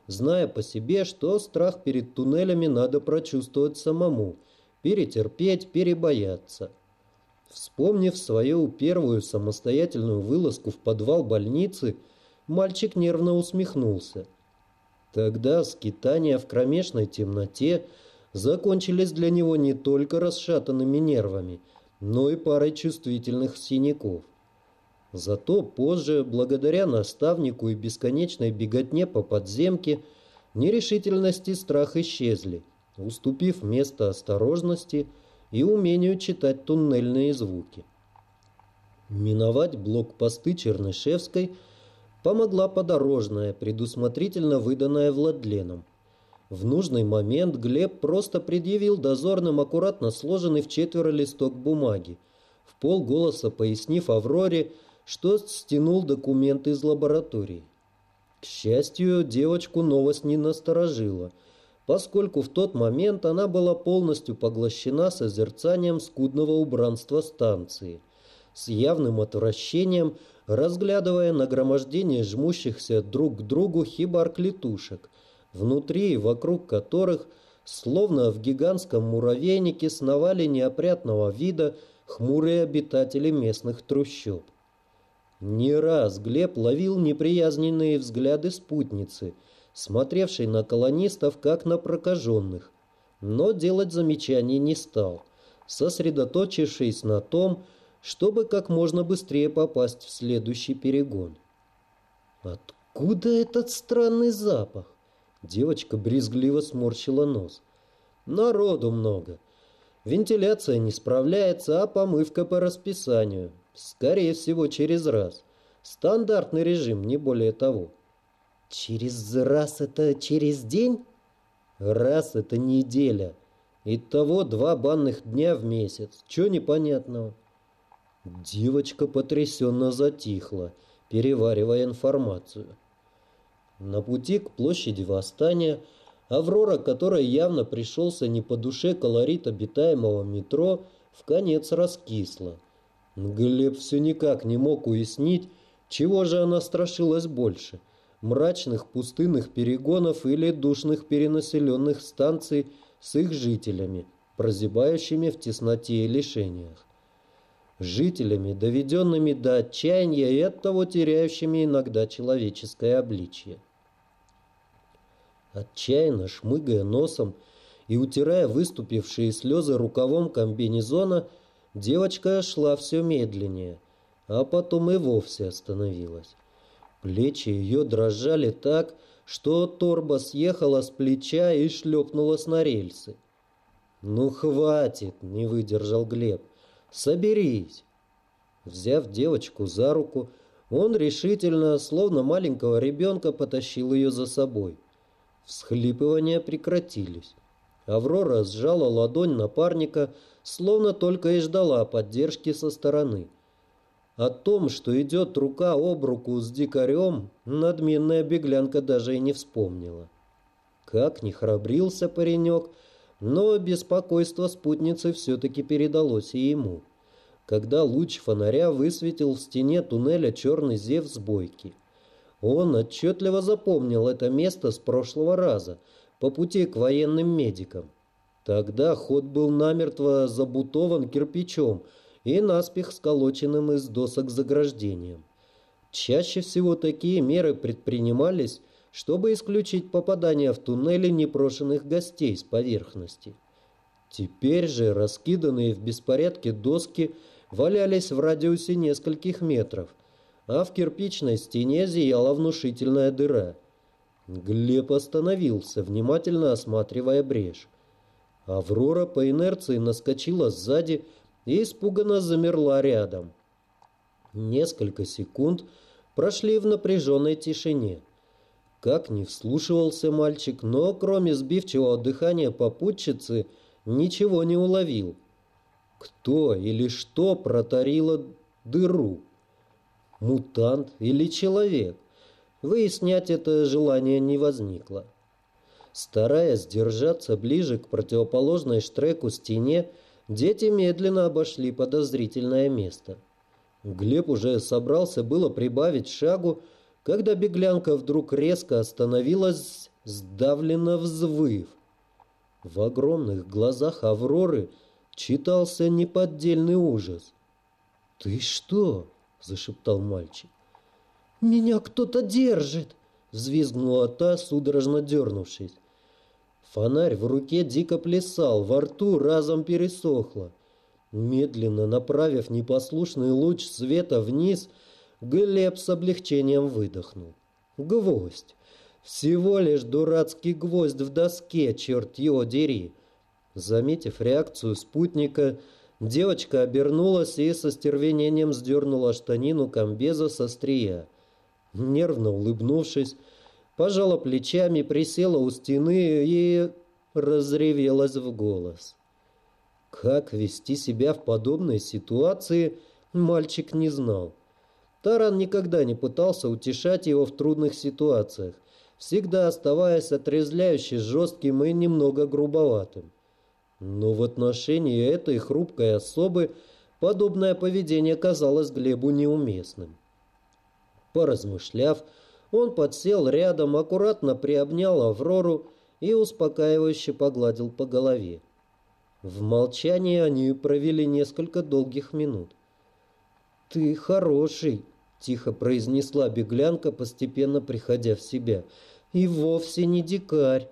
зная по себе, что страх перед туннелями надо прочувствовать самому, перетерпеть, перебояться. Вспомнив свою первую самостоятельную вылазку в подвал больницы, мальчик нервно усмехнулся. Тогда скитания в кромешной темноте закончились для него не только расшатанными нервами, но и парой чувствительных синяков. Зато позже, благодаря наставнику и бесконечной беготне по подземке, нерешительность и страх исчезли, уступив место осторожности и умению читать туннельные звуки. Миновать блокпосты Чернышевской помогла подорожная, предусмотрительно выданная Владленом. В нужный момент Глеб просто предъявил дозорным аккуратно сложенный в четверо листок бумаги, в полголоса пояснив Авроре, что стянул документы из лаборатории. К счастью, девочку новость не насторожила, поскольку в тот момент она была полностью поглощена созерцанием скудного убранства станции, с явным отвращением разглядывая нагромождение жмущихся друг к другу хибар-клетушек, внутри и вокруг которых, словно в гигантском муравейнике, сновали неопрятного вида хмурые обитатели местных трущоб. Не раз Глеб ловил неприязненные взгляды спутницы, смотревшей на колонистов как на прокаженных, но делать замечаний не стал, сосредоточившись на том, чтобы как можно быстрее попасть в следующий перегон. «Откуда этот странный запах?» Девочка брезгливо сморщила нос. «Народу много. Вентиляция не справляется, а помывка по расписанию. Скорее всего, через раз. Стандартный режим, не более того». «Через раз это через день?» «Раз это неделя. Итого 2 банных дня в месяц. Чё непонятного?» Девочка потрясенно затихла, переваривая информацию. На пути к площади Восстания Аврора, которая явно пришелся не по душе колорит обитаемого метро, вконец раскисла. Глеб все никак не мог уяснить, чего же она страшилась больше – мрачных пустынных перегонов или душных перенаселенных станций с их жителями, прозябающими в тесноте и лишениях. Жителями, доведенными до отчаяния и оттого теряющими иногда человеческое обличье. Отчаянно шмыгая носом и утирая выступившие слезы рукавом комбинезона, девочка шла все медленнее, а потом и вовсе остановилась. Плечи ее дрожали так, что торба съехала с плеча и шлепнулась на рельсы. «Ну хватит!» — не выдержал Глеб. «Соберись!» Взяв девочку за руку, он решительно, словно маленького ребенка, потащил ее за собой. Всхлипывания прекратились. Аврора сжала ладонь напарника, словно только и ждала поддержки со стороны. О том, что идет рука об руку с дикарем, надменная беглянка даже и не вспомнила. Как ни храбрился паренек, но беспокойство спутницы все-таки передалось и ему, когда луч фонаря высветил в стене туннеля черный зев сбойки. Он отчетливо запомнил это место с прошлого раза, по пути к военным медикам. Тогда ход был намертво забутован кирпичом и наспех сколоченным из досок заграждением. Чаще всего такие меры предпринимались, чтобы исключить попадание в туннели непрошенных гостей с поверхности. Теперь же раскиданные в беспорядке доски валялись в радиусе нескольких метров, а в кирпичной стене зияла внушительная дыра. Глеб остановился, внимательно осматривая брешь. Аврора по инерции наскочила сзади и испуганно замерла рядом. Несколько секунд прошли в напряженной тишине. Как ни вслушивался мальчик, но кроме сбивчивого дыхания попутчицы ничего не уловил. Кто или что протарило дыру? Мутант или человек? Выяснять это желание не возникло. Стараясь держаться ближе к противоположной штреку стене, дети медленно обошли подозрительное место. Глеб уже собрался было прибавить шагу, когда беглянка вдруг резко остановилась сдавленно взвыв. В огромных глазах Авроры читался неподдельный ужас. «Ты что?» – зашептал мальчик. «Меня кто-то держит!» – взвизгнула та, судорожно дернувшись. Фонарь в руке дико плясал, во рту разом пересохло. Медленно направив непослушный луч света вниз, Глеб с облегчением выдохнул. Гвоздь! Всего лишь дурацкий гвоздь в доске, черт его дери! Заметив реакцию спутника, девочка обернулась и со стервенением сдернула штанину комбеза со острия. Нервно улыбнувшись, пожала плечами, присела у стены и разревелась в голос. Как вести себя в подобной ситуации, мальчик не знал. Таран никогда не пытался утешать его в трудных ситуациях, всегда оставаясь отрезвляюще жестким и немного грубоватым. Но в отношении этой хрупкой особы подобное поведение казалось Глебу неуместным. Поразмышляв, он подсел рядом, аккуратно приобнял Аврору и успокаивающе погладил по голове. В молчании они провели несколько долгих минут. «Ты хороший», — тихо произнесла беглянка, постепенно приходя в себя, — «и вовсе не дикарь».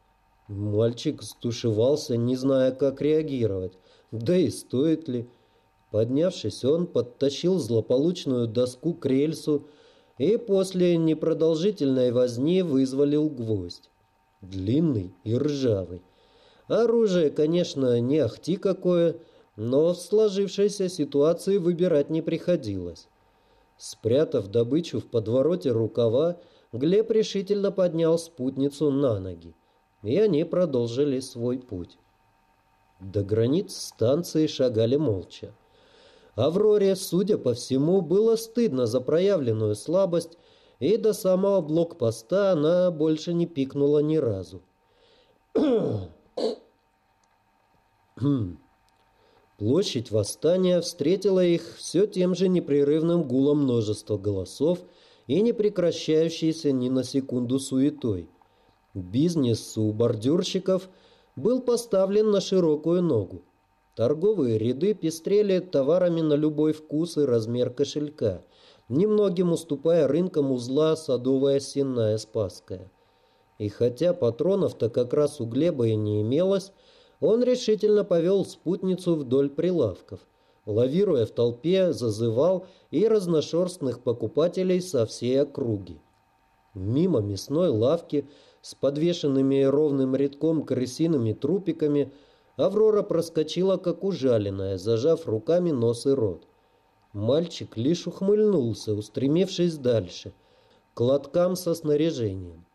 Мальчик стушевался, не зная, как реагировать, да и стоит ли. Поднявшись, он подтащил злополучную доску к рельсу и после непродолжительной возни вызволил гвоздь. Длинный и ржавый. Оружие, конечно, не ахти какое, но в сложившейся ситуации выбирать не приходилось. Спрятав добычу в подвороте рукава, Глеб решительно поднял спутницу на ноги, и они продолжили свой путь. До границ станции шагали молча. Авроре, судя по всему, было стыдно за проявленную слабость, и до самого блокпоста она больше не пикнула ни разу. Площадь Восстания встретила их все тем же непрерывным гулом множества голосов и непрекращающейся ни на секунду суетой. Бизнес у бордюрщиков был поставлен на широкую ногу. Торговые ряды пестрели товарами на любой вкус и размер кошелька, немногим уступая рынкам узла Садовая, Сенная, Спасская. И хотя патронов-то как раз у Глеба и не имелось, он решительно повел спутницу вдоль прилавков, лавируя в толпе, зазывал и разношерстных покупателей со всей округи. Мимо мясной лавки с подвешенными ровным рядком крысиными трупиками Аврора проскочила, как ужаленная, зажав руками нос и рот. Мальчик лишь ухмыльнулся, устремившись дальше, к лоткам со снаряжением.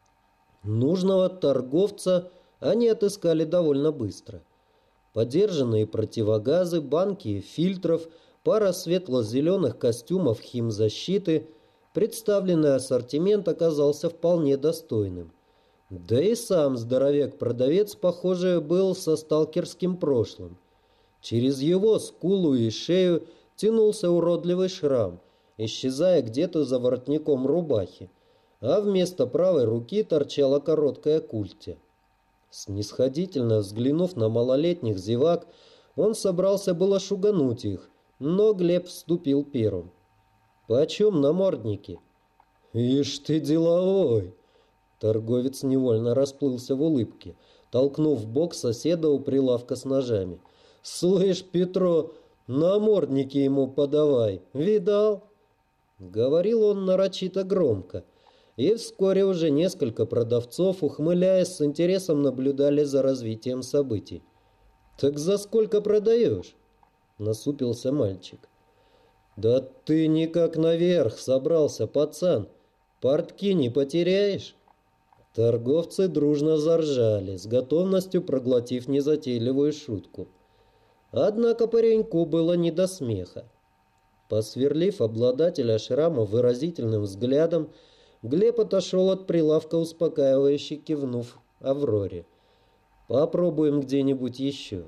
Нужного торговца они отыскали довольно быстро. Подержанные противогазы, банки фильтров, пара светло-зеленых костюмов химзащиты. Представленный ассортимент оказался вполне достойным. Да и сам здоровяк-продавец, похоже, был со сталкерским прошлым. Через его скулу и шею тянулся уродливый шрам, исчезая где-то за воротником рубахи, а вместо правой руки торчала короткая культя. Снисходительно взглянув на малолетних зевак, он собрался было шугануть их, но Глеб вступил первым. «Почем намордники?» «Ишь ты деловой!» Торговец невольно расплылся в улыбке, толкнув в бок соседа у прилавка с ножами. «Слышь, Петро, намордники ему подавай, видал?» Говорил он нарочито громко, и вскоре уже несколько продавцов, ухмыляясь, с интересом наблюдали за развитием событий. «Так за сколько продаешь?» — насупился мальчик. «Да ты никак наверх собрался, пацан. Портки не потеряешь?» Торговцы дружно заржали, с готовностью проглотив незатейливую шутку. Однако пареньку было не до смеха. Посверлив обладателя шрама выразительным взглядом, Глеб отошел от прилавка, успокаивающе кивнув Авроре. «Попробуем где-нибудь еще».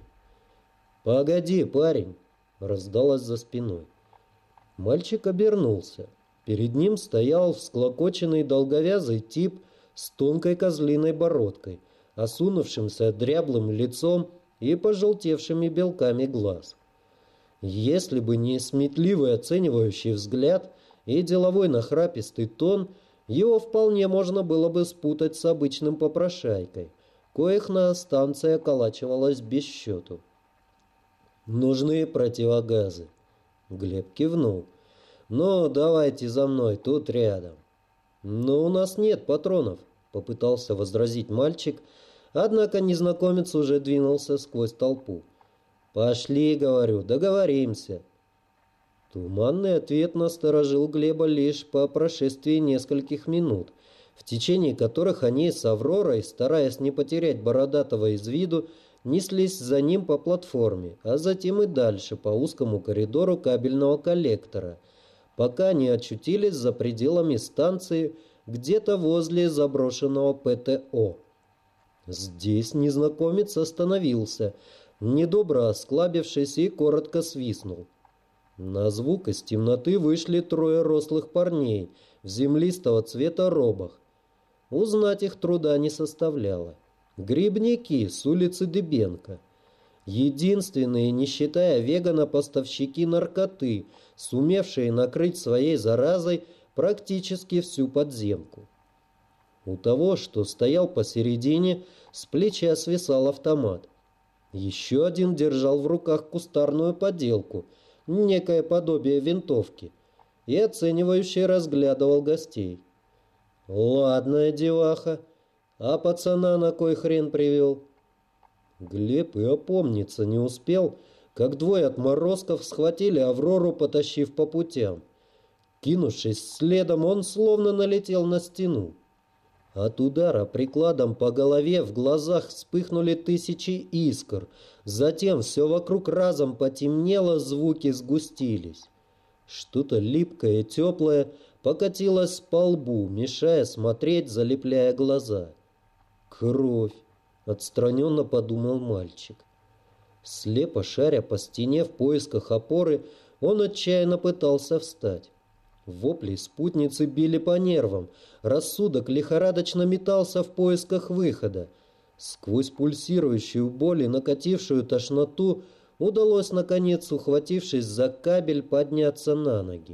«Погоди, парень!» — раздалось за спиной. Мальчик обернулся. Перед ним стоял всклокоченный долговязый тип с тонкой козлиной бородкой, осунувшимся дряблым лицом и пожелтевшими белками глаз. Если бы не сметливый оценивающий взгляд и деловой нахрапистый тон, его вполне можно было бы спутать с обычным попрошайкой, коих на станции околачивалось без счету. «Нужны противогазы». Глеб кивнул. «Ну, давайте за мной, тут рядом». «Но у нас нет патронов», — попытался возразить мальчик, однако незнакомец уже двинулся сквозь толпу. «Пошли, — говорю, — договоримся». Туманный ответ насторожил Глеба лишь по прошествии нескольких минут, в течение которых они с Авророй, стараясь не потерять Бородатого из виду, неслись за ним по платформе, а затем и дальше по узкому коридору кабельного коллектора, пока не очутились за пределами станции где-то возле заброшенного ПТО. Здесь незнакомец остановился, недобро осклабившись, и коротко свистнул. На звук из темноты вышли трое рослых парней в землистого цвета робах. Узнать их труда не составляло. Грибники с улицы Дыбенко. Единственные, не считая вегана, поставщики наркоты, сумевшие накрыть своей заразой практически всю подземку. У того, что стоял посередине, с плеча свисал автомат. Еще один держал в руках кустарную поделку, некое подобие винтовки, и оценивающе разглядывал гостей. «Ладная деваха, а пацана на кой хрен привел?» Глеб и опомниться не успел, как двое отморозков схватили Аврору, потащив по путям. Кинувшись следом, он словно налетел на стену. От удара прикладом по голове в глазах вспыхнули тысячи искр. Затем все вокруг разом потемнело, звуки сгустились. Что-то липкое и теплое покатилось по лбу, мешая смотреть, залепляя глаза. «Кровь!» — отстраненно подумал мальчик. Слепо шаря по стене в поисках опоры, он отчаянно пытался встать. Вопли спутницы били по нервам, рассудок лихорадочно метался в поисках выхода. Сквозь пульсирующую боль и накатившую тошноту удалось, наконец, ухватившись за кабель, подняться на ноги.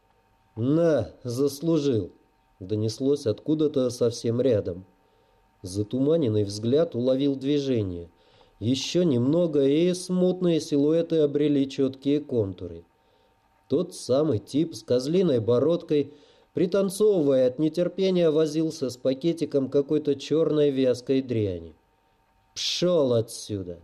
«На, заслужил!» — донеслось откуда-то совсем рядом. Затуманенный взгляд уловил движение. Еще немного, и смутные силуэты обрели четкие контуры. Тот самый тип с козлиной бородкой, пританцовывая от нетерпения, возился с пакетиком какой-то черной вязкой дряни. «Пшел отсюда!»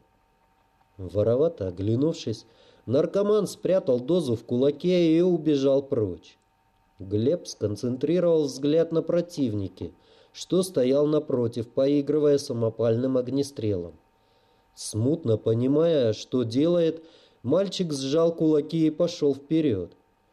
Воровато оглянувшись, наркоман спрятал дозу в кулаке и убежал прочь. Глеб сконцентрировал взгляд на противнике, что стоял напротив, поигрывая самопальным огнестрелом. Смутно понимая, что делает, мальчик сжал кулаки и пошел вперед.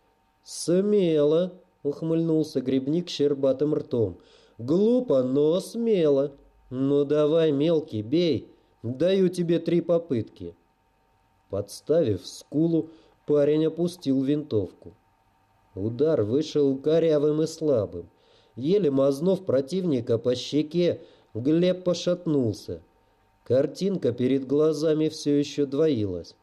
«Смело!» — ухмыльнулся грибник щербатым ртом. «Глупо, но смело! Ну давай, мелкий, бей! Даю тебе 3 попытки!» Подставив скулу, парень опустил винтовку. Удар вышел корявым и слабым. Еле мазнув противника по щеке, Глеб пошатнулся. Картинка перед глазами все еще двоилась.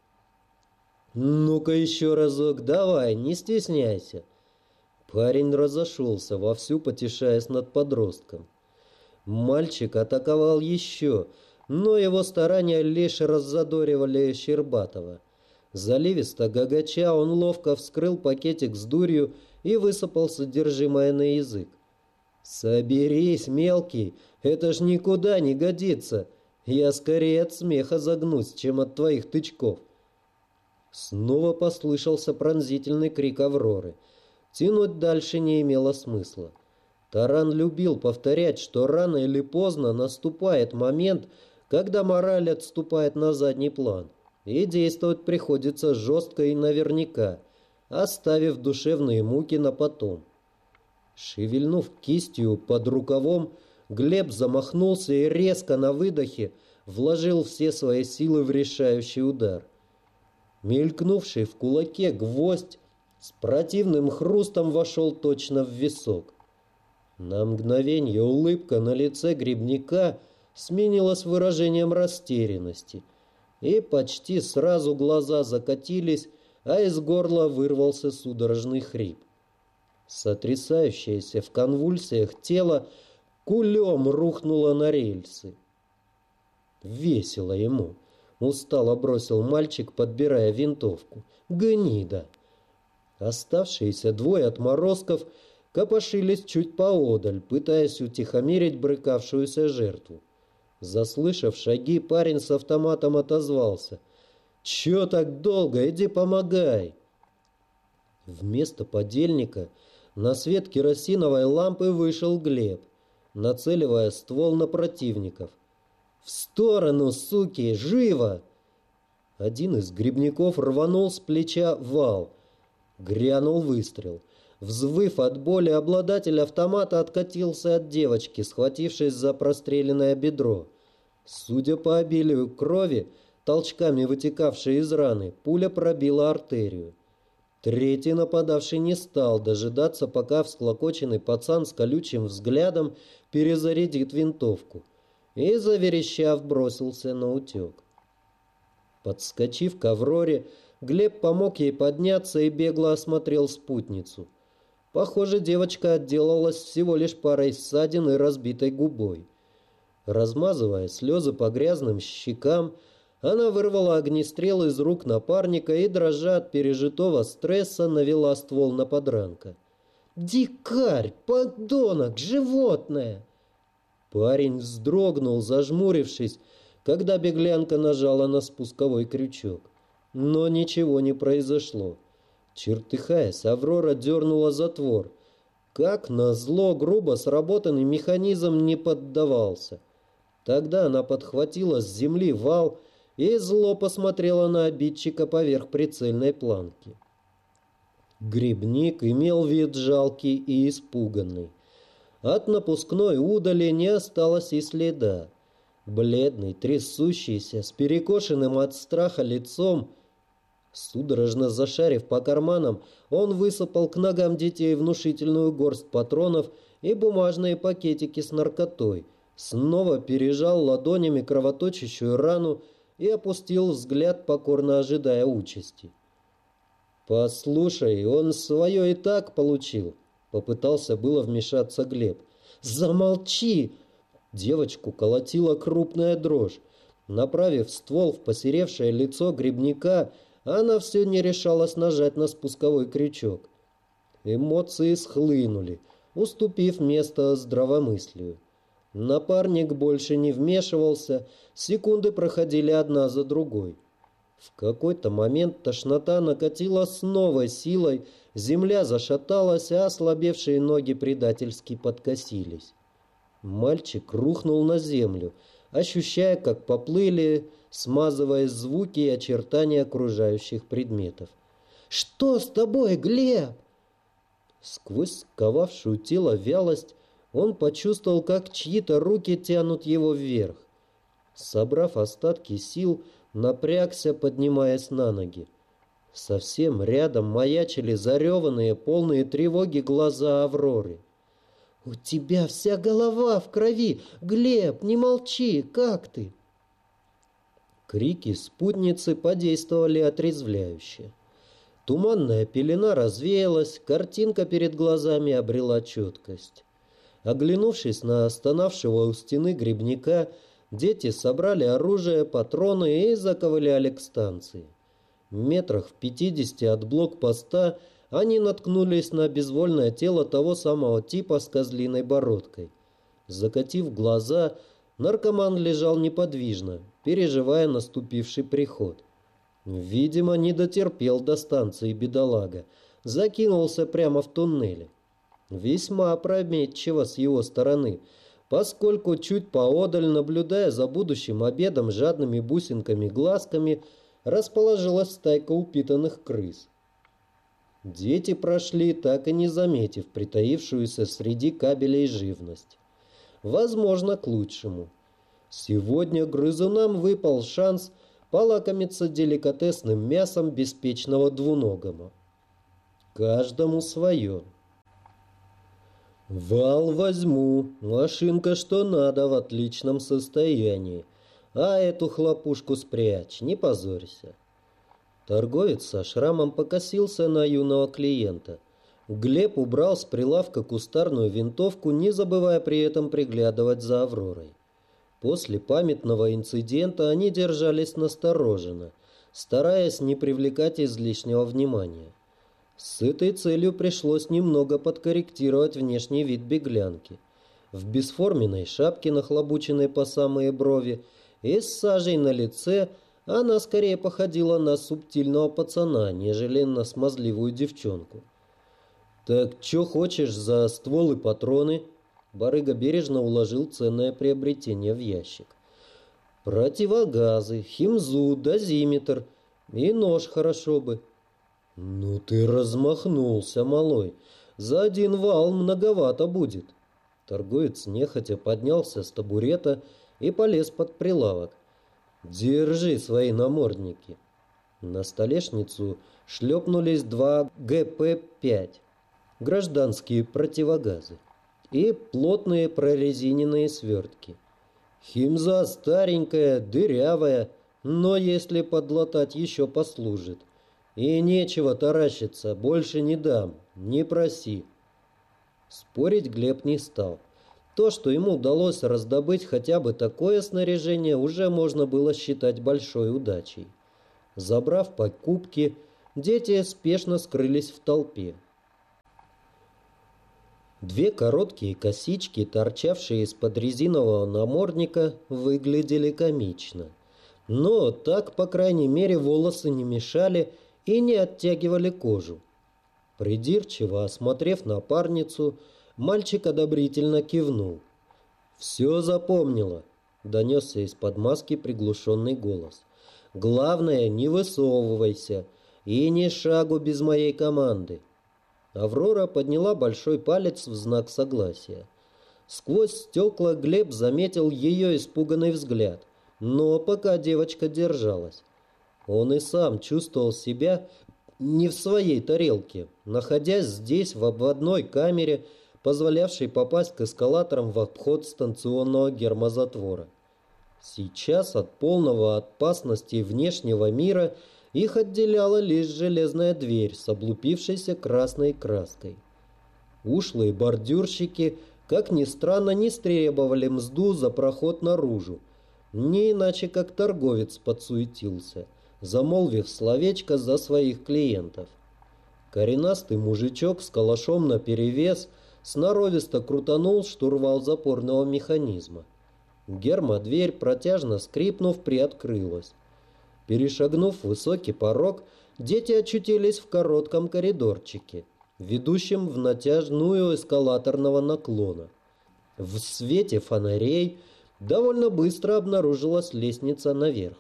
«Ну-ка еще разок, давай, не стесняйся!» Парень разошелся, вовсю потешаясь над подростком. Мальчик атаковал еще, но его старания лишь раззадоривали Щербатова. Заливисто гагача, он ловко вскрыл пакетик с дурью и высыпал содержимое на язык. «Соберись, мелкий, это ж никуда не годится. Я скорее от смеха загнусь, чем от твоих тычков». Снова послышался пронзительный крик Авроры. Тянуть дальше не имело смысла. Таран любил повторять, что рано или поздно наступает момент, когда мораль отступает на задний план, и действовать приходится жестко и наверняка, оставив душевные муки на потом. Шевельнув кистью под рукавом, Глеб замахнулся и резко на выдохе вложил все свои силы в решающий удар. Мелькнувший в кулаке гвоздь с противным хрустом вошел точно в висок. На мгновение улыбка на лице грибника сменилась выражением растерянности, и почти сразу глаза закатились, а из горла вырвался судорожный хрип. Сотрясающееся в конвульсиях тело кулем рухнуло на рельсы. «Весело ему», — устало бросил мальчик, подбирая винтовку. «Гнида!» Оставшиеся двое отморозков копошились чуть поодаль, пытаясь утихомирить брыкавшуюся жертву. Заслышав шаги, парень с автоматом отозвался: «Чё так долго? Иди помогай!» Вместо подельника на свет керосиновой лампы вышел Глеб, нацеливая ствол на противников. «В сторону, суки! Живо!» Один из грибников рванул с плеча вал. Грянул выстрел. Взвыв от боли, обладатель автомата откатился от девочки, схватившись за простреленное бедро. Судя по обилию крови, толчками вытекавшей из раны, пуля пробила артерию. Третий нападавший не стал дожидаться, пока всклокоченный пацан с колючим взглядом перезарядит винтовку, и, заверещав, бросился на утек. Подскочив к Авроре, Глеб помог ей подняться и бегло осмотрел спутницу. Похоже, девочка отделалась всего лишь парой ссадин и разбитой губой. Размазывая слезы по грязным щекам, она вырвала огнестрел из рук напарника и, дрожа от пережитого стресса, навела ствол на подранка. «Дикарь! Подонок! Животное!» Парень вздрогнул, зажмурившись, когда беглянка нажала на спусковой крючок. Но ничего не произошло. Чертыхаясь, Аврора дернула затвор. Как назло, грубо сработанный механизм не поддавался. Тогда она подхватила с земли вал и зло посмотрела на обидчика поверх прицельной планки. Грибник имел вид жалкий и испуганный. От напускной удали не осталось и следа. Бледный, трясущийся, с перекошенным от страха лицом, судорожно зашарив по карманам, он высыпал к ногам детей внушительную горсть патронов и бумажные пакетики с наркотой, снова пережал ладонями кровоточащую рану и опустил взгляд, покорно ожидая участи. «Послушай, он свое и так получил», — попытался было вмешаться Глеб. «Замолчи!» Девочку колотила крупная дрожь. Направив ствол в посеревшее лицо грибника, она все не решалась нажать на спусковой крючок. Эмоции схлынули, уступив место здравомыслию. Напарник больше не вмешивался, секунды проходили одна за другой. В какой-то момент тошнота накатила с новой силой, земля зашаталась, а ослабевшие ноги предательски подкосились. Мальчик рухнул на землю, ощущая, как поплыли, смазываясь звуки и очертания окружающих предметов. «Что с тобой, Глеб?» Сквозь сковавшую тело вялость он почувствовал, как чьи-то руки тянут его вверх. Собрав остатки сил, напрягся, поднимаясь на ноги. Совсем рядом маячили зареванные, полные тревоги глаза Авроры. «У тебя вся голова в крови! Глеб, не молчи! Как ты?» Крики спутницы подействовали отрезвляюще. Туманная пелена развеялась, картинка перед глазами обрела четкость. Оглянувшись на стонавшего у стены грибника, дети собрали оружие, патроны и заковыляли к станции. Метрах в 50 от блокпоста они наткнулись на безвольное тело того самого типа с козлиной бородкой. Закатив глаза, наркоман лежал неподвижно, переживая наступивший приход. Видимо, не дотерпел до станции бедолага, закинулся прямо в туннеле. Весьма опрометчиво с его стороны, поскольку чуть поодаль, наблюдая за будущим обедом жадными бусинками-глазками, расположилась стайка упитанных крыс. Дети прошли, так и не заметив притаившуюся среди кабелей живность. Возможно, к лучшему. Сегодня грызунам выпал шанс полакомиться деликатесным мясом беспечного двуногого. Каждому свое. Вал возьму, машинка что надо в отличном состоянии. А эту хлопушку спрячь, не позорься. Торговец со шрамом покосился на юного клиента. Глеб убрал с прилавка кустарную винтовку, не забывая при этом приглядывать за Авророй. После памятного инцидента они держались настороженно, стараясь не привлекать излишнего внимания. С этой целью пришлось немного подкорректировать внешний вид беглянки. В бесформенной шапке, нахлобученной по самые брови, и с сажей на лице она скорее походила на субтильного пацана, нежели на смазливую девчонку. «Так чё хочешь за ствол и патроны?» Барыга бережно уложил ценное приобретение в ящик. «Противогазы, химзу, дозиметр и нож хорошо бы». «Ну ты размахнулся, малой. За один вал многовато будет». Торговец нехотя поднялся с табурета и полез под прилавок. «Держи свои намордники». На столешницу шлепнулись 2 ГП-5, гражданские противогазы, и плотные прорезиненные свертки. Химза старенькая, дырявая, но если подлатать, еще послужит. И нечего таращиться, больше не дам, не проси. Спорить Глеб не стал. То, что ему удалось раздобыть хотя бы такое снаряжение, уже можно было считать большой удачей. Забрав покупки, дети спешно скрылись в толпе. 2 короткие косички, торчавшие из-под резинового намордника, выглядели комично. Но так, по крайней мере, волосы не мешали и не оттягивали кожу. Придирчиво осмотрев напарницу, мальчик одобрительно кивнул. «Все запомнила», — донесся из-под маски приглушенный голос. «Главное, не высовывайся и ни шагу без моей команды». Аврора подняла большой палец в знак согласия. Сквозь стекла Глеб заметил ее испуганный взгляд, но пока девочка держалась. Он и сам чувствовал себя не в своей тарелке, находясь здесь в обводной камере, позволявшей попасть к эскалаторам в обход станционного гермозатвора. Сейчас от полного опасности внешнего мира их отделяла лишь железная дверь с облупившейся красной краской. Ушлые бордюрщики, как ни странно, не стребовали мзду за проход наружу, не иначе как торговец подсуетился, замолвив словечко за своих клиентов. Коренастый мужичок с калашом наперевес сноровисто крутанул штурвал запорного механизма. Гермодверь, протяжно скрипнув, приоткрылась. Перешагнув высокий порог, дети очутились в коротком коридорчике, ведущем в натяжную эскалаторного наклона. В свете фонарей довольно быстро обнаружилась лестница наверх.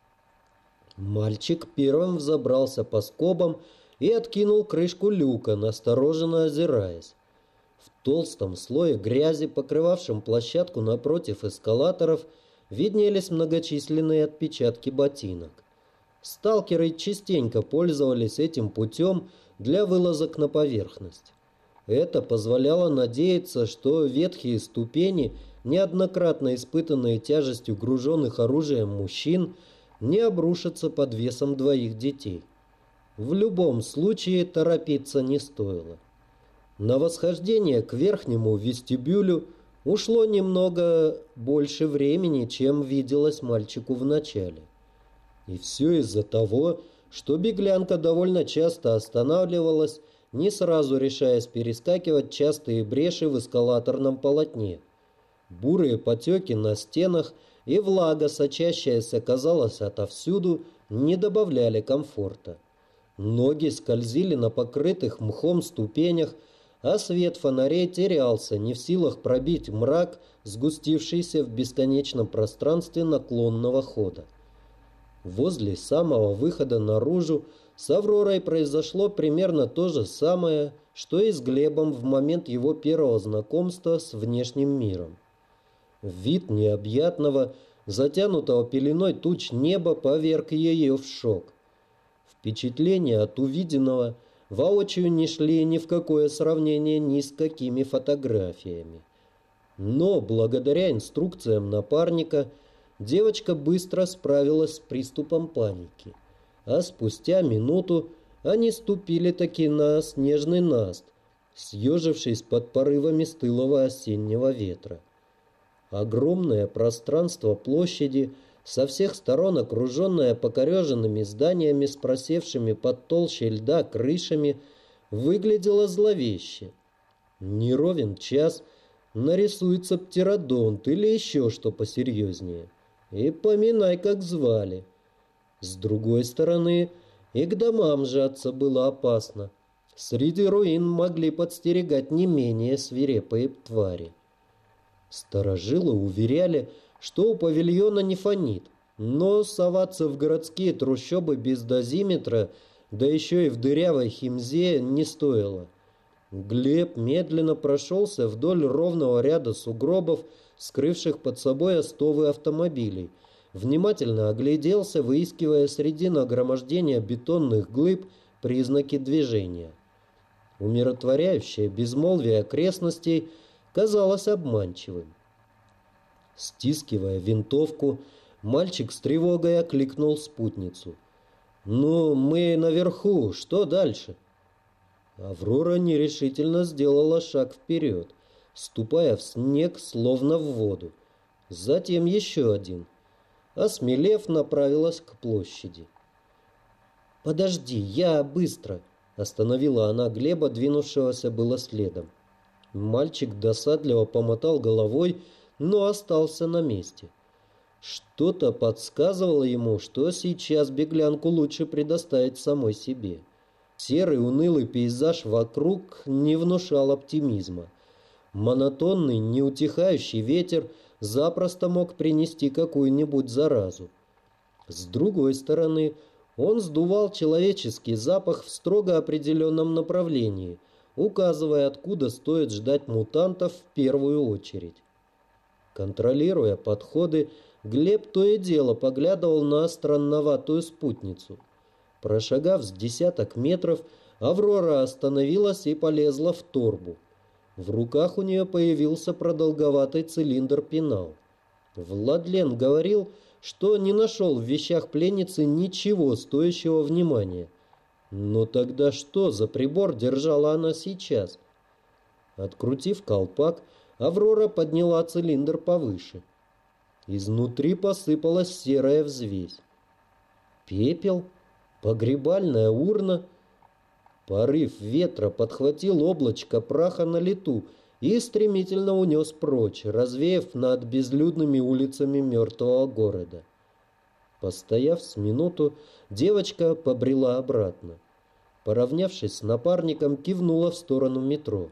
Мальчик первым взобрался по скобам и откинул крышку люка, настороженно озираясь. В толстом слое грязи, покрывавшем площадку напротив эскалаторов, виднелись многочисленные отпечатки ботинок. Сталкеры частенько пользовались этим путем для вылазок на поверхность. Это позволяло надеяться, что ветхие ступени, неоднократно испытанные тяжестью груженных оружием мужчин, не обрушатся под весом 2 детей. В любом случае торопиться не стоило. На восхождение к верхнему вестибюлю ушло немного больше времени, чем виделось мальчику в начале. И все из-за того, что беглянка довольно часто останавливалась, не сразу решаясь перескакивать частые бреши в эскалаторном полотне. Бурые потеки на стенах и влага, сочащаяся, казалось, отовсюду, не добавляли комфорта. Ноги скользили на покрытых мхом ступенях, а свет фонарей терялся, не в силах пробить мрак, сгустившийся в бесконечном пространстве наклонного хода. Возле самого выхода наружу с Авророй произошло примерно то же самое, что и с Глебом в момент его первого знакомства с внешним миром. Вид необъятного, затянутого пеленой туч неба поверг ее в шок. Впечатление от увиденного воочию не шли ни в какое сравнение ни с какими фотографиями. Но благодаря инструкциям напарника девочка быстро справилась с приступом паники. А спустя минуту они ступили таки на снежный наст, съежившись под порывами стылого осеннего ветра. Огромное пространство площади, со всех сторон окруженное покореженными зданиями с просевшими под толщей льда крышами, выглядело зловеще. Не ровен час нарисуется птеродонт или еще что посерьезнее. И поминай, как звали. С другой стороны, и к домам жаться было опасно. Среди руин могли подстерегать не менее свирепые твари. Старожилы уверяли, что у павильона не фонит, но соваться в городские трущобы без дозиметра, да еще и в дырявой химзе, не стоило. Глеб медленно прошелся вдоль ровного ряда сугробов, скрывших под собой остовы автомобилей, внимательно огляделся, выискивая среди нагромождения бетонных глыб признаки движения. Умиротворяющее безмолвие окрестностей казалось обманчивым. Стискивая винтовку, мальчик с тревогой окликнул спутницу. «Ну, мы наверху, что дальше?» Аврора нерешительно сделала шаг вперед, ступая в снег, словно в воду. Затем еще один. Осмелев, направилась к площади. «Подожди, я быстро!» — остановила она Глеба, двинувшегося было следом. Мальчик досадливо помотал головой, но остался на месте. Что-то подсказывало ему, что сейчас беглянку лучше предоставить самой себе. Серый унылый пейзаж вокруг не внушал оптимизма. Монотонный, неутихающий ветер запросто мог принести какую-нибудь заразу. С другой стороны, он сдувал человеческий запах в строго определенном направлении, указывая, откуда стоит ждать мутантов в первую очередь. Контролируя подходы, Глеб то и дело поглядывал на странноватую спутницу. Прошагав с десяток метров, Аврора остановилась и полезла в торбу. В руках у нее появился продолговатый цилиндр-пенал. Владлен говорил, что не нашел в вещах пленницы ничего стоящего внимания. Но тогда что за прибор держала она сейчас? Открутив колпак, Аврора подняла цилиндр повыше. Изнутри посыпалась серая взвесь. Пепел? Погребальная урна? Порыв ветра подхватил облачко праха на лету и стремительно унес прочь, развеяв над безлюдными улицами мертвого города. Постояв с минуту, девочка побрела обратно. Поравнявшись с напарником, кивнула в сторону метро.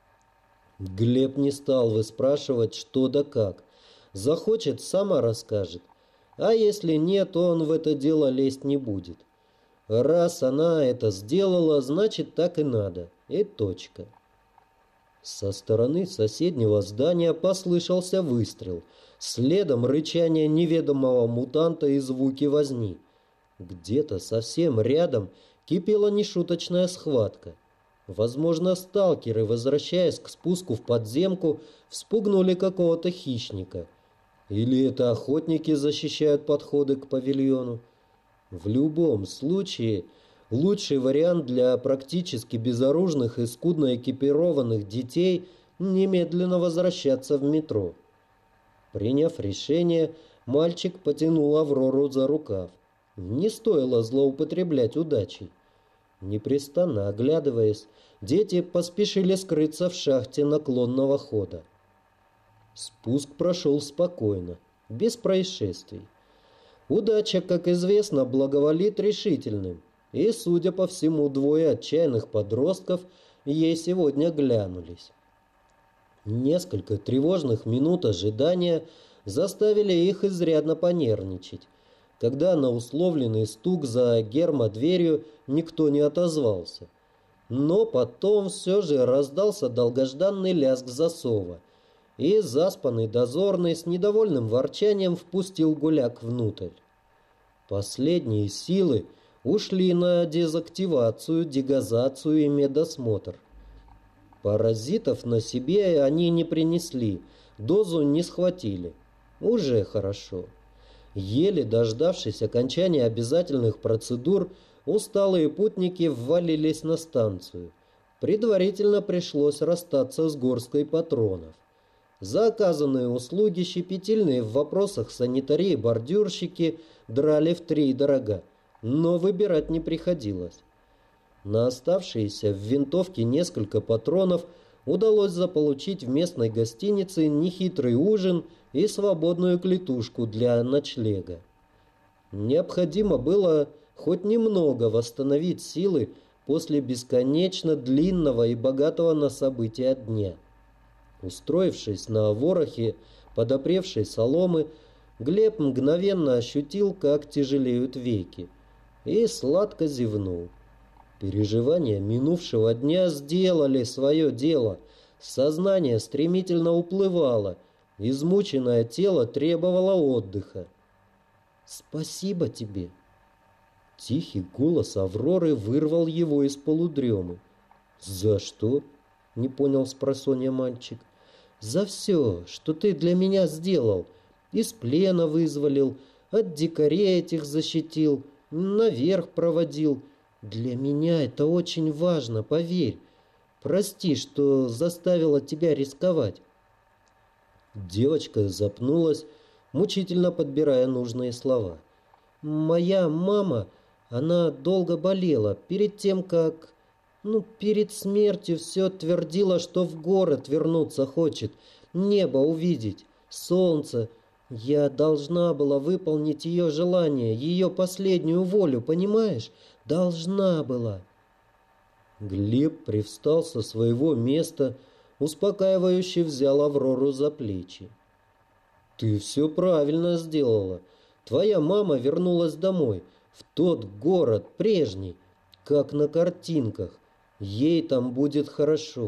Глеб не стал выспрашивать, что да как. Захочет, сама расскажет. А если нет, он в это дело лезть не будет. Раз она это сделала, значит, так и надо. И точка. Со стороны соседнего здания послышался выстрел. Следом рычание неведомого мутанта и звуки возни. Где-то совсем рядом кипела нешуточная схватка. Возможно, сталкеры, возвращаясь к спуску в подземку, вспугнули какого-то хищника. Или это охотники защищают подходы к павильону. В любом случае, лучший вариант для практически безоружных и скудно экипированных детей – немедленно возвращаться в метро. Приняв решение, мальчик потянул Аврору за рукав. Не стоило злоупотреблять удачей. Непрестанно оглядываясь, дети поспешили скрыться в шахте наклонного хода. Спуск прошел спокойно, без происшествий. Удача, как известно, благоволит решительным, и, судя по всему, двое отчаянных подростков ей сегодня глянулись. Несколько тревожных минут ожидания заставили их изрядно понервничать, когда на условленный стук за гермодверью никто не отозвался. Но потом все же раздался долгожданный лязг засова, и заспанный дозорный с недовольным ворчанием впустил гуляк внутрь. Последние силы, ушли на дезактивацию, дегазацию и медосмотр. Паразитов на себе они не принесли, дозу не схватили. Уже хорошо. Еле дождавшись окончания обязательных процедур, усталые путники ввалились на станцию. Предварительно пришлось расстаться с горсткой патронов. За оказанные услуги щепетильные в вопросах санитарии бордюрщики драли втридорога, но выбирать не приходилось. На оставшиеся в винтовке несколько патронов удалось заполучить в местной гостинице нехитрый ужин и свободную клетушку для ночлега. Необходимо было хоть немного восстановить силы после бесконечно длинного и богатого на события дня. Устроившись на ворохе подопревшей соломы, Глеб мгновенно ощутил, как тяжелеют веки, и сладко зевнул. Переживания минувшего дня сделали свое дело. Сознание стремительно уплывало. Измученное тело требовало отдыха. «Спасибо тебе!» Тихий голос Авроры вырвал его из полудремы. «За что?» — не понял спросонья мальчик. «За все, что ты для меня сделал. Из плена вызволил, от дикарей этих защитил, наверх проводил. Для меня это очень важно, поверь. Прости, что заставила тебя рисковать». Девочка запнулась, мучительно подбирая нужные слова. «Моя мама, она долго болела. Перед тем, как... перед смертью все твердила, что в город вернуться хочет, небо увидеть, солнце. Я должна была выполнить ее желание, ее последнюю волю, понимаешь? Должна была». Глеб привстал со своего места, успокаивающе взял Аврору за плечи. «Ты все правильно сделала. Твоя мама вернулась домой, в тот город прежний, как на картинках. Ей там будет хорошо».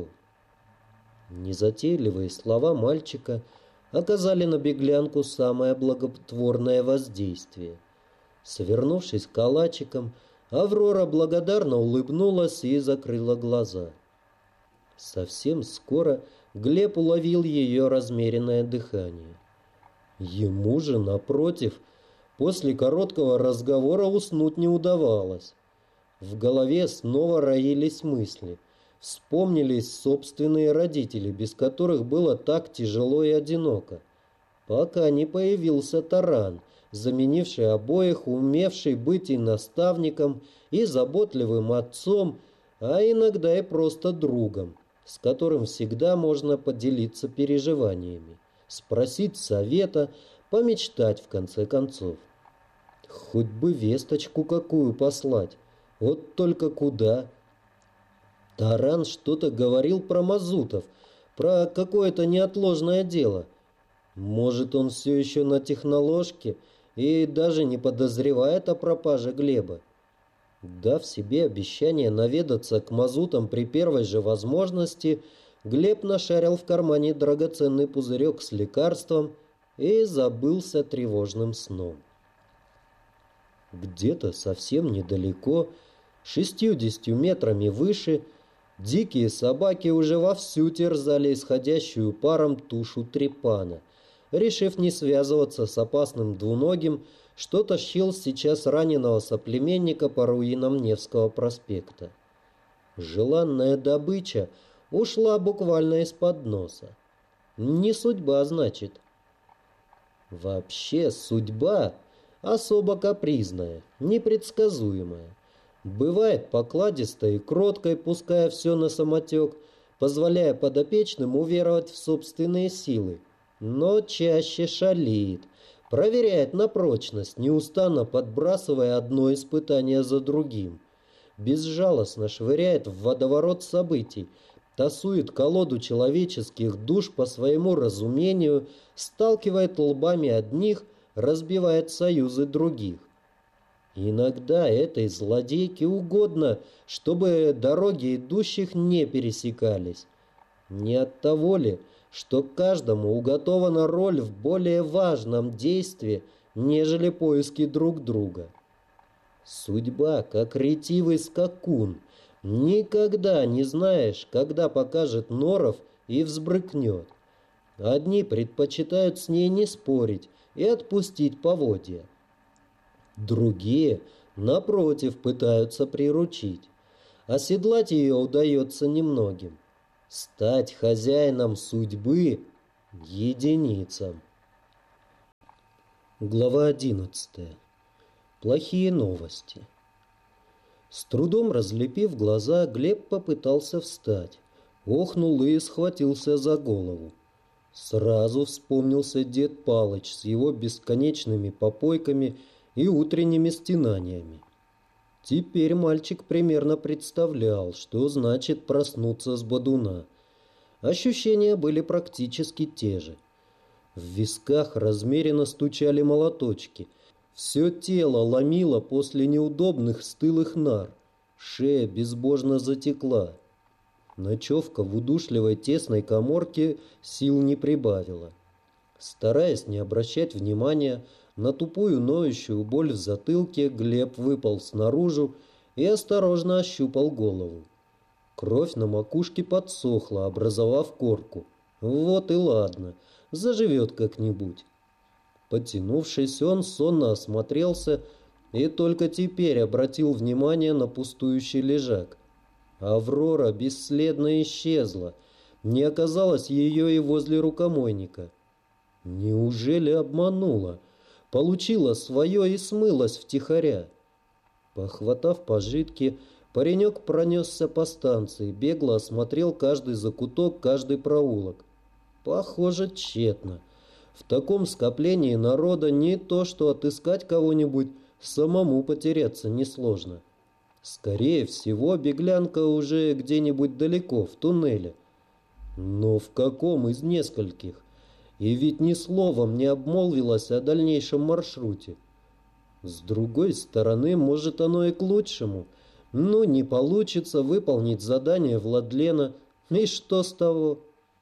Незатейливые слова мальчика оказали на беглянку самое благотворное воздействие. Свернувшись калачиком, Аврора благодарно улыбнулась и закрыла глаза. Совсем скоро Глеб уловил ее размеренное дыхание. Ему же, напротив, после короткого разговора уснуть не удавалось. В голове снова роились мысли. Вспомнились собственные родители, без которых было так тяжело и одиноко. Пока не появился Таран, заменивший обоих, умевший быть и наставником, и заботливым отцом, а иногда и просто другом, с которым всегда можно поделиться переживаниями, спросить совета, помечтать в конце концов. Хоть бы весточку какую послать, вот только куда? Таран что-то говорил про мазутов, про какое-то неотложное дело. Может, он все еще на техноложке и даже не подозревает о пропаже Глеба. Дав себе обещание наведаться к мазутам при первой же возможности, Глеб нашарил в кармане драгоценный пузырек с лекарством и забылся тревожным сном. Где-то совсем недалеко, 60 метрами выше, дикие собаки уже вовсю терзали исходящую паром тушу трепана, решив не связываться с опасным двуногим, что тащил сейчас раненого соплеменника по руинам Невского проспекта. Желанная добыча ушла буквально из-под носа. Не судьба, значит. Вообще судьба особо капризная, непредсказуемая. Бывает покладистой и кроткой, пуская все на самотек, позволяя подопечным уверовать в собственные силы, но чаще шалит, проверяет на прочность, неустанно подбрасывая одно испытание за другим. Безжалостно швыряет в водоворот событий, тасует колоду человеческих душ по своему разумению, сталкивает лбами одних, разбивает союзы других. Иногда этой злодейке угодно, чтобы дороги идущих не пересекались. Не от того ли, что каждому уготована роль в более важном действии, нежели поиски друг друга. Судьба, как ретивый скакун. Никогда не знаешь, когда покажет норов и взбрыкнет. Одни предпочитают с ней не спорить и отпустить поводья. Другие, напротив, пытаются приручить. Оседлать ее удается немногим. Стать хозяином судьбы — единицам. Глава 11. Плохие новости. С трудом разлепив глаза, Глеб попытался встать. Охнул и схватился за голову. Сразу вспомнился дед Палыч с его бесконечными попойками и утренними стенаниями. Теперь мальчик примерно представлял, что значит проснуться с бодуна. Ощущения были практически те же. В висках размеренно стучали молоточки. Все тело ломило после неудобных стылых нар. Шея безбожно затекла. Ночевка в удушливой тесной каморке сил не прибавила. Стараясь не обращать внимания на тупую ноющую боль в затылке, Глеб выполз наружу и осторожно ощупал голову. Кровь на макушке подсохла, образовав корку. Вот и ладно, заживет как-нибудь. Потянувшись, он сонно осмотрелся и только теперь обратил внимание на пустующий лежак. Аврора бесследно исчезла. Не оказалось ее и возле рукомойника. Неужели обманула? Получила свое и смылась втихаря. Похватав пожитки, паренек пронесся по станции, бегло осмотрел каждый закуток, каждый проулок. Похоже, тщетно. В таком скоплении народа не то что отыскать кого-нибудь, самому потеряться несложно. Скорее всего, беглянка уже где-нибудь далеко, в туннеле. Но в каком из нескольких? И ведь ни словом не обмолвилась о дальнейшем маршруте. С другой стороны, может, оно и к лучшему. Ну, не получится выполнить задание Владлена, и что с того?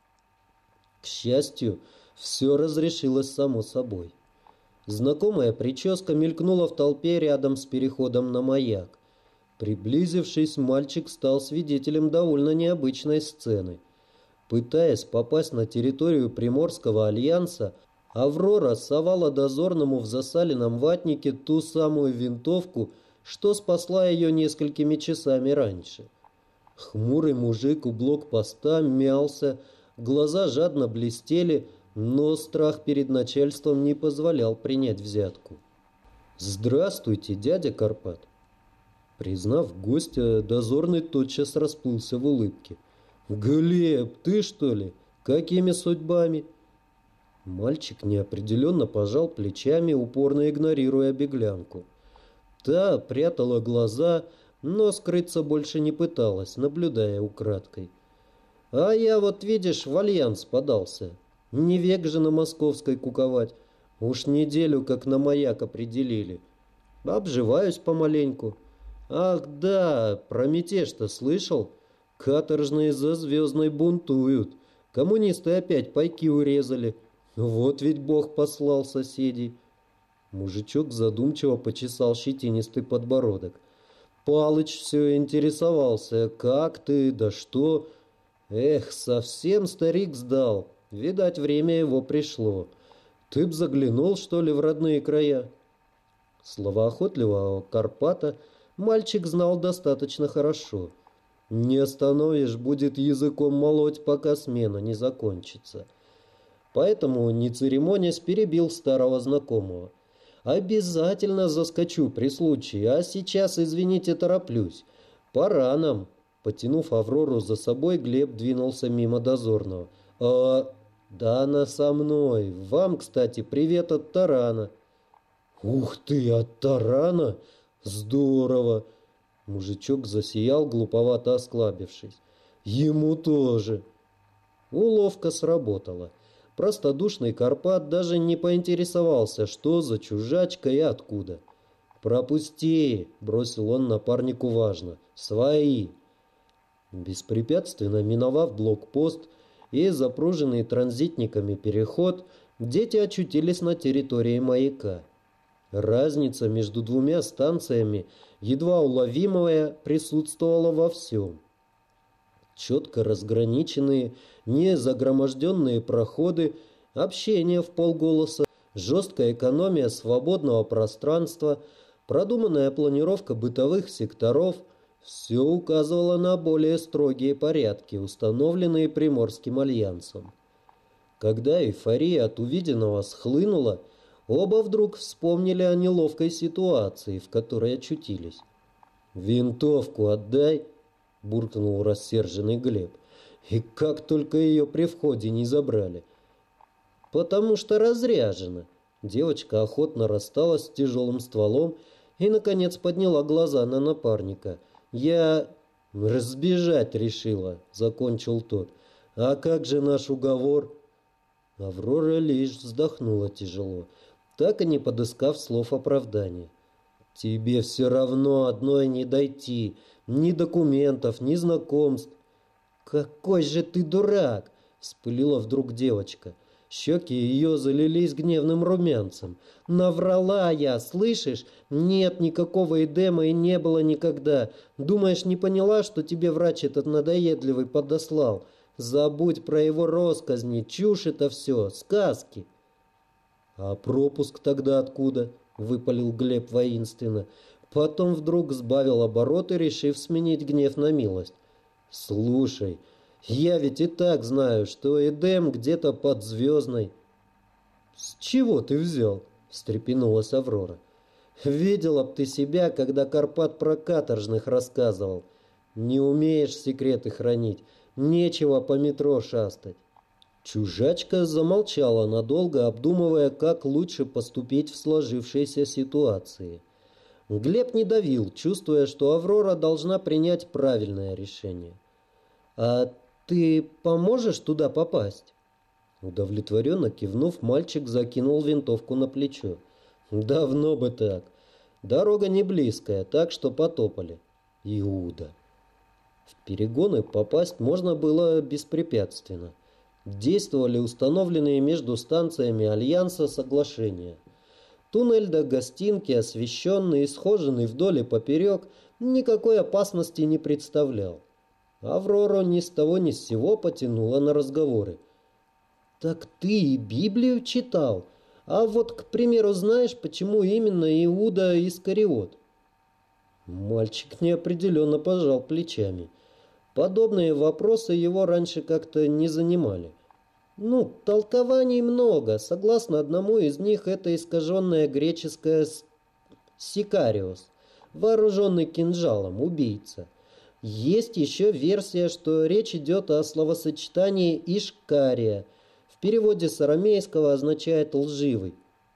К счастью, все разрешилось само собой. Знакомая прическа мелькнула в толпе рядом с переходом на маяк. Приблизившись, мальчик стал свидетелем довольно необычной сцены. Пытаясь попасть на территорию Приморского альянса, Аврора совала дозорному в засаленном ватнике ту самую винтовку, что спасла ее несколькими часами раньше. Хмурый мужик у блокпоста мялся, глаза жадно блестели, но страх перед начальством не позволял принять взятку. «Здравствуйте, дядя Карпат!» Признав гостя, дозорный тотчас расплылся в улыбке. «Глеб, ты что ли? Какими судьбами?» Мальчик неопределенно пожал плечами, упорно игнорируя беглянку. Та прятала глаза, но скрыться больше не пыталась, наблюдая украдкой. «А я вот, видишь, в альянс подался. Не век же на московской куковать. Уж неделю как на маяк определили. Обживаюсь помаленьку. Ах да, про мятеж-то слышал? Каторжные за Звездной бунтуют. Коммунисты опять пайки урезали. Вот ведь Бог послал соседей». Мужичок задумчиво почесал щетинистый подбородок. Палыч все интересовался, как ты, да что. Эх, совсем старик сдал. Видать, время его пришло. Ты б заглянул, что ли, в родные края? Словоохотливого Карпата мальчик знал достаточно хорошо. Не остановишь, будет языком молоть, пока смена не закончится. Поэтому, не церемонясь, перебил старого знакомого. «Обязательно заскочу при случае, а сейчас, извините, тороплюсь. Пора нам». Потянув Аврору за собой, Глеб двинулся мимо дозорного. Да она со мной. Вам, кстати, привет от Тарана». «Ух ты, от Тарана? Здорово!» Мужичок засиял, глуповато осклабившись. «Ему тоже». Уловка сработала. Простодушный Карпат даже не поинтересовался, что за чужачка и откуда. «Пропусти!» — бросил он напарнику важно. «Свои!» Беспрепятственно миновав блокпост и запруженный транзитниками переход, дети очутились на территории маяка. Разница между двумя станциями, едва уловимая, присутствовала во всем. Четко разграниченные, не загроможденные проходы, общение в полголоса, жесткая экономия свободного пространства, продуманная планировка бытовых секторов – все указывало на более строгие порядки, установленные Приморским альянсом. Когда эйфория от увиденного схлынула, оба вдруг вспомнили о неловкой ситуации, в которой очутились. «Винтовку отдай!» – буркнул рассерженный Глеб. «И как только ее при входе не забрали!» «Потому что разряжена!» Девочка охотно рассталась с тяжелым стволом и, наконец, подняла глаза на напарника. «Я разбежать решила», — закончил тот. «А как же наш уговор?» Аврора лишь вздохнула тяжело, так и не подыскав слов оправдания. «Тебе все равно одной не дойти. Ни документов, ни знакомств». «Какой же ты дурак!» — вспылила вдруг девочка. Щеки ее залились гневным румянцем. «Наврала я, слышишь? Нет никакого эдема и не было никогда. Думаешь, не поняла, что тебе врач этот надоедливый подослал? Забудь про его россказни, чушь это все, сказки». «А пропуск тогда откуда?» — выпалил Глеб воинственно. Потом вдруг сбавил обороты, решив сменить гнев на милость. «Слушай, я ведь и так знаю, что Эдем где-то под Звездной». «С чего ты взял?» — встрепенулась Аврора. «Видела б ты себя, когда Карпат про каторжных рассказывал. Не умеешь секреты хранить, нечего по метро шастать». Чужачка замолчала надолго, обдумывая, как лучше поступить в сложившейся ситуации. Глеб не давил, чувствуя, что Аврора должна принять правильное решение. «А ты поможешь туда попасть?» Удовлетворенно кивнув, мальчик закинул винтовку на плечо. «Давно бы так. Дорога не близкая, так что потопали». Иуда. В перегоны попасть можно было беспрепятственно. Действовали установленные между станциями Альянса соглашения. Туннель до гостинки, освещенный и схоженный вдоль и поперек, никакой опасности не представлял. Аврора ни с того ни с сего потянула на разговоры. «Так ты и Библию читал? А вот, к примеру, знаешь, почему именно Иуда Искариот?» Мальчик неопределенно пожал плечами. Подобные вопросы его раньше как-то не занимали. Толкований много. Согласно одному из них, это искаженное греческое «сикариос», вооруженный кинжалом, убийца. Есть еще версия, что речь идет о словосочетании «ишкария». В переводе с арамейского означает «лживый».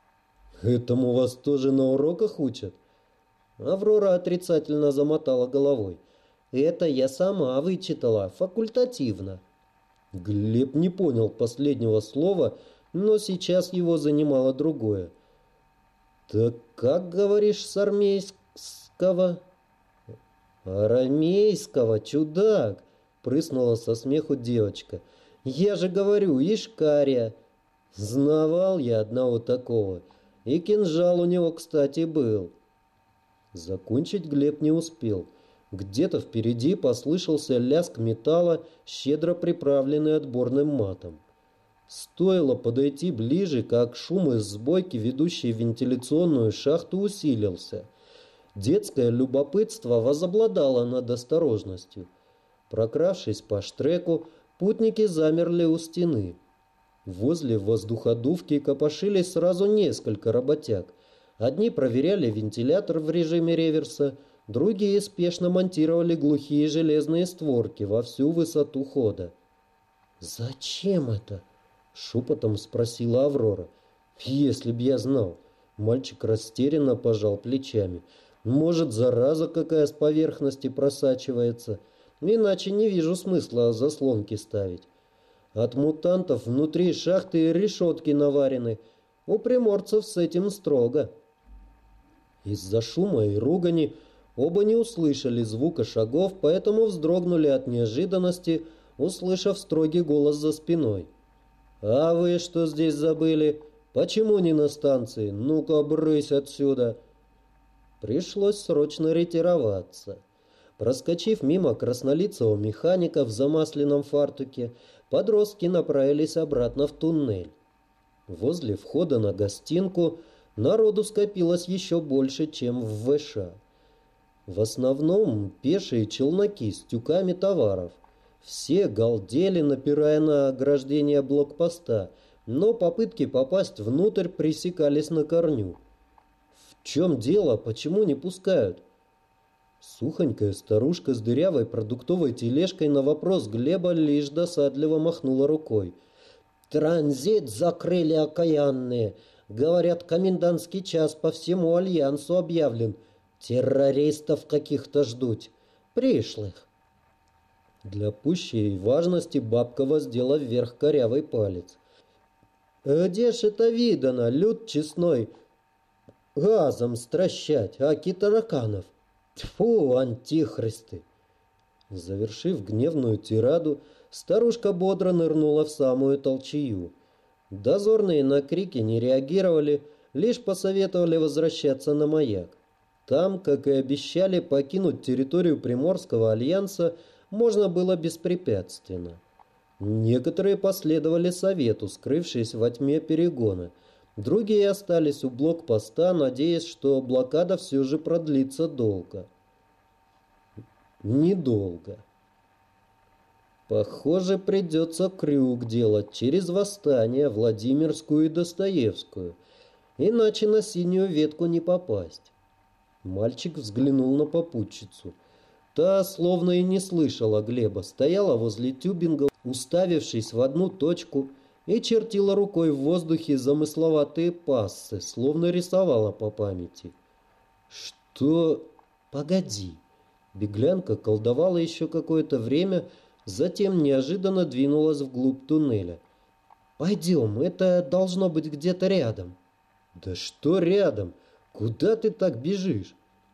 «Этому вас тоже на уроках учат?» Аврора отрицательно замотала головой. «Это я сама вычитала, факультативно». Глеб не понял последнего слова, но сейчас его занимало другое. «Так как, говоришь, с армейского?» «Арамейского, чудак!» — прыснула со смеху девочка. «Я же говорю, Ишкария!» Знавал я одного такого. И кинжал у него, кстати, был. Закончить Глеб не успел. Где-то впереди послышался лязг металла, щедро приправленный отборным матом. Стоило подойти ближе, как шум из сбойки, ведущей в вентиляционную шахту, усилился. Детское любопытство возобладало над осторожностью. Прокравшись по штреку, путники замерли у стены. Возле воздуходувки копошились сразу несколько работяг. Одни проверяли вентилятор в режиме реверса, другие спешно монтировали глухие железные створки во всю высоту хода. «Зачем это?» — шепотом спросила Аврора. «Если б я знал». Мальчик растерянно пожал плечами. «Может, зараза какая с поверхности просачивается? Иначе не вижу смысла заслонки ставить. От мутантов внутри шахты решетки наварены. У приморцев с этим строго». Из-за шума и ругани оба не услышали звука шагов, поэтому вздрогнули от неожиданности, услышав строгий голос за спиной. «А вы что здесь забыли? Почему не на станции? Ну-ка, брысь отсюда!» Пришлось срочно ретироваться. Проскочив мимо краснолицего механика в замасленном фартуке, подростки направились обратно в туннель. Возле входа на гостинку народу скопилось еще больше, чем в ВШ. В основном пешие челноки с тюками товаров. Все галдели, напирая на ограждение блокпоста, но попытки попасть внутрь пресекались на корню. В чем дело? Почему не пускают? Сухонькая старушка с дырявой продуктовой тележкой на вопрос Глеба лишь досадливо махнула рукой. «Транзит закрыли окаянные. Говорят, комендантский час по всему альянсу объявлен. Террористов каких-то ждут. Пришлых». Для пущей важности бабка воздела вверх корявый палец. «Где ж это видано, люд честной, газом стращать, аки тараканов? Тьфу, антихристы!» Завершив гневную тираду, старушка бодро нырнула в самую толчею. Дозорные на крики не реагировали, лишь посоветовали возвращаться на маяк. Там, как и обещали, покинуть территорию Приморского альянса можно было беспрепятственно. Некоторые последовали совету, скрывшись во тьме перегона. Другие остались у блокпоста, надеясь, что блокада все же продлится долго. Недолго. Похоже, придется крюк делать через Восстание, Владимирскую и Достоевскую, иначе на синюю ветку не попасть. Мальчик взглянул на попутчицу. Та, словно и не слышала Глеба, стояла возле тюбинга, уставившись в одну точку, и чертила рукой в воздухе замысловатые пассы, словно рисовала по памяти. «Что? Погоди!» Беглянка колдовала еще какое-то время, затем неожиданно двинулась вглубь туннеля. «Пойдем, это должно быть где-то рядом». «Да что рядом? Куда ты так бежишь?»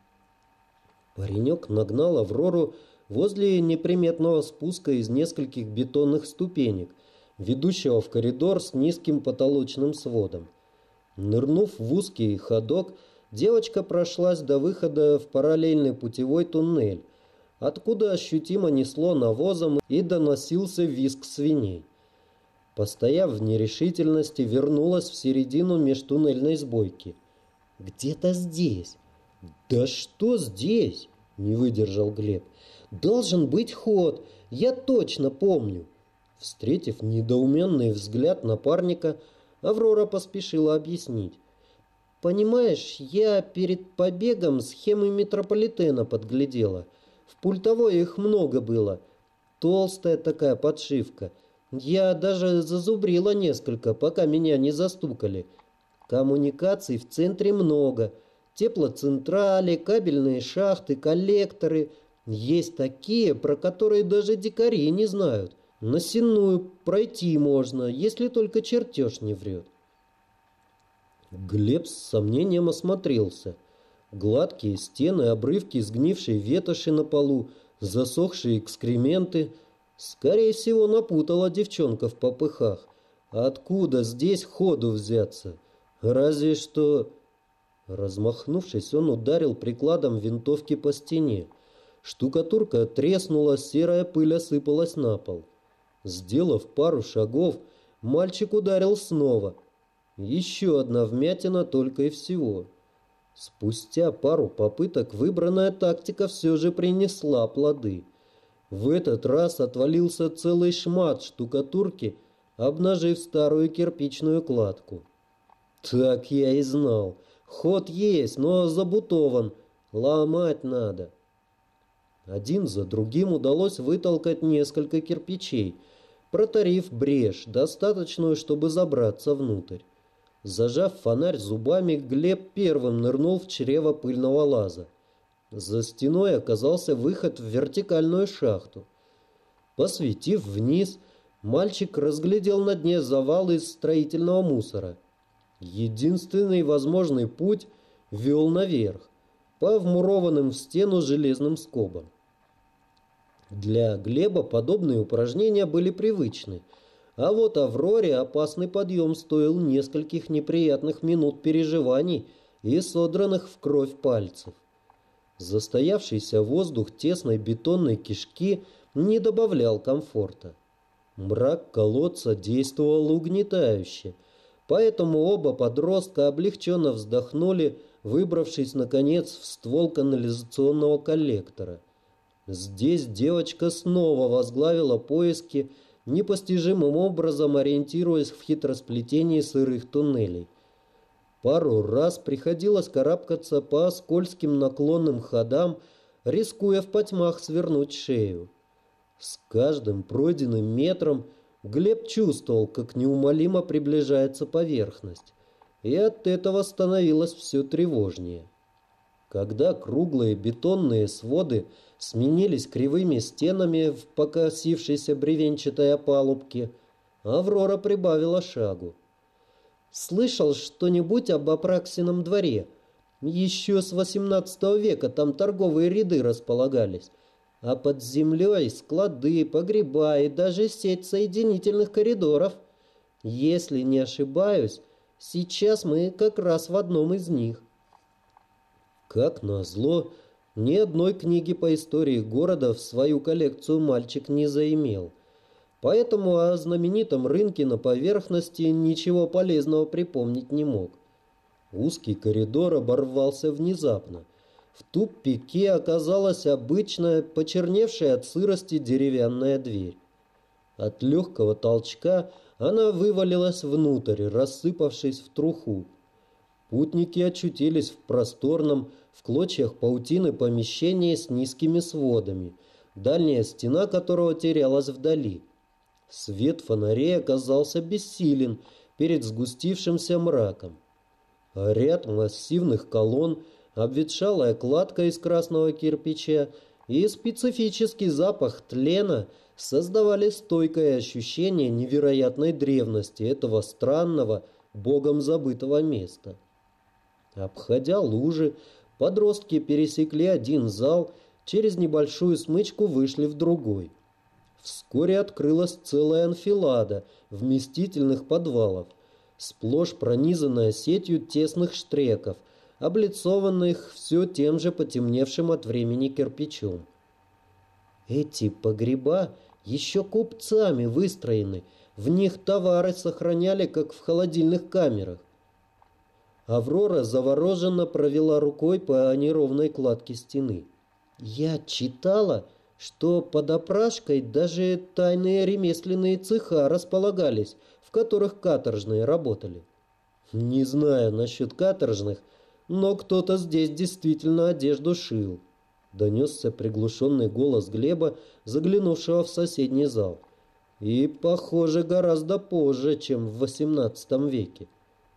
Паренек нагнал Аврору возле неприметного спуска из нескольких бетонных ступенек, ведущего в коридор с низким потолочным сводом. Нырнув в узкий ходок, девочка прошлась до выхода в параллельный путевой туннель, откуда ощутимо несло навозом и доносился визг свиней. Постояв в нерешительности, вернулась в середину межтуннельной сбойки. «Где-то здесь». «Да что здесь?» — не выдержал Глеб. «Должен быть ход, я точно помню». Встретив недоуменный взгляд напарника, Аврора поспешила объяснить. «Понимаешь, я перед побегом схемы метрополитена подглядела. В пультовой их много было. Толстая такая подшивка. Я даже зазубрила несколько, пока меня не застукали. Коммуникаций в центре много. Теплоцентрали, кабельные шахты, коллекторы. Есть такие, про которые даже дикари не знают. На Сенную пройти можно, если только чертеж не врет». Глеб с сомнением осмотрелся. Гладкие стены, обрывки сгнившей ветоши на полу, засохшие экскременты. Скорее всего, напутала девчонка в попыхах. Откуда здесь ходу взяться? Разве что... Размахнувшись, он ударил прикладом винтовки по стене. Штукатурка треснула, серая пыль осыпалась на пол. Сделав пару шагов, мальчик ударил снова. Еще одна вмятина только и всего. Спустя пару попыток выбранная тактика все же принесла плоды. В этот раз отвалился целый шмат штукатурки, обнажив старую кирпичную кладку. «Так я и знал. Ход есть, но забутован. Ломать надо». Один за другим удалось вытолкать несколько кирпичей, протарив брешь, достаточную, чтобы забраться внутрь. Зажав фонарь зубами, Глеб первым нырнул в чрево пыльного лаза. За стеной оказался выход в вертикальную шахту. Посветив вниз, мальчик разглядел на дне завал из строительного мусора. Единственный возможный путь вел наверх, по вмурованным в стену железным скобам. Для Глеба подобные упражнения были привычны. А вот Авроре опасный подъем стоил нескольких неприятных минут переживаний и содранных в кровь пальцев. Застоявшийся воздух тесной бетонной кишки не добавлял комфорта. Мрак колодца действовал угнетающе, поэтому оба подростка облегченно вздохнули, выбравшись, наконец, в ствол канализационного коллектора. Здесь девочка снова возглавила поиски, непостижимым образом ориентируясь в хитросплетении сырых туннелей. Пару раз приходилось карабкаться по скользким наклонным ходам, рискуя в потьмах свернуть шею. С каждым пройденным метром Глеб чувствовал, как неумолимо приближается поверхность, и от этого становилось все тревожнее. Когда круглые бетонные своды сменились кривыми стенами в покосившейся бревенчатой опалубке, Аврора прибавила шагу. «Слышал что-нибудь об Апраксином дворе? Еще с XVIII века там торговые ряды располагались, а под землей склады, погреба и даже сеть соединительных коридоров. Если не ошибаюсь, сейчас мы как раз в одном из них». Как назло, ни одной книги по истории города в свою коллекцию мальчик не заимел. Поэтому о знаменитом рынке на поверхности ничего полезного припомнить не мог. Узкий коридор оборвался внезапно. В тупике оказалась обычная, почерневшая от сырости деревянная дверь. От легкого толчка она вывалилась внутрь, рассыпавшись в труху. Путники очутились в просторном, в клочьях паутины помещении с низкими сводами, дальняя стена которого терялась вдали. Свет фонарей оказался бессилен перед сгустившимся мраком. А ряд массивных колонн, обветшалая кладка из красного кирпича и специфический запах тлена создавали стойкое ощущение невероятной древности этого странного, богом забытого места. Обходя лужи, подростки пересекли один зал, через небольшую смычку вышли в другой. Вскоре открылась целая анфилада вместительных подвалов, сплошь пронизанная сетью тесных штреков, облицованных все тем же потемневшим от времени кирпичом. Эти погреба еще купцами выстроены, в них товары сохраняли, как в холодильных камерах. Аврора завороженно провела рукой по неровной кладке стены. «Я читала, что под опрашкой даже тайные ремесленные цеха располагались, в которых каторжные работали». «Не знаю насчет каторжных, но кто-то здесь действительно одежду шил», — донесся приглушенный голос Глеба, заглянувшего в соседний зал. «И, похоже, гораздо позже, чем в XVIII веке».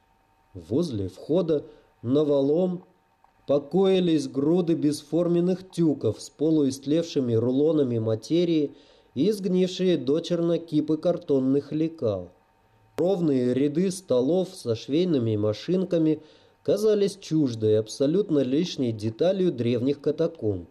Возле входа навалом покоились груды бесформенных тюков с полуистлевшими рулонами материи и сгнившие дочерно кипы картонных лекал. Ровные ряды столов со швейными машинками казались чуждой, абсолютно лишней деталью древних катакомб.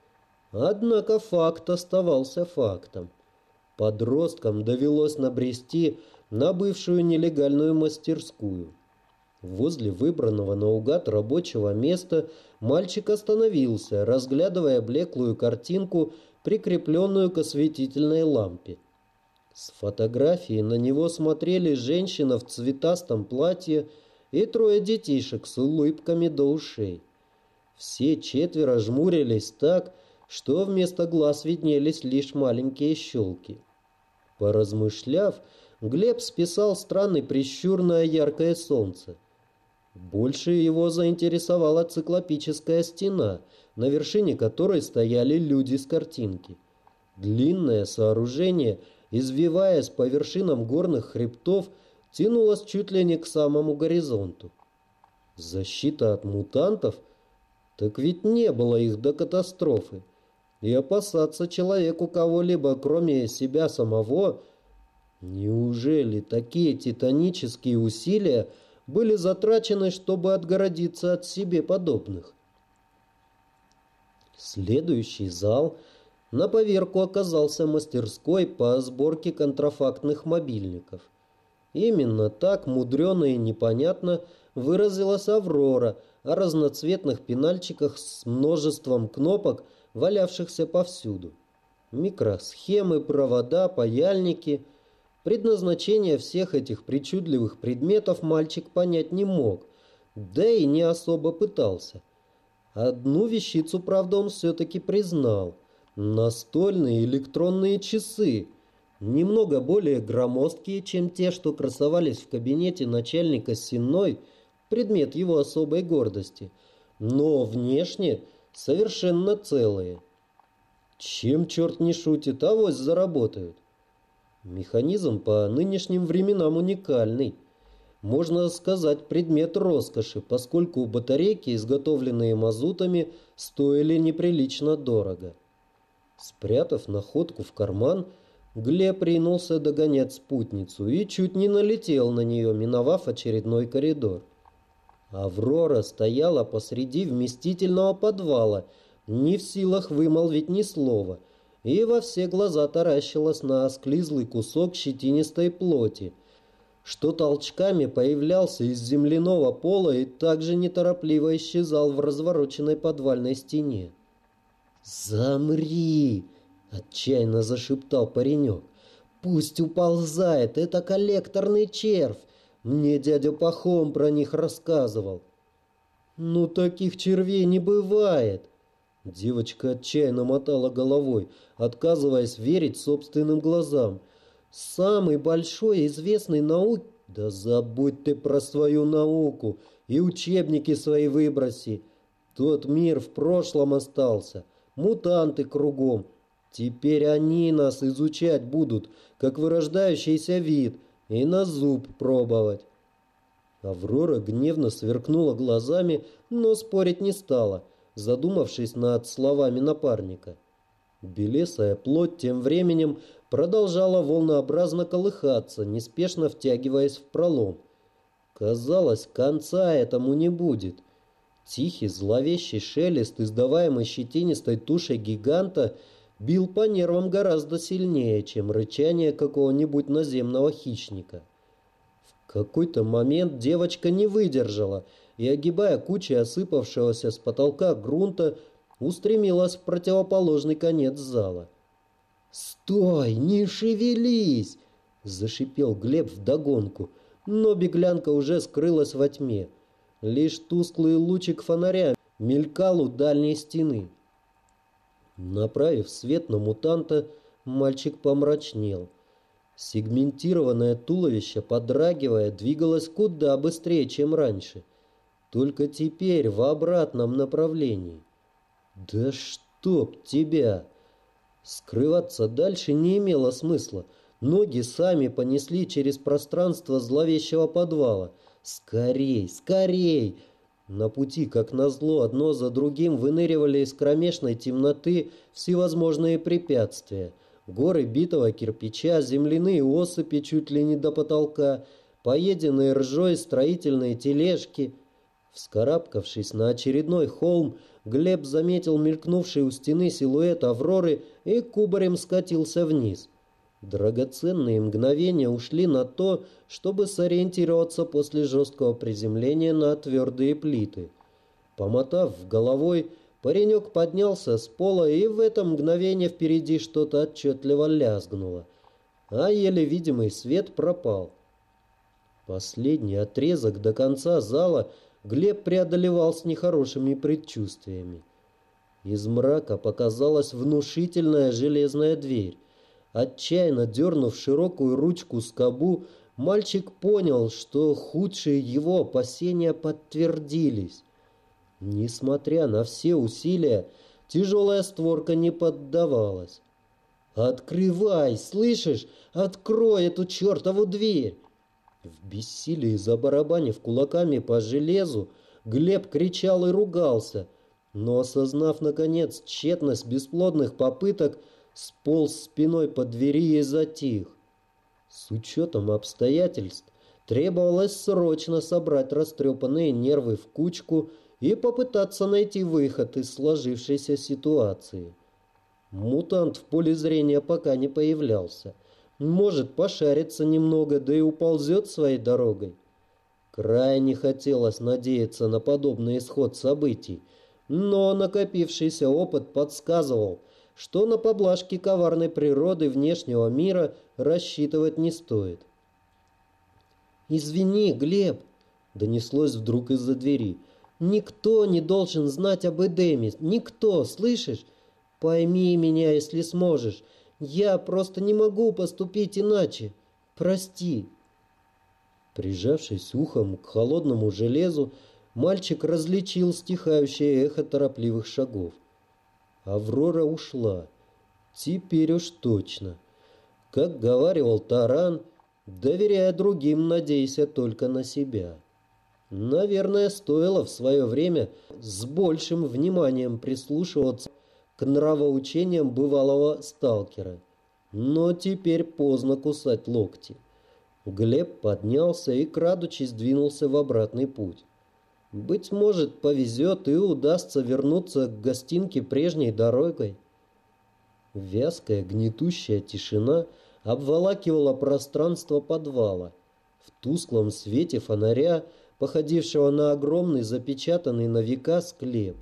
Однако факт оставался фактом. Подросткам довелось набрести на бывшую нелегальную мастерскую. Возле выбранного наугад рабочего места мальчик остановился, разглядывая блеклую картинку, прикрепленную к осветительной лампе. С фотографии на него смотрели женщина в цветастом платье и трое детишек с улыбками до ушей. Все четверо жмурились так, что вместо глаз виднелись лишь маленькие щелки. Поразмышляв, Глеб списал странный прищур на яркое солнце. Больше его заинтересовала циклопическая стена, на вершине которой стояли люди с картинки. Длинное сооружение, извиваясь по вершинам горных хребтов, тянулось чуть ли не к самому горизонту. Защита от мутантов? Так ведь не было их до катастрофы. И опасаться человеку кого-либо, кроме себя самого... Неужели такие титанические усилия были затрачены, чтобы отгородиться от себе подобных? Следующий зал на поверку оказался мастерской по сборке контрафактных мобильников. Именно так мудрено и непонятно выразилась Аврора о разноцветных пенальчиках с множеством кнопок, валявшихся повсюду. Микросхемы, провода, паяльники. Предназначение всех этих причудливых предметов мальчик понять не мог, да и не особо пытался. Одну вещицу, правда, он все-таки признал. Настольные электронные часы. Немного более громоздкие, чем те, что красовались в кабинете начальника Сенной, предмет его особой гордости, но внешне совершенно целые. Чем черт не шутит, авось заработают. Механизм по нынешним временам уникальный. Можно сказать, предмет роскоши, поскольку батарейки, изготовленные мазутами, стоили неприлично дорого. Спрятав находку в карман, Глеб ринулся догонять спутницу и чуть не налетел на нее, миновав очередной коридор. Аврора стояла посреди вместительного подвала, не в силах вымолвить ни слова, и во все глаза таращилась на осклизлый кусок щетинистой плоти, что толчками появлялся из земляного пола и также неторопливо исчезал в развороченной подвальной стене. «Замри!» — отчаянно зашептал паренек. «Пусть уползает, это коллекторный червь. Мне дядя Пахом про них рассказывал». «Ну, таких червей не бывает!» Девочка отчаянно мотала головой, отказываясь верить собственным глазам. «Самый большой известный наук...» «Да забудь ты про свою науку и учебники свои выброси. Тот мир в прошлом остался, мутанты кругом. Теперь они нас изучать будут, как вырождающийся вид, и на зуб пробовать». Аврора гневно сверкнула глазами, но спорить не стала, задумавшись над словами напарника. Белесая плоть тем временем продолжала волнообразно колыхаться, неспешно втягиваясь в пролом. Казалось, конца этому не будет. Тихий зловещий шелест, издаваемый щетинистой тушей гиганта, бил по нервам гораздо сильнее, чем рычание какого-нибудь наземного хищника. В какой-то момент девочка не выдержала и, огибая кучи осыпавшегося с потолка грунта, устремилась в противоположный конец зала. «Стой, не шевелись!» — зашипел Глеб вдогонку, но беглянка уже скрылась во тьме. Лишь тусклый лучик фонаря мелькал у дальней стены. Направив свет на мутанта, мальчик помрачнел. Сегментированное туловище, подрагивая, двигалось куда быстрее, чем раньше. Только теперь в обратном направлении. «Да чтоб тебя!» Скрываться дальше не имело смысла. Ноги сами понесли через пространство зловещего подвала. «Скорей, скорей!» На пути, как назло, одно за другим выныривали из кромешной темноты всевозможные препятствия. Горы битого кирпича, земляные осыпи чуть ли не до потолка, поеденные ржой строительные тележки. Вскарабкавшись на очередной холм, Глеб заметил мелькнувший у стены силуэт Авроры и кубарем скатился вниз. Драгоценные мгновения ушли на то, чтобы сориентироваться после жесткого приземления на твердые плиты. Помотав головой, паренек поднялся с пола, и в это мгновение впереди что-то отчетливо лязгнуло, а еле видимый свет пропал. Последний отрезок до конца зала Глеб преодолевал с нехорошими предчувствиями. Из мрака показалась внушительная железная дверь. Отчаянно дернув широкую ручку скобу, мальчик понял, что худшие его опасения подтвердились. Несмотря на все усилия, тяжелая створка не поддавалась. «Открывай, слышишь? Открой эту чертову дверь!» В бессилии, забарабанив кулаками по железу, Глеб кричал и ругался, но, осознав, наконец, тщетность бесплодных попыток, сполз спиной по двери и затих. С учетом обстоятельств требовалось срочно собрать растрепанные нервы в кучку и попытаться найти выход из сложившейся ситуации. Мутант в поле зрения пока не появлялся. Может пошариться немного, да и уползет своей дорогой. Крайне хотелось надеяться на подобный исход событий, но накопившийся опыт подсказывал, что на поблажки коварной природы внешнего мира рассчитывать не стоит. «Извини, Глеб», — донеслось вдруг из-за двери, — «никто не должен знать об Эдеме, никто, слышишь? Пойми меня, если сможешь. Я просто не могу поступить иначе. Прости». Прижавшись ухом к холодному железу, мальчик различил стихающее эхо торопливых шагов. Аврора ушла. Теперь уж точно. Как говаривал Таран, доверяя другим, надейся только на себя. Наверное, стоило в свое время с большим вниманием прислушиваться к нравоучениям бывалого сталкера. Но теперь поздно кусать локти. Глеб поднялся и, крадучись, двинулся в обратный путь. Быть может, повезет и удастся вернуться к гостинке прежней дорогой. Вязкая, гнетущая тишина обволакивала пространство подвала. В тусклом свете фонаря, походившего на огромный запечатанный на века склеп.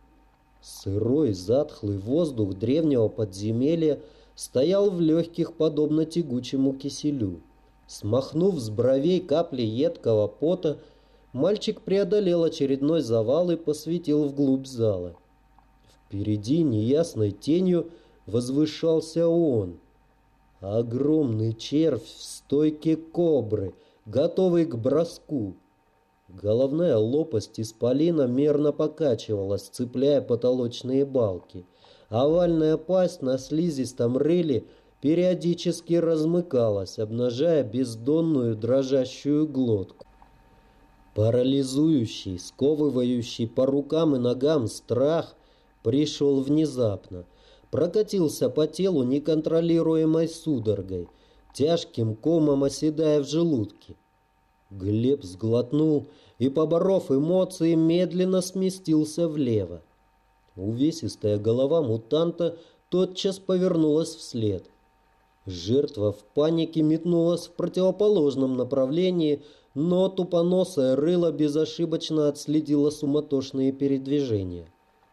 Сырой, затхлый воздух древнего подземелья стоял в легких, подобно тягучему киселю. Смахнув с бровей капли едкого пота, мальчик преодолел очередной завал и посветил вглубь зала. Впереди неясной тенью возвышался он. Огромный червь в стойке кобры, готовый к броску. Головная лопасть исполина мерно покачивалась, цепляя потолочные балки. Овальная пасть на слизистом рыле периодически размыкалась, обнажая бездонную дрожащую глотку. Парализующий, сковывающий по рукам и ногам страх пришел внезапно, прокатился по телу неконтролируемой судорогой, тяжким комом оседая в желудке. Глеб сглотнул и, поборов эмоции, медленно сместился влево. Увесистая голова мутанта тотчас повернулась вслед. Жертва в панике метнулась в противоположном направлении, но тупоносое рыло безошибочно отследило суматошные передвижения.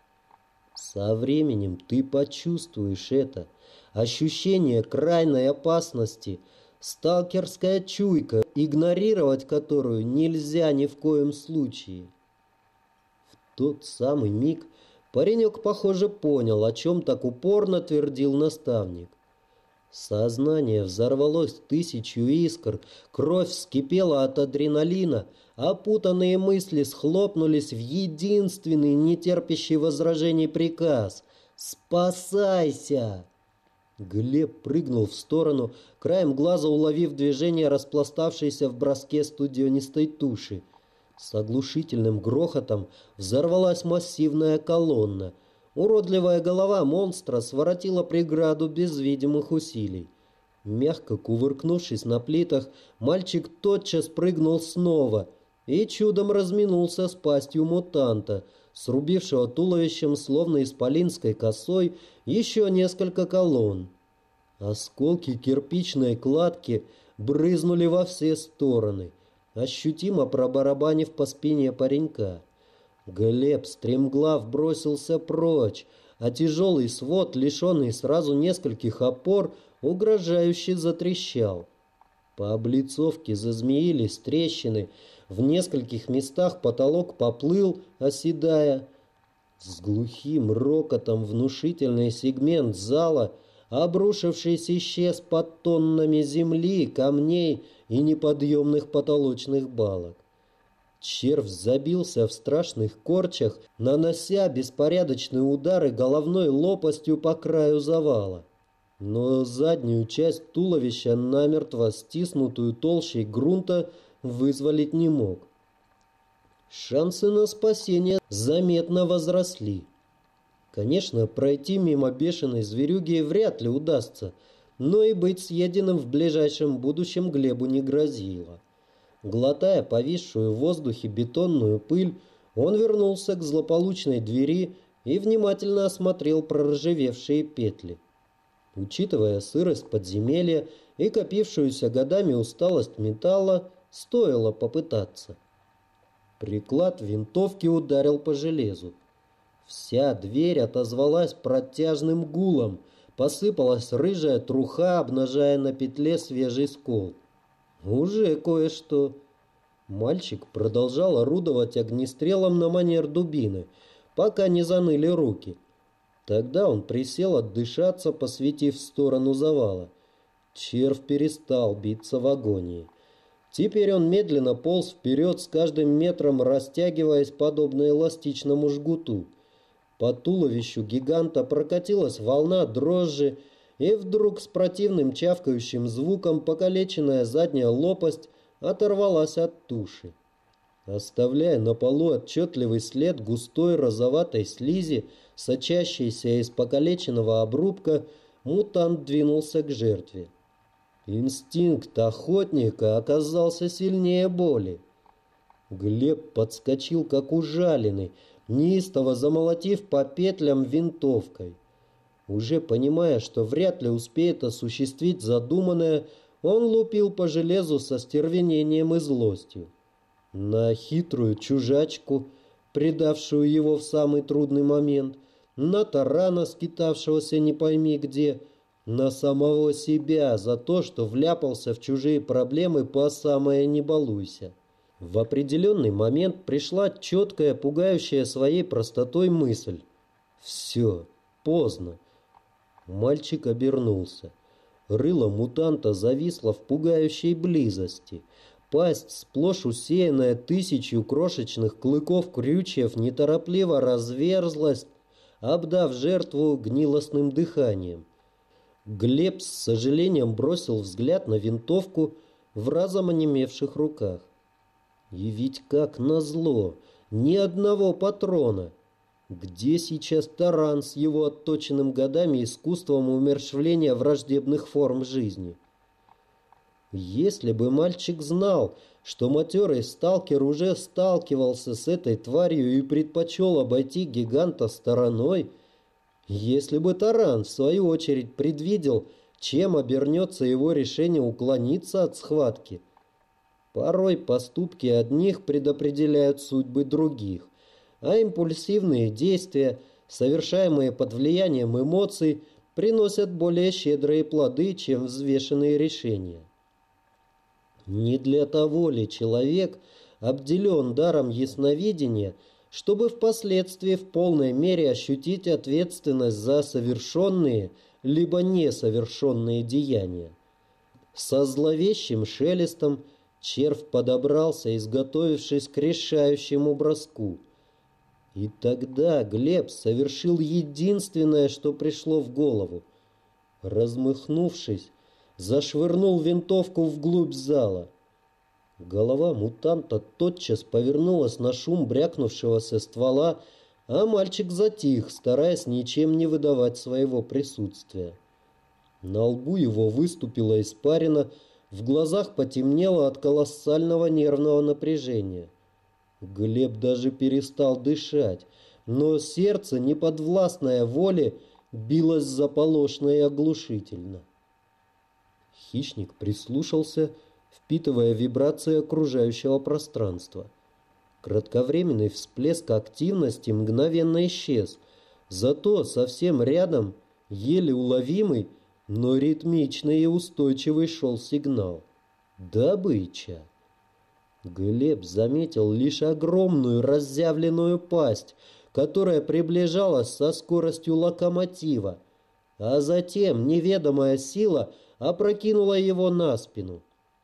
Со временем ты почувствуешь это. Ощущение крайней опасности, сталкерская чуйка, игнорировать которую нельзя ни в коем случае. В тот самый миг паренек, похоже, понял, о чем так упорно твердил наставник. Сознание взорвалось тысячу искр, кровь вскипела от адреналина, опутанные мысли схлопнулись в единственный, нетерпящий возражений приказ «Спасайся!». Глеб прыгнул в сторону, краем глаза уловив движение распластавшейся в броске студенистой туши. С оглушительным грохотом взорвалась массивная колонна. Уродливая голова монстра своротила преграду без видимых усилий. Мягко кувыркнувшись на плитах, мальчик тотчас прыгнул снова и чудом разминулся с пастью мутанта, срубившего туловищем, словно исполинской косой, еще несколько колонн. Осколки кирпичной кладки брызнули во все стороны, ощутимо пробарабанив по спине паренька. Глеб стремглав бросился прочь, а тяжелый свод, лишенный сразу нескольких опор, угрожающе затрещал. По облицовке зазмеились трещины, в нескольких местах потолок поплыл, оседая. С глухим рокотом внушительный сегмент зала, обрушившись, исчез под тоннами земли, камней и неподъемных потолочных балок. Червь забился в страшных корчах, нанося беспорядочные удары головной лопастью по краю завала. Но заднюю часть туловища, намертво стиснутую толщей грунта, вызволить не мог. Шансы на спасение заметно возросли. Конечно, пройти мимо бешеной зверюги вряд ли удастся, но и быть съеденным в ближайшем будущем Глебу не грозило. Глотая повисшую в воздухе бетонную пыль, он вернулся к злополучной двери и внимательно осмотрел проржавевшие петли. Учитывая сырость подземелья и копившуюся годами усталость металла, стоило попытаться. Приклад винтовки ударил по железу. Вся дверь отозвалась протяжным гулом, посыпалась рыжая труха, обнажая на петле свежий скол. Уже кое-что. Мальчик продолжал орудовать огнестрелом на манер дубины, пока не заныли руки. Тогда он присел отдышаться, посветив в сторону завала. Червь перестал биться в агонии. Теперь он медленно полз вперед, с каждым метром растягиваясь, подобно эластичному жгуту. По туловищу гиганта прокатилась волна дрожжи, и вдруг с противным чавкающим звуком покалеченная задняя лопасть оторвалась от туши. Оставляя на полу отчетливый след густой розоватой слизи, сочащейся из покалеченного обрубка, мутант двинулся к жертве. Инстинкт охотника оказался сильнее боли. Глеб подскочил, как ужаленный, неистово замолотив по петлям винтовкой. Уже понимая, что вряд ли успеет осуществить задуманное, он лупил по железу со стервенением и злостью. На хитрую чужачку, предавшую его в самый трудный момент, на тарана, скитавшегося не пойми где, на самого себя за то, что вляпался в чужие проблемы по самое не балуйся. В определенный момент пришла четкая, пугающая своей простотой мысль. Все, поздно. Мальчик обернулся. Рыло мутанта зависло в пугающей близости. Пасть, сплошь усеянная тысячью крошечных клыков-крючьев, неторопливо разверзлась, обдав жертву гнилостным дыханием. Глеб с сожалением бросил взгляд на винтовку в разом онемевших руках. И ведь как назло, ни одного патрона. Где сейчас таран с его отточенным годами искусством умерщвления враждебных форм жизни? Если бы мальчик знал, что матерый сталкер уже сталкивался с этой тварью и предпочел обойти гиганта стороной, если бы таран, в свою очередь, предвидел, чем обернется его решение уклониться от схватки. Порой поступки одних предопределяют судьбы других, а импульсивные действия, совершаемые под влиянием эмоций, приносят более щедрые плоды, чем взвешенные решения. Не для того ли человек обделен даром ясновидения, чтобы впоследствии в полной мере ощутить ответственность за совершенные либо несовершенные деяния? Со зловещим шелестом червь подобрался, изготовившись к решающему броску. И тогда Глеб совершил единственное, что пришло в голову. Размахнувшись, зашвырнул винтовку вглубь зала. Голова мутанта тотчас повернулась на шум брякнувшегося ствола, а мальчик затих, стараясь ничем не выдавать своего присутствия. На лбу его выступила испарина, в глазах потемнело от колоссального нервного напряжения. Глеб даже перестал дышать, но сердце, неподвластное воле, билось заполошно и оглушительно. Хищник прислушался, впитывая вибрации окружающего пространства. Кратковременный всплеск активности мгновенно исчез, зато совсем рядом, еле уловимый, но ритмичный и устойчивый шел сигнал. Добыча. Глеб заметил лишь огромную разъявленную пасть, которая приближалась со скоростью локомотива, а затем неведомая сила опрокинула его на спину.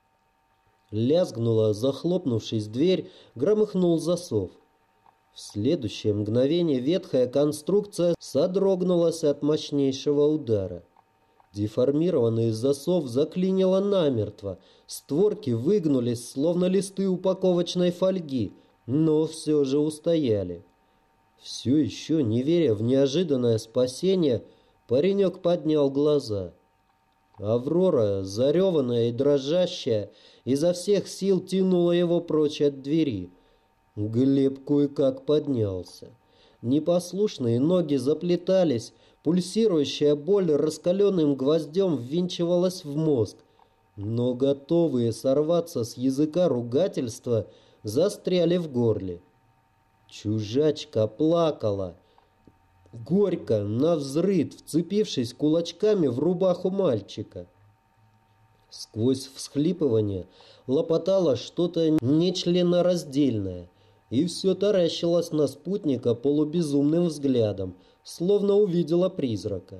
Лязгнула, захлопнувшись дверь, громыхнул засов. В следующее мгновение ветхая конструкция содрогнулась от мощнейшего удара. Деформированный засов заклинило намертво, створки выгнулись, словно листы упаковочной фольги, но все же устояли. Все еще не веря в неожиданное спасение, паренек поднял глаза. Аврора, зареванная и дрожащая, изо всех сил тянула его прочь от двери. Глеб кое-как поднялся. Непослушные ноги заплетались, пульсирующая боль раскаленным гвоздем ввинчивалась в мозг, но готовые сорваться с языка ругательства застряли в горле. Чужачка плакала, горько, навзрыд, вцепившись кулачками в рубаху мальчика. Сквозь всхлипывание лопотало что-то нечленораздельное и все таращилось на спутника полубезумным взглядом, словно увидела призрака.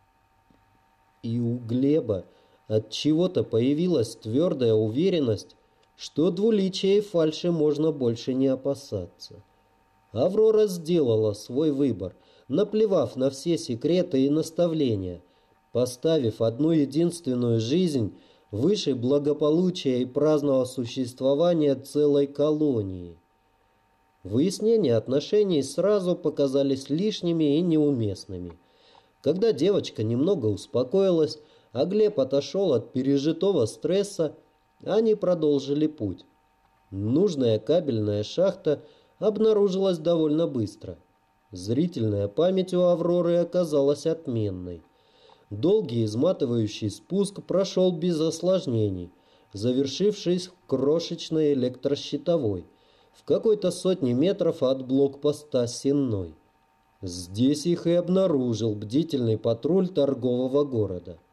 И у Глеба от чего-то появилась твердая уверенность, что двуличия и фальши можно больше не опасаться. Аврора сделала свой выбор, наплевав на все секреты и наставления, поставив одну единственную жизнь выше благополучия и праздного существования целой колонии. Выяснения отношений сразу показались лишними и неуместными. Когда девочка немного успокоилась, а Глеб отошел от пережитого стресса, они продолжили путь. Нужная кабельная шахта обнаружилась довольно быстро. Зрительная память у Авроры оказалась отменной. Долгий изматывающий спуск прошел без осложнений, завершившись крошечной электрощитовой, в какой-то сотне метров от блокпоста Сенной. Здесь их и обнаружил бдительный патруль торгового города.